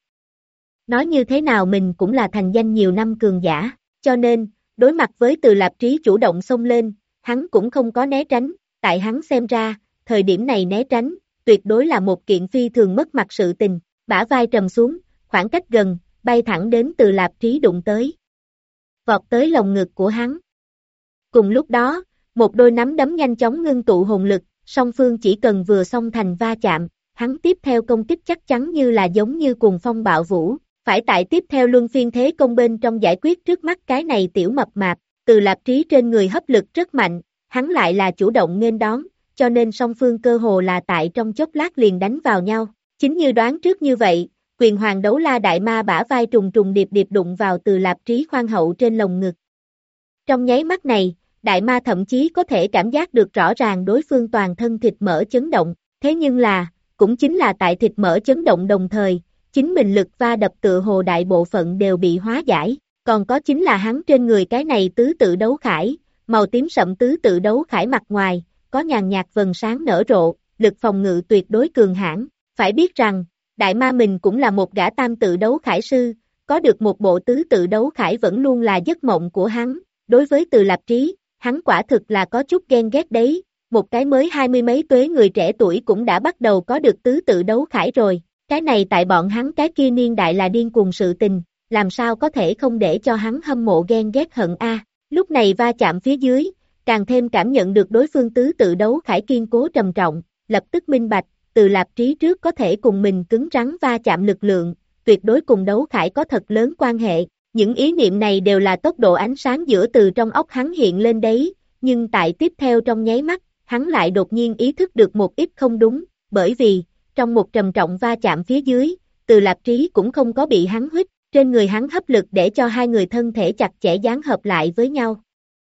Nói như thế nào mình cũng là thành danh nhiều năm cường giả, cho nên, đối mặt với Từ Lạp Trí chủ động xông lên, hắn cũng không có né tránh, tại hắn xem ra, thời điểm này né tránh, tuyệt đối là một kiện phi thường mất mặt sự tình, bả vai trầm xuống, khoảng cách gần, bay thẳng đến Từ Lạp Trí đụng tới. Vọt tới lồng ngực của hắn. Cùng lúc đó, một đôi nắm đấm nhanh chóng ngưng tụ hồn lực, song phương chỉ cần vừa xông thành va chạm, hắn tiếp theo công kích chắc chắn như là giống như cuồng phong bạo vũ, phải tại tiếp theo luân phiên thế công bên trong giải quyết trước mắt cái này tiểu mập mạp, Từ Lạp Trí trên người hấp lực rất mạnh, hắn lại là chủ động nghênh đón, cho nên song phương cơ hồ là tại trong chốc lát liền đánh vào nhau, chính như đoán trước như vậy, quyền hoàng đấu la đại ma bả vai trùng trùng điệp điệp đụng vào Từ Lạp Trí khoan hậu trên lồng ngực. Trong nháy mắt này, đại ma thậm chí có thể cảm giác được rõ ràng đối phương toàn thân thịt mỡ chấn động, thế nhưng là, cũng chính là tại thịt mỡ chấn động đồng thời, chính mình lực va đập tựa hồ đại bộ phận đều bị hóa giải, còn có chính là hắn trên người cái này tứ tự đấu khải, màu tím sậm tứ tự đấu khải mặt ngoài, có nhàn nhạt vầng sáng nở rộ, lực phòng ngự tuyệt đối cường hãn, phải biết rằng, đại ma mình cũng là một gã tam tự đấu khải sư, có được một bộ tứ tự đấu khải vẫn luôn là giấc mộng của hắn, đối với Từ Lạp Trí, hắn quả thực là có chút ghen ghét đấy, một cái mới 20 mấy tuế người trẻ tuổi cũng đã bắt đầu có được tứ tự đấu khải rồi, cái này tại bọn hắn cái kia niên đại là điên cuồng sự tình, làm sao có thể không để cho hắn hâm mộ ghen ghét hận a. Lúc này va chạm phía dưới, càng thêm cảm nhận được đối phương tứ tự đấu khải kiên cố trầm trọng, lập tức minh bạch, Từ Lạp Trí trước có thể cùng mình cứng rắn va chạm lực lượng, tuyệt đối cùng đấu khải có thật lớn quan hệ. Những ý niệm này đều là tốc độ ánh sáng giữa từ trong óc hắn hiện lên đấy, nhưng tại tiếp theo trong nháy mắt, hắn lại đột nhiên ý thức được một ít không đúng, bởi vì, trong một trầm trọng va chạm phía dưới, Từ Lạp Trí cũng không có bị hắn huýt, trên người hắn hấp lực để cho hai người thân thể chặt chẽ dán hợp lại với nhau.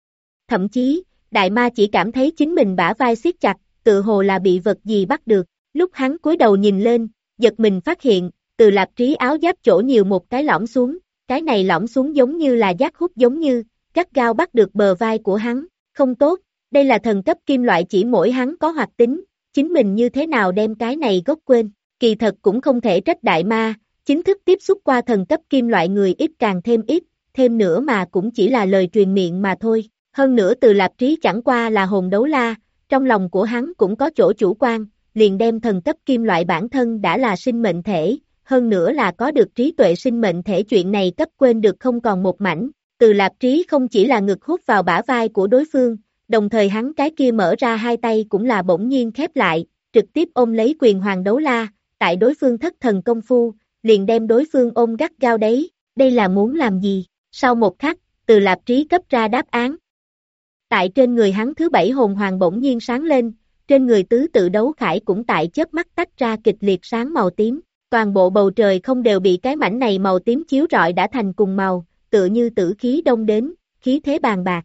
Thậm chí, đại ma chỉ cảm thấy chính mình bả vai siết chặt, tự hồ là bị vật gì bắt được, lúc hắn cúi đầu nhìn lên, giật mình phát hiện, Từ Lạp Trí áo giáp chỗ nhiều một cái lõm xuống, cái này lõm xuống giống như là giác hút giống như, gắt gao bắt được bờ vai của hắn, không tốt, đây là thần cấp kim loại chỉ mỗi hắn có hoạt tính, chính mình như thế nào đem cái này gốc quên, kỳ thật cũng không thể trách đại ma, chính thức tiếp xúc qua thần cấp kim loại người ít càng thêm nữa mà cũng chỉ là lời truyền miệng mà thôi, hơn nữa Từ Lạp Trí chẳng qua là hồn đấu la, trong lòng của hắn cũng có chỗ chủ quan, liền đem thần cấp kim loại bản thân đã là sinh mệnh thể, hơn nữa là có được trí tuệ sinh mệnh thể chuyện này cấp quên được không còn một mảnh, Từ Lạp Trí không chỉ là ngực hút vào bả vai của đối phương, đồng thời hắn cái kia mở ra hai tay cũng là bỗng nhiên khép lại, trực tiếp ôm lấy quyền hoàng đấu la, tại đối phương thất thần công phu, liền đem đối phương ôm gắt gao đấy, đây là muốn làm gì, sau một khắc, Từ Lạp Trí cấp ra đáp án. Tại trên người hắn thứ bảy hồn hoàng bỗng nhiên sáng lên, trên người tứ tự đấu khải cũng tại chớp mắt tách ra kịch liệt sáng màu tím, toàn bộ bầu trời không đều bị cái mảnh này màu tím chiếu rọi đã thành cùng màu, tựa như tử khí đông đến, khí thế bàn bạc,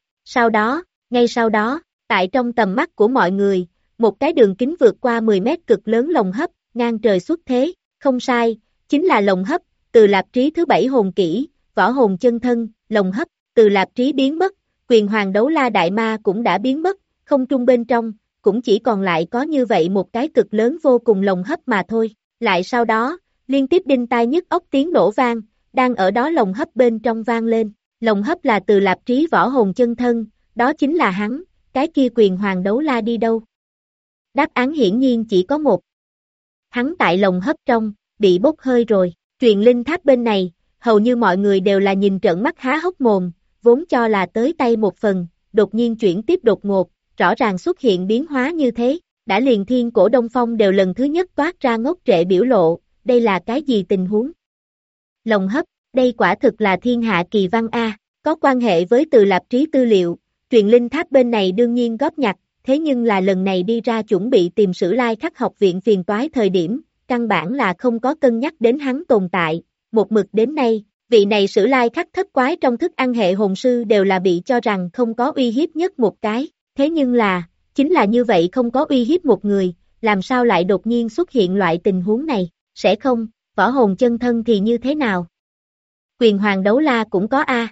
ngay sau đó, tại trong tầm mắt của mọi người, một cái đường kính vượt qua 10 mét cực lớn lồng hấp, ngang trời xuất thế, không sai, chính là lồng hấp, Từ Lạp Trí thứ bảy hồn kỹ, võ hồn chân thân, lồng hấp, Từ Lạp Trí biến mất, quyền hoàng đấu la đại ma cũng đã biến mất, không trung bên trong, cũng chỉ còn lại có như vậy một cái cực lớn vô cùng lồng hấp mà thôi, lại sau đó, liên tiếp đinh tai nhức óc tiếng nổ vang, đang ở đó lồng hấp bên trong vang lên, lồng hấp là Từ Lạp Trí võ hồn chân thân, đó chính là hắn, cái kia quyền hoàng đấu la đi đâu? Đáp án hiển nhiên chỉ có một. Hắn tại lồng hấp trong, bị bốc hơi rồi, truyền linh tháp bên này, hầu như mọi người đều là nhìn trợn mắt há hốc mồm, vốn cho là tới tay một phần, đột nhiên chuyển tiếp đột ngột, rõ ràng xuất hiện biến hóa như thế, đã liền Thiên Cổ Đông Phong đều lần thứ nhất toát ra ngốc trệ biểu lộ, đây là cái gì tình huống? Lồng hấp, đây quả thực là thiên hạ kỳ văn A, có quan hệ với Từ Lạp Trí tư liệu, truyền linh tháp bên này đương nhiên góp nhặt, thế nhưng là lần này đi ra chuẩn bị tìm Sử Lai Khắc học viện phiền toái thời điểm, căn bản là không có cân nhắc đến hắn tồn tại, một mực đến nay, vị này Sử Lai Khắc thất quái trong thức ăn hệ hồn sư đều là bị cho rằng không có uy hiếp nhất một cái, thế nhưng là, chính là như vậy không có uy hiếp một người, làm sao lại đột nhiên xuất hiện loại tình huống này, sẽ không, võ hồn chân thân thì như thế nào? Quyền hoàng đấu la cũng có a.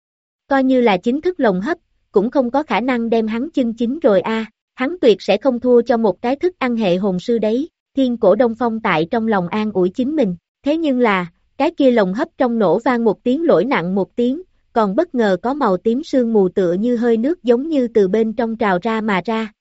Coi như là chính thức lồng hấp, cũng không có khả năng đem hắn chân chính rồi a. Hắn tuyệt sẽ không thua cho một cái thức ăn hệ hồn sư đấy. Thiên Cổ Đông Phong tại trong lòng an ủi chính mình, thế nhưng là, cái kia lồng hấp trong nổ vang một tiếng lỗi nặng một tiếng, còn bất ngờ có màu tím sương mù tựa như hơi nước giống như từ bên trong trào ra mà ra.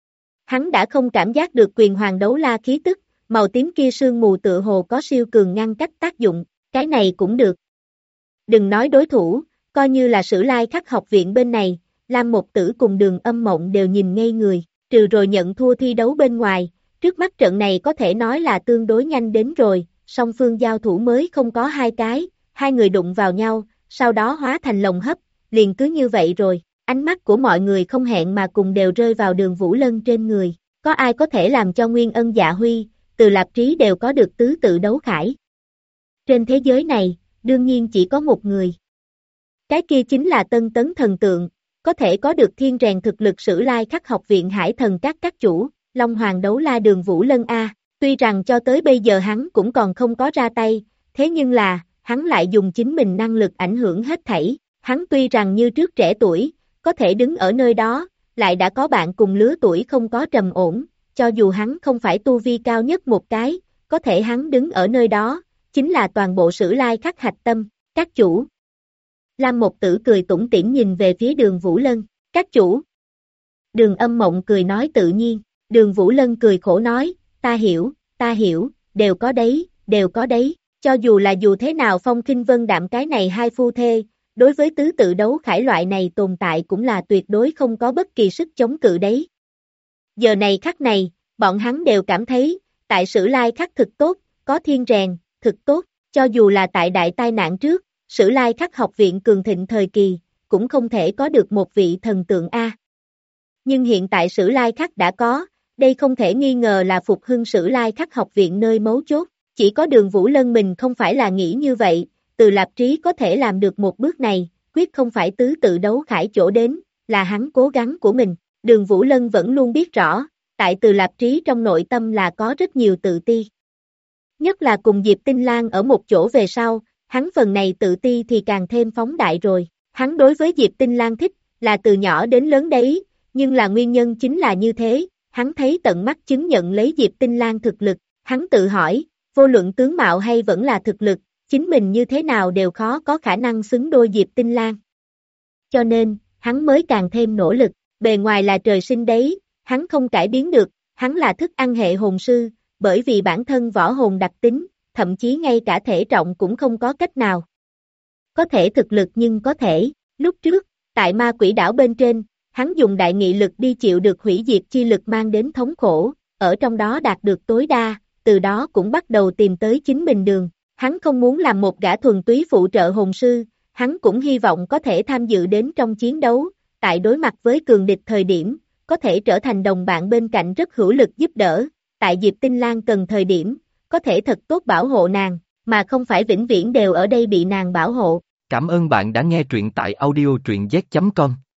Hắn đã không cảm giác được quyền hoàng đấu la khí tức, màu tím kia sương mù tựa hồ có siêu cường ngăn cách tác dụng, cái này cũng được. Đừng nói đối thủ, coi như là Sử Lai Khắc học viện bên này, Lam Một Tử cùng Đường Âm Mộng đều nhìn ngây người, trừ rồi nhận thua thi đấu bên ngoài, trước mắt trận này có thể nói là tương đối nhanh đến rồi, song phương giao thủ mới không có hai cái, hai người đụng vào nhau, sau đó hóa thành lồng hấp, liền cứ như vậy rồi, ánh mắt của mọi người không hẹn mà cùng đều rơi vào Đường Vũ Lân trên người, có ai có thể làm cho Nguyên Ân Dạ Huy, Từ Lạp Trí đều có được tứ tự đấu khải. Trên thế giới này, đương nhiên chỉ có một người. Cái kia chính là Tân Tấn Thần Tượng, có thể có được thiên rèn thực lực Sử Lai Khắc học viện Hải Thần các chủ, Long Hoàng đấu la Đường Vũ Lân A, tuy rằng cho tới bây giờ hắn cũng còn không có ra tay, thế nhưng là, hắn lại dùng chính mình năng lực ảnh hưởng hết thảy, hắn tuy rằng như trước trẻ tuổi, có thể đứng ở nơi đó, lại đã có bạn cùng lứa tuổi không có trầm ổn, cho dù hắn không phải tu vi cao nhất một cái, có thể hắn đứng ở nơi đó, chính là toàn bộ Sử Lai Khắc hạch tâm, các chủ. Lam Một Tử cười tủm tỉm nhìn về phía Đường Vũ Lân, các chủ. Đường Âm Mộng cười nói tự nhiên, Đường Vũ Lân cười khổ nói, ta hiểu, đều có đấy, cho dù là dù thế nào Phong Kinh Vân Đạm cái này hai phu thê, đối với tứ tự đấu khải loại này tồn tại cũng là tuyệt đối không có bất kỳ sức chống cự đấy. Giờ này khắc này, bọn hắn đều cảm thấy, tại Sử Lai Khắc thực tốt, có thiên rèn, thực tốt, cho dù là tại đại tai nạn trước, Sử Lai Khắc học viện cường thịnh thời kỳ, cũng không thể có được một vị thần tượng A. Nhưng hiện tại Sử Lai Khắc đã có, đây không thể nghi ngờ là phục hưng Sử Lai Khắc học viện nơi mấu chốt, chỉ có Đường Vũ Lân mình không phải là nghĩ như vậy, Từ Lạp Trí có thể làm được một bước này, quyết không phải tứ tự đấu khải chỗ đến, là hắn cố gắng của mình, Đường Vũ Lân vẫn luôn biết rõ, tại Từ Lạp Trí trong nội tâm là có rất nhiều tự ti. Nhất là cùng Diệp Tinh Lan ở một chỗ về sau, hắn phần này tự ti thì càng thêm phóng đại rồi, hắn đối với Diệp Tinh Lan thích, là từ nhỏ đến lớn đấy, nhưng là nguyên nhân chính là như thế, hắn thấy tận mắt chứng nhận lấy Diệp Tinh Lan thực lực, hắn tự hỏi, vô luận tướng mạo hay vẫn là thực lực, chính mình như thế nào đều khó có khả năng xứng đôi Diệp Tinh Lan. Cho nên, hắn mới càng thêm nỗ lực, bề ngoài là trời sinh đấy, hắn không cải biến được, hắn là thức ăn hệ hồn sư, bởi vì bản thân võ hồn đặc tính, thậm chí ngay cả thể trọng cũng không có cách nào. Có thể thực lực nhưng có thể, lúc trước, tại ma quỷ đảo bên trên, hắn dùng đại nghị lực đi chịu được hủy diệt chi lực mang đến thống khổ, ở trong đó đạt được tối đa, từ đó cũng bắt đầu tìm tới chính mình đường. Hắn không muốn làm một gã thuần túy phụ trợ hồn sư, hắn cũng hy vọng có thể tham dự đến trong chiến đấu, tại đối mặt với cường địch thời điểm, có thể trở thành đồng bạn bên cạnh rất hữu lực giúp đỡ, tại Diệp Tinh Lan cần thời điểm, có thể thật tốt bảo hộ nàng, mà không phải vĩnh viễn đều ở đây bị nàng bảo hộ. Cảm ơn bạn đã nghe truyện tại audio truyện z.com.